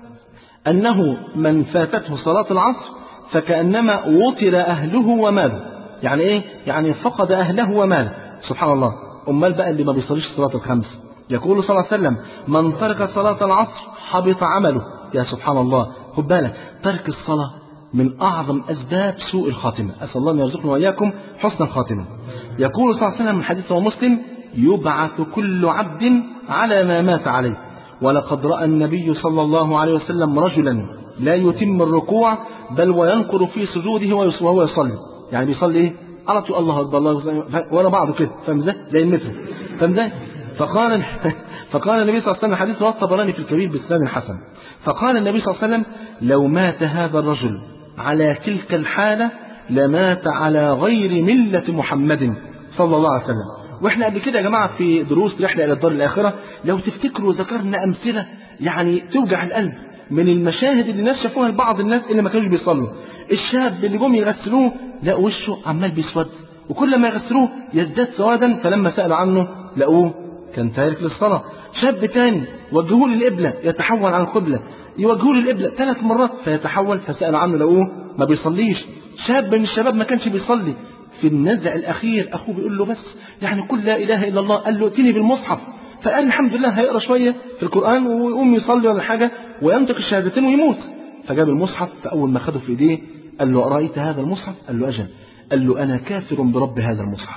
أنه من فاتته صلاة العصر فكأنما وطر أهله وماله. يعني إيه؟ يعني فقد أهله وماله. سبحان الله. أمال بقى اللي ما بيصليش صلاة الخمس؟ يقول صلى الله عليه وسلم من ترك صلاة العصر حبط عمله. يا سبحان الله. خد بالك، ترك الصلاة من أعظم أسباب سوء الخاتمة. أسأل الله أن يرزقنا وإياكم حسن الخاتمة. يقول صلى الله عليه وسلم من حديث مسلم يبعث كل عبد على ما مات عليه. ولقد رأى النبي صلى الله عليه وسلم رجلا لا يتم الركوع بل وينقر في سجوده وهو يصلي. يعني بيصلي إيه؟ على طول الله أكبر الله ورا بعضه كده، فاهم ازاي؟ زي المترو، فاهم ازاي؟ فقال فقال النبي صلى الله عليه وسلم حديث رواه الطبراني في الكبير بإسناد حسن، فقال النبي صلى الله عليه وسلم لو مات هذا الرجل على تلك الحالة لمات على غير ملة محمد صلى الله عليه وسلم. واحنا قبل كده يا جماعة في دروس رحلة إلى الدار الآخرة لو تفتكروا ذكرنا أمثلة يعني توجع القلب من المشاهد اللي الناس شافوها لبعض الناس اللي ما كانوش بيصلوا. الشاب اللي جم يغسلوه لقوا وشه عمال بيسود، وكل ما يغسلوه يزداد سوادا، فلما سألوا عنه لقوه كان تارك للصلاة. شاب تاني وجهوه للقبلة يتحول عن القبلة، يوجهوه للقبلة ثلاث مرات فيتحول، فسألوا عنه لقوه ما بيصليش. شاب من الشباب ما كانش بيصلي، في النزع الأخير أخوه بيقول له بس يعني قل لا إله إلا الله، قال له ائتني بالمصحف، فقال الحمد لله هيقرأ شوية في القرآن ويقوم يصلي ولا حاجة وينطق الشهادتين ويموت. فجاب المصحف، فأول ما خده في إيديه قال له أرأيت هذا المصحف؟ قال له أجل. قال له أنا كافر برب هذا المصحف،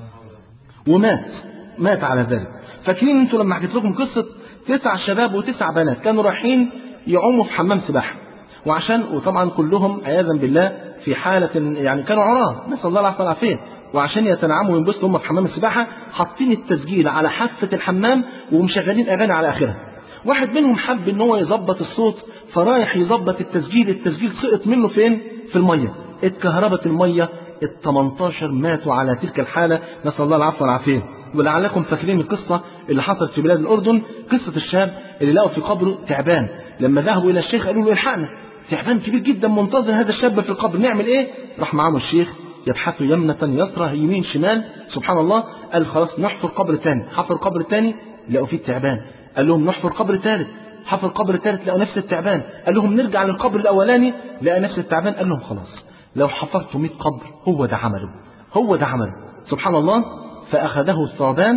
ومات مات على ذلك. فاكرين انتوا لما حكيت لكم قصة تسع شباب وتسع بنات كانوا رايحين يعوموا في حمام سباحة، وعشان وطبعا كلهم عياذا بالله في حالة يعني كانوا عراة، نسأل الله العافية والعافية، وعشان يتنعموا وينبسطوا هم في حمام السباحة حاطين التسجيل على حافة الحمام ومشغلين أغاني على آخرها. واحد منهم حب ان هو يظبط الصوت فرايح يظبط التسجيل، التسجيل سقط منه فين؟ في المية، اتكهربت المية، ال تمنتاشر ماتوا على تلك الحالة، نسأل الله العفو والعافية. ولعلكم فاكرين القصة اللي حصلت في بلاد الأردن، قصة الشاب اللي لقوا في قبره تعبان، لما ذهبوا إلى الشيخ قالوا له الحقنا تعبان كبير جدا منتظر هذا الشاب في القبر، نعمل إيه؟ راح معاهم الشيخ يبحثوا يمنة يسرى يمين شمال، سبحان الله، قال خلاص نحفر قبر تاني. حفر قبر تاني لقوا فيه التعبان، قال لهم نحفر قبر ثالث، حفر قبر ثالث لقوا نفس التعبان، قال لهم نرجع للقبر الأولاني لقى نفس التعبان، قال لهم خلاص لو حفرتوا مئة قبر هو ده عمله، هو ده عمله، سبحان الله. فأخذه الثعبان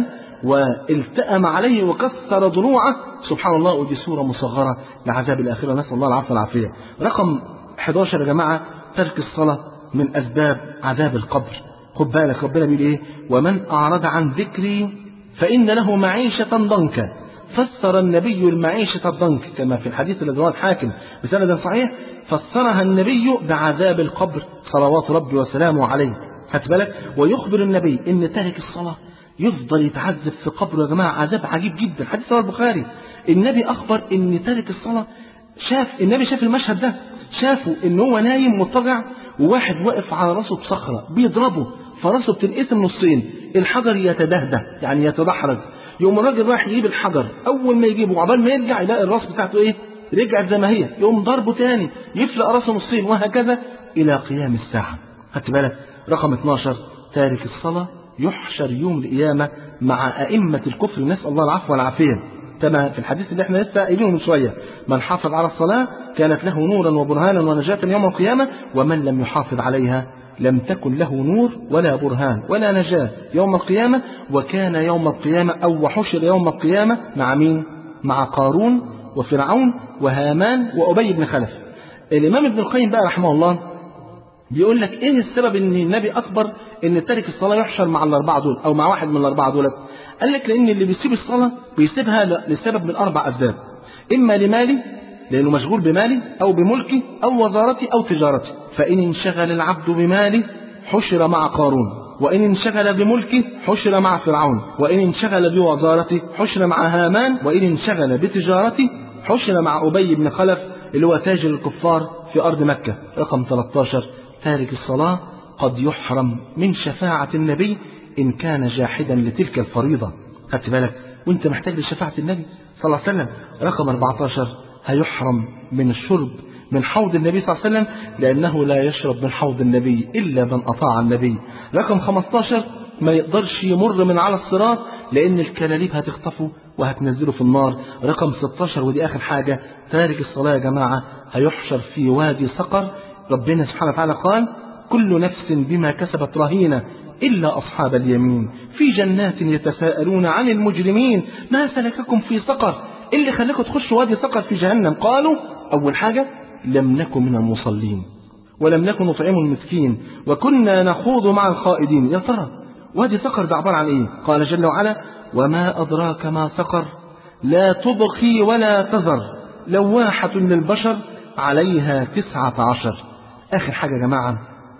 والتأم عليه وكسر ضلوعه، سبحان الله. ودي صورة مصغرة لعذاب الآخرة، نسأل الله العفو والعافية. رقم حداشر يا جماعة، ترك الصلاة من أسباب عذاب القبر. خد بالك ربنا بيقول إيه؟ ومن أعرض عن ذكري فإن له معيشة ضنكا. فسر النبي المعيشة الضنك كما في الحديث الذي رواه الحاكم بسند صحيح، فسرها النبي بعذاب القبر صلوات ربي وسلامه عليه. خدت بالك؟ ويخبر النبي ان تارك الصلاة يفضل يتعذب في قبره يا جماعة عذاب عجيب جدا. حديث رواه البخاري، النبي أخبر ان تارك الصلاة، شاف النبي شاف المشهد ده، شافه ان هو نايم مضطجع وواحد واقف على راسه بصخرة بيضربه، فراسه بتنقسم نصين، الحجر يتدهده يعني يتدحرج، يقوم الراجل رايح يجيب الحجر، اول ما يجيبه عقبال ما يرجع يلاقي الراس بتاعته ايه؟ رجعت زي ما هي، يقوم ضربه تاني يفلق راسه نصين، وهكذا الى قيام الساعه. خدت بالك؟ رقم اتناشر، تارك الصلاه يحشر يوم القيامه مع ائمه الكفر، نسال الله العفو والعافيه، كما في الحديث اللي احنا لسه قايلينه من شويه، من حافظ على الصلاه كانت له نورا وبرهانا ونجاة يوم القيامه، ومن لم يحافظ عليها لم تكن له نور ولا برهان ولا نجاة يوم القيامة، وكان يوم القيامة أو وحشر يوم القيامة مع مين؟ مع قارون وفرعون وهامان وأبي بن خلف. الإمام ابن القيم بقى رحمه الله بيقول لك إيه السبب إن النبي أكبر إن تارك الصلاة يحشر مع الأربعة دول أو مع واحد من الأربعة دول؟ قال لك لأن اللي بيسيب الصلاة بيسيبها لسبب من أربع أسباب، إما لمالي لأنه مشغول بمالي أو بملكي أو وزارتي أو تجارتي، فإن انشغل العبد بماله حشر مع قارون، وإن انشغل بملكه حشر مع فرعون، وإن انشغل بوزارته حشر مع هامان، وإن انشغل بتجارته حشر مع أبي بن خلف اللي هو تاجر الكفار في أرض مكة. رقم ثلاثة عشر، تارك الصلاة قد يحرم من شفاعة النبي إن كان جاحدا لتلك الفريضة. خدت بالك؟ وانت محتاج لشفاعة النبي صلى الله عليه وسلم. رقم أربعة عشر، هيحرم من الشرب من حوض النبي صلى الله عليه وسلم لأنه لا يشرب من حوض النبي إلا من أطاع النبي. رقم خمسة عشر، ما يقدرش يمر من على الصراط لأن الكلاليب هتخطفه وهتنزله في النار. رقم ستة عشر ودي آخر حاجة، تارك الصلاة يا جماعة هيحشر في وادي سقر. ربنا سبحانه وتعالى قال كل نفس بما كسبت رهينة إلا أصحاب اليمين في جنات يتساءلون عن المجرمين ما سلككم في سقر، اللي خلاكم تخشوا وادي سقر في جهنم؟ قالوا أول حاجة لم نكن من المصلين ولم نكن نطعم المسكين وكنا نخوض مع الخائدين. يا ترى وادي سقر ده عبارة عن إيه؟ قال جل وعلا وما أدراك ما سقر لا تبقي ولا تذر لواحة للبشر عليها تسعة عشر. آخر حاجة يا جماعة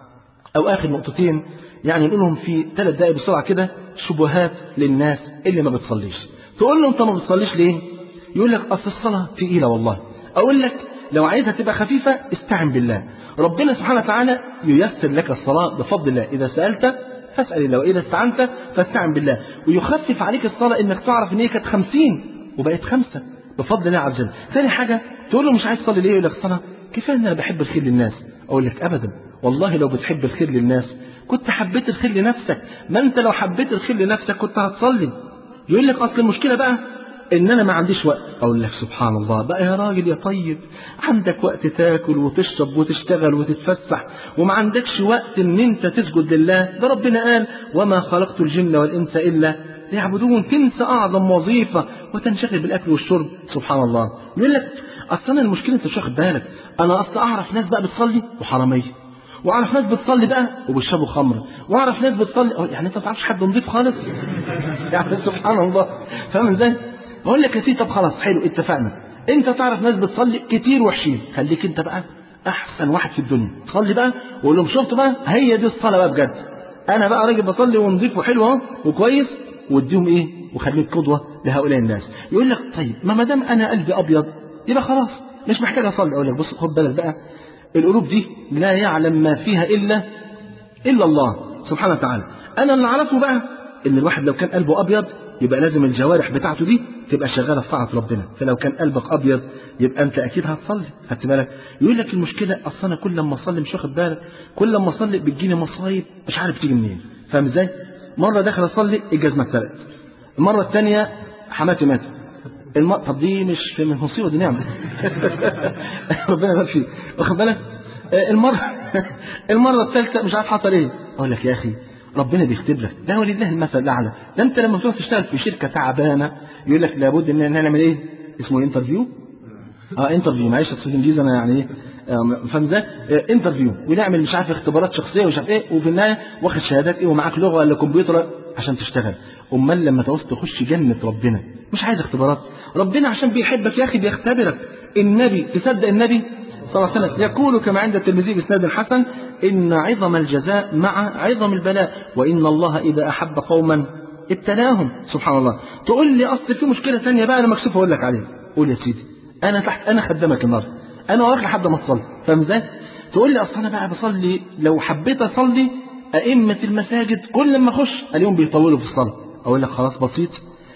أو آخر نقطتين يعني نقولهم في ثلاث دقائق بسرعة كده، شبهات للناس اللي ما بتصليش. تقول له أنت ما بتصليش ليه؟ يقول لك أصل الصلاة تقيلة والله. أقول لك لو عايزها تبقى خفيفة استعن بالله، ربنا سبحانه وتعالى ييسر لك الصلاة بفضل الله. إذا سألت فاسأل الله وإذا استعنت فاستعن بالله، ويخفف عليك الصلاة إنك تعرف إن هي كانت خمسين وبقت خمسة بفضل الله عز وجل. ثاني حاجة تقول له مش عايز تصلي ليه؟ يقول لك الصلاة كفاية إن أنا بحب الخير للناس. أقول لك أبدا والله لو بتحب الخير للناس كنت حبيت الخير لنفسك، ما أنت لو حبيت الخير لنفسك كنت هتصلي. يقول لك أصل المشكلة بقى إن أنا ما عنديش وقت. أقول لك سبحان الله بقى يا راجل يا طيب، عندك وقت تاكل وتشرب وتشتغل وتتفسح وما عندكش وقت إن أنت تسجد لله؟ ده ربنا قال وما خلقت الجن والإنس إلا ليعبدون. تنسى أعظم وظيفة وتنشغل بالأكل والشرب. سبحان الله. يقول لك أصلا المشكلة أنت مش واخد بالك، أنا أصلا أعرف ناس بقى بتصلي وحرامية، وأعرف ناس بتصلي بقى وبيشربوا خمر، وأعرف ناس بتصلي يعني أنت ما تعرفش حد نضيف خالص يعني سبحان الله. فاهم إزاي؟ أقول لك يا سيدي طب خلاص حلو اتفقنا، أنت تعرف ناس بتصلي كتير وحشين، خليك أنت بقى أحسن واحد في الدنيا، صلي بقى وقول لهم شفت بقى هي دي الصلاة بقى بجد. انا بقى راجل بصلي ونضيف وحلو اهو وكويس، واديهم ايه وخليك قدوه لهؤلاء الناس. يقول لك طيب ما دام انا قلبي ابيض يبقى خلاص مش محتاج اصلي. اقول لك بص خد بالك بقى، القلوب دي لا يعلم ما فيها الا الا الله سبحانه وتعالى. انا اللي اعرفه بقى ان الواحد لو كان قلبه ابيض يبقى لازم الجوارح بتاعته دي تبقى شغاله في طاعه ربنا. فلو كان قلبك ابيض يبقى انت اكيد هتصلي. خدت بالك؟ يقول لك المشكله اصل انا كل لما اصلي مش واخد بالك، كل لما اصلي بتجيني مصايب مش عارف تيجي منين. فاهم ازاي؟ مره داخل اصلي الجزمه اتسرقت، المره الثانيه حماتي ماتت، الم... طب دي مش من مصيبه، دي نعمه ربنا يبارك فيك. واخد بالك؟ المره المره الثالثه مش عارف حصل ايه. اقول لك يا اخي ربنا بيختبرك، ده ولله المثل الاعلى. ده انت لما تروح تشتغل في شركه تعبانه يقول لك لابد ان نعمل ايه؟ اسمه انترفيو. اه انترفيو، معلش اصل الانجليزي انا يعني ايه فاهم ازاي؟ انترفيو، ونعمل مش عارف اختبارات شخصيه ومش عارف ايه، وفي النهايه واخد شهادات ايه ومعاك لغه ولا كمبيوتر عشان تشتغل. امال لما تعوز تخش جنه ربنا مش عايز اختبارات، ربنا عشان بيحبك يا اخي بيختبرك. النبي، تصدق النبي صلى الله عليه وسلم يقول كما عند الترمذي باسناد حسن: ان عظم الجزاء مع عظم البلاء، وان الله اذا احب قوما ابتلاهم. سبحان الله. تقول لي اصل في مشكله ثانيه بقى انا مكسوف اقول لك عليها. قول يا سيدي، انا تحت، انا خدامك النهارده، انا وراك لحد ما تصلي. فاهم ازاي؟ تقول لي اصل انا بقى بصلي، لو حبيت اصلي ائمه المساجد كل ما اخش اليوم بيطولوا في الصلاه. اقول لك خلاص بسيط،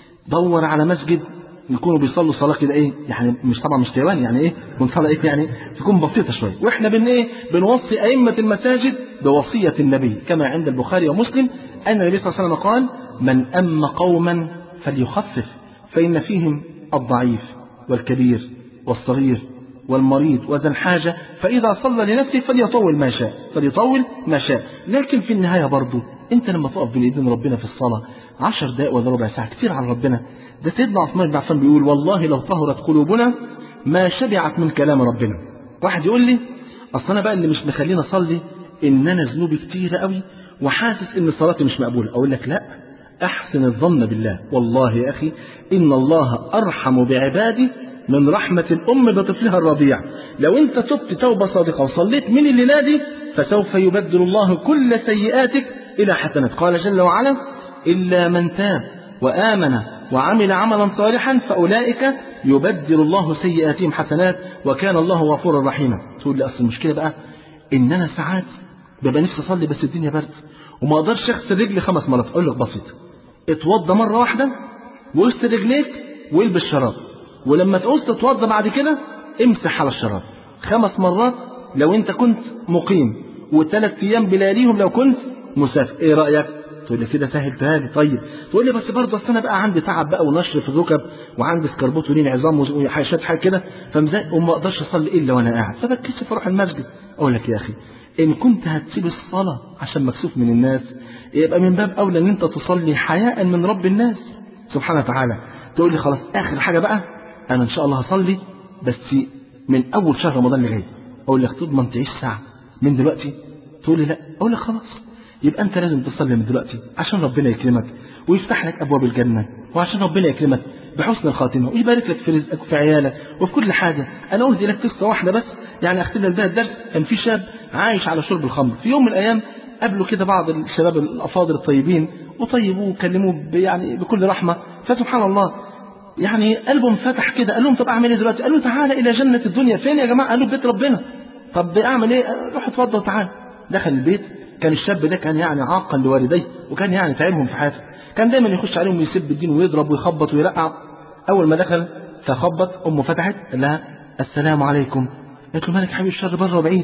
دور على مسجد يكونوا بيصلوا صلاه كده ايه يعني، مش طبعا مش تيوان يعني ايه، تكون صلاه ايه يعني تكون بسيطه شويه. واحنا بن ايه بنوصي ائمه المساجد بوصيه النبي كما عند البخاري ومسلم ان النبي صلى الله عليه وسلم قال: من أم قوما فليخفف فإن فيهم الضعيف والكبير والصغير والمريض وذا الحاجة، فإذا صلى لنفسه فليطول ما شاء فليطول ما شاء. لكن في النهاية برضو أنت لما تقف بين إيدين ربنا في الصلاة عشر دقائق ولا ربع ساعة كتير على ربنا. ده سيدنا عثمان بن عفان بيقول: والله لو طهرت قلوبنا ما شبعت من كلام ربنا. واحد يقول لي أصل أنا بقى اللي مش مخليني أصلي إن أنا ذنوبي كتير قوي وحاسس إن صلاتي مش مقبولة. أقول لك لا، أحسن الظن بالله. والله يا أخي إن الله أرحم بعبادي من رحمة الأم بطفلها الرضيع. لو أنت تبت توبة صادقة وصليت من الليلة دي فسوف يبدل الله كل سيئاتك إلى حسنات. قال جل وعلا: إلا من تاب وآمن وعمل عملا صالحا فأولئك يبدل الله سيئاتهم حسنات وكان الله غفورا رحيما. تقول لي أصل المشكلة بقى إن أنا ساعات ببقى نفسي أصلي بس الدنيا برد وما أقدرش أغسل رجلي خمس مرات. أقول لك بسيط، اتوضى مرة واحدة واغسل رجليك والبس شراب، ولما تعوز تتوضى بعد كده امسح على الشراب خمس مرات لو انت كنت مقيم، وثلاث ايام بلاليهم لو كنت مسافر. ايه رايك؟ تقول لي كده سهلتها لي. طيب تقول لي بس برضه اصل انا بقى عندي تعب بقى ونشر في الركب وعندي سكربوت ولين عظام وحاجات حاجه كده فمزاج وما اقدرش اصلي الا وانا قاعد فبتكسف اروح المسجد. اقول لك يا اخي ان كنت هتسيب الصلاه عشان مكسوف من الناس يبقى من باب اولى ان انت تصلي حياء من رب الناس سبحانه وتعالى. تقول لي خلاص اخر حاجه بقى انا ان شاء الله هصلي بس من اول شهر رمضان اللي جاي. اقول لك تضمن تعيش ساعه من دلوقتي؟ تقول لي لا. اقول لك خلاص يبقى انت لازم تصلي من دلوقتي عشان ربنا يكرمك ويفتح لك ابواب الجنه، وعشان ربنا يكرمك بحسن الخاتمه ويبارك لك في رزقك وفي عيالك وفي كل حاجه. انا اهدي لك قصه واحده بس يعني اختم لك بها الدرس. كان في شاب عايش على شرب الخمر. في يوم من الايام قابله كده بعض الشباب الافاضل الطيبين وطيبوه وكلموه يعني بكل رحمه. فسبحان الله يعني قلبه انفتح كده. قال لهم طب اعمل ايه دلوقتي؟ قالوا تعالى الى جنه الدنيا. فين يا جماعه؟ قالوا بيت ربنا. طب اعمل ايه؟ روح اتفضل وتعالى. دخل البيت. كان الشاب ده كان يعني عاقا لوالديه وكان يعني تعبهم في حياته. كان دايما يخش عليهم ويسب الدين ويضرب ويخبط ويرقع. اول ما دخل فخبط امه فتحت قال لها السلام عليكم. قالت له مالك حبيبي الشر بره وبعيد؟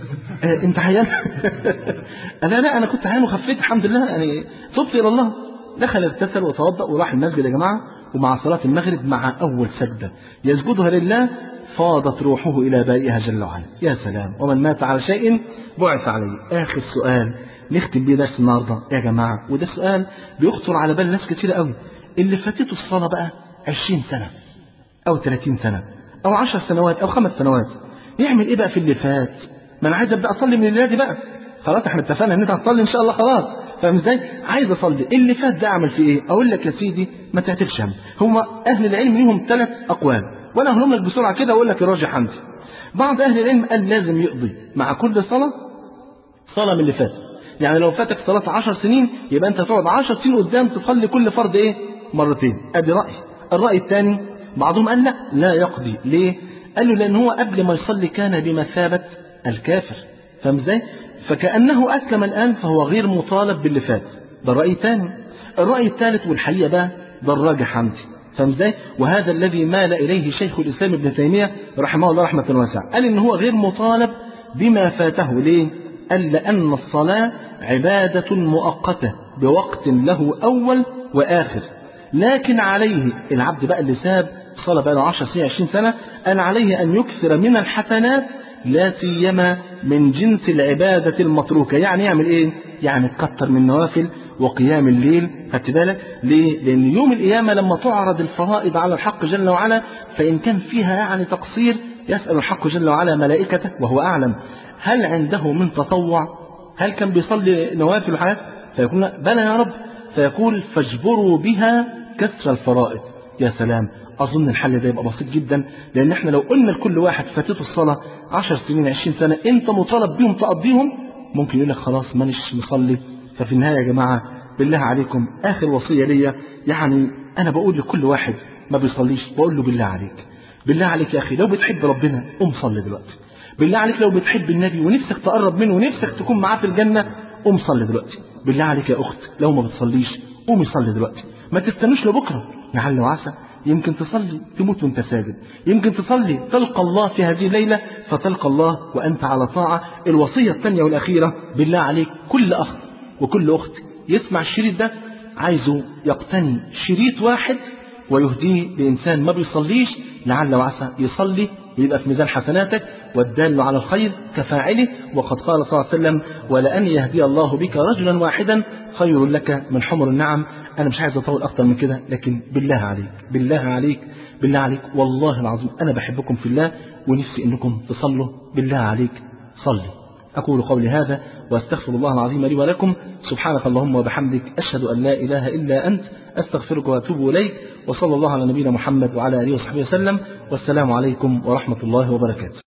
اه انت عيان؟ قال لا لا انا كنت عيان وخفيت الحمد لله يعني تبت الى الله. دخل اغتسل وتوضا وراح المسجد يا جماعه. ومع صلاه المغرب مع اول سجده يسجدها لله فاضت روحه الى بارئها جل وعلا. يا سلام. ومن مات على شيء بعث عليه. اخر سؤال نختم بيه درس النهارده يا جماعه، وده سؤال بيخطر على بال ناس كتير قوي. اللي فاتته الصلاه بقى عشرين سنه او ثلاثين سنه او عشر سنوات او خمس سنوات، يعمل ايه بقى في اللي فات؟ ما انا عايز ابدا اصلي من الليله دي بقى. خلاص احنا اتفقنا ان انت هتصلي ان شاء الله خلاص. فاهم ازاي؟ عايز اصلي. اللي فات ده اعمل فيه ايه؟ اقول لك يا سيدي ما تعتبش هم. هم اهل العلم ليهم ثلاث اقوال وانا هقولهم لك بسرعه كده واقول لك الراجح عندي. بعض اهل العلم قال لازم يقضي مع كل صلاه صلاه من اللي فات. يعني لو فاتك صلاة عشر سنين يبقى أنت تقعد عشر سنين قدام تصلي كل فرض إيه؟ مرتين. أدي رأي. الرأي الثاني بعضهم قال لا لا يقضي. ليه؟ قال له لأن هو قبل ما يصلي كان بمثابة الكافر. فاهم ازاي؟ فكأنه أسلم الآن فهو غير مطالب باللي فات. ده الرأي الثاني. الرأي الثالث والحقيقة بقى ده الراجح عندي. فاهم ازاي؟ وهذا الذي مال إليه شيخ الإسلام ابن تيمية رحمه الله رحمة واسعة. قال إن هو غير مطالب بما فاته. ليه؟ قال لأن الصلاة عبادة مؤقتة بوقت له أول وآخر، لكن عليه العبد بقى اللي ساب الصلاة بقى له عشر سنين عشرين سنة أن عليه أن يكثر من الحسنات لا سيما من جنس العبادة المتروكة. يعني يعمل إيه؟ يعني تكتر من نوافل وقيام الليل. خدت بالك؟ ليه؟ لأن يوم القيامة لما تعرض الفرائض على الحق جل وعلا فإن كان فيها يعني تقصير يسأل الحق جل وعلا ملائكته وهو أعلم هل عنده من تطوع؟ هل كان بيصلي نوافل وحاجات؟ فيقول بلى يا رب، فيقول فاجبروا بها كسر الفرائض. يا سلام، أظن الحل ده يبقى بسيط جدا، لأن احنا لو قلنا لكل واحد فاتته الصلاة عشر سنين عشرين سنة أنت مطالب بيهم تقضيهم، ممكن يقول لك خلاص مانيش مصلي. ففي النهاية يا جماعة بالله عليكم آخر وصية ليا، يعني أنا بقول لكل واحد ما بيصليش بقول له بالله عليك بالله عليك يا أخي لو بتحب ربنا قوم صلي دلوقتي. بالله عليك لو بتحب النبي ونفسك تقرب منه ونفسك تكون معاه في الجنة قوم صلي دلوقتي. بالله عليك يا أخت لو ما بتصليش قومي صلي دلوقتي، ما تستنوش لبكرة. لعل وعسى يمكن تصلي تموت وانت ساجد، يمكن تصلي تلقى الله في هذه الليلة فتلقى الله وأنت على طاعة. الوصية الثانية والأخيرة بالله عليك كل أخ وكل أخت يسمع الشريط ده عايزه يقتني شريط واحد ويهديه لإنسان ما بيصليش لعل وعسى يصلي ويبقى في ميزان حسناتك، والدال على الخير كفاعله. وقد قال صلى الله عليه وسلم ولأن يهدي الله بك رجلا واحدا خير لك من حمر النعم. أنا مش عايز أطول أكتر من كده، لكن بالله عليك بالله عليك بالله عليك والله العظيم أنا بحبكم في الله ونفسي أنكم تصلوا. بالله عليك صلي. أقول قولي هذا وأستغفر الله العظيم لي ولكم. سبحانك اللهم وبحمدك أشهد أن لا إله إلا أنت أستغفرك وأتوب إليك. وصلى الله على نبينا محمد وعلى آله وصحبه وسلم، والسلام عليكم ورحمة الله وبركاته.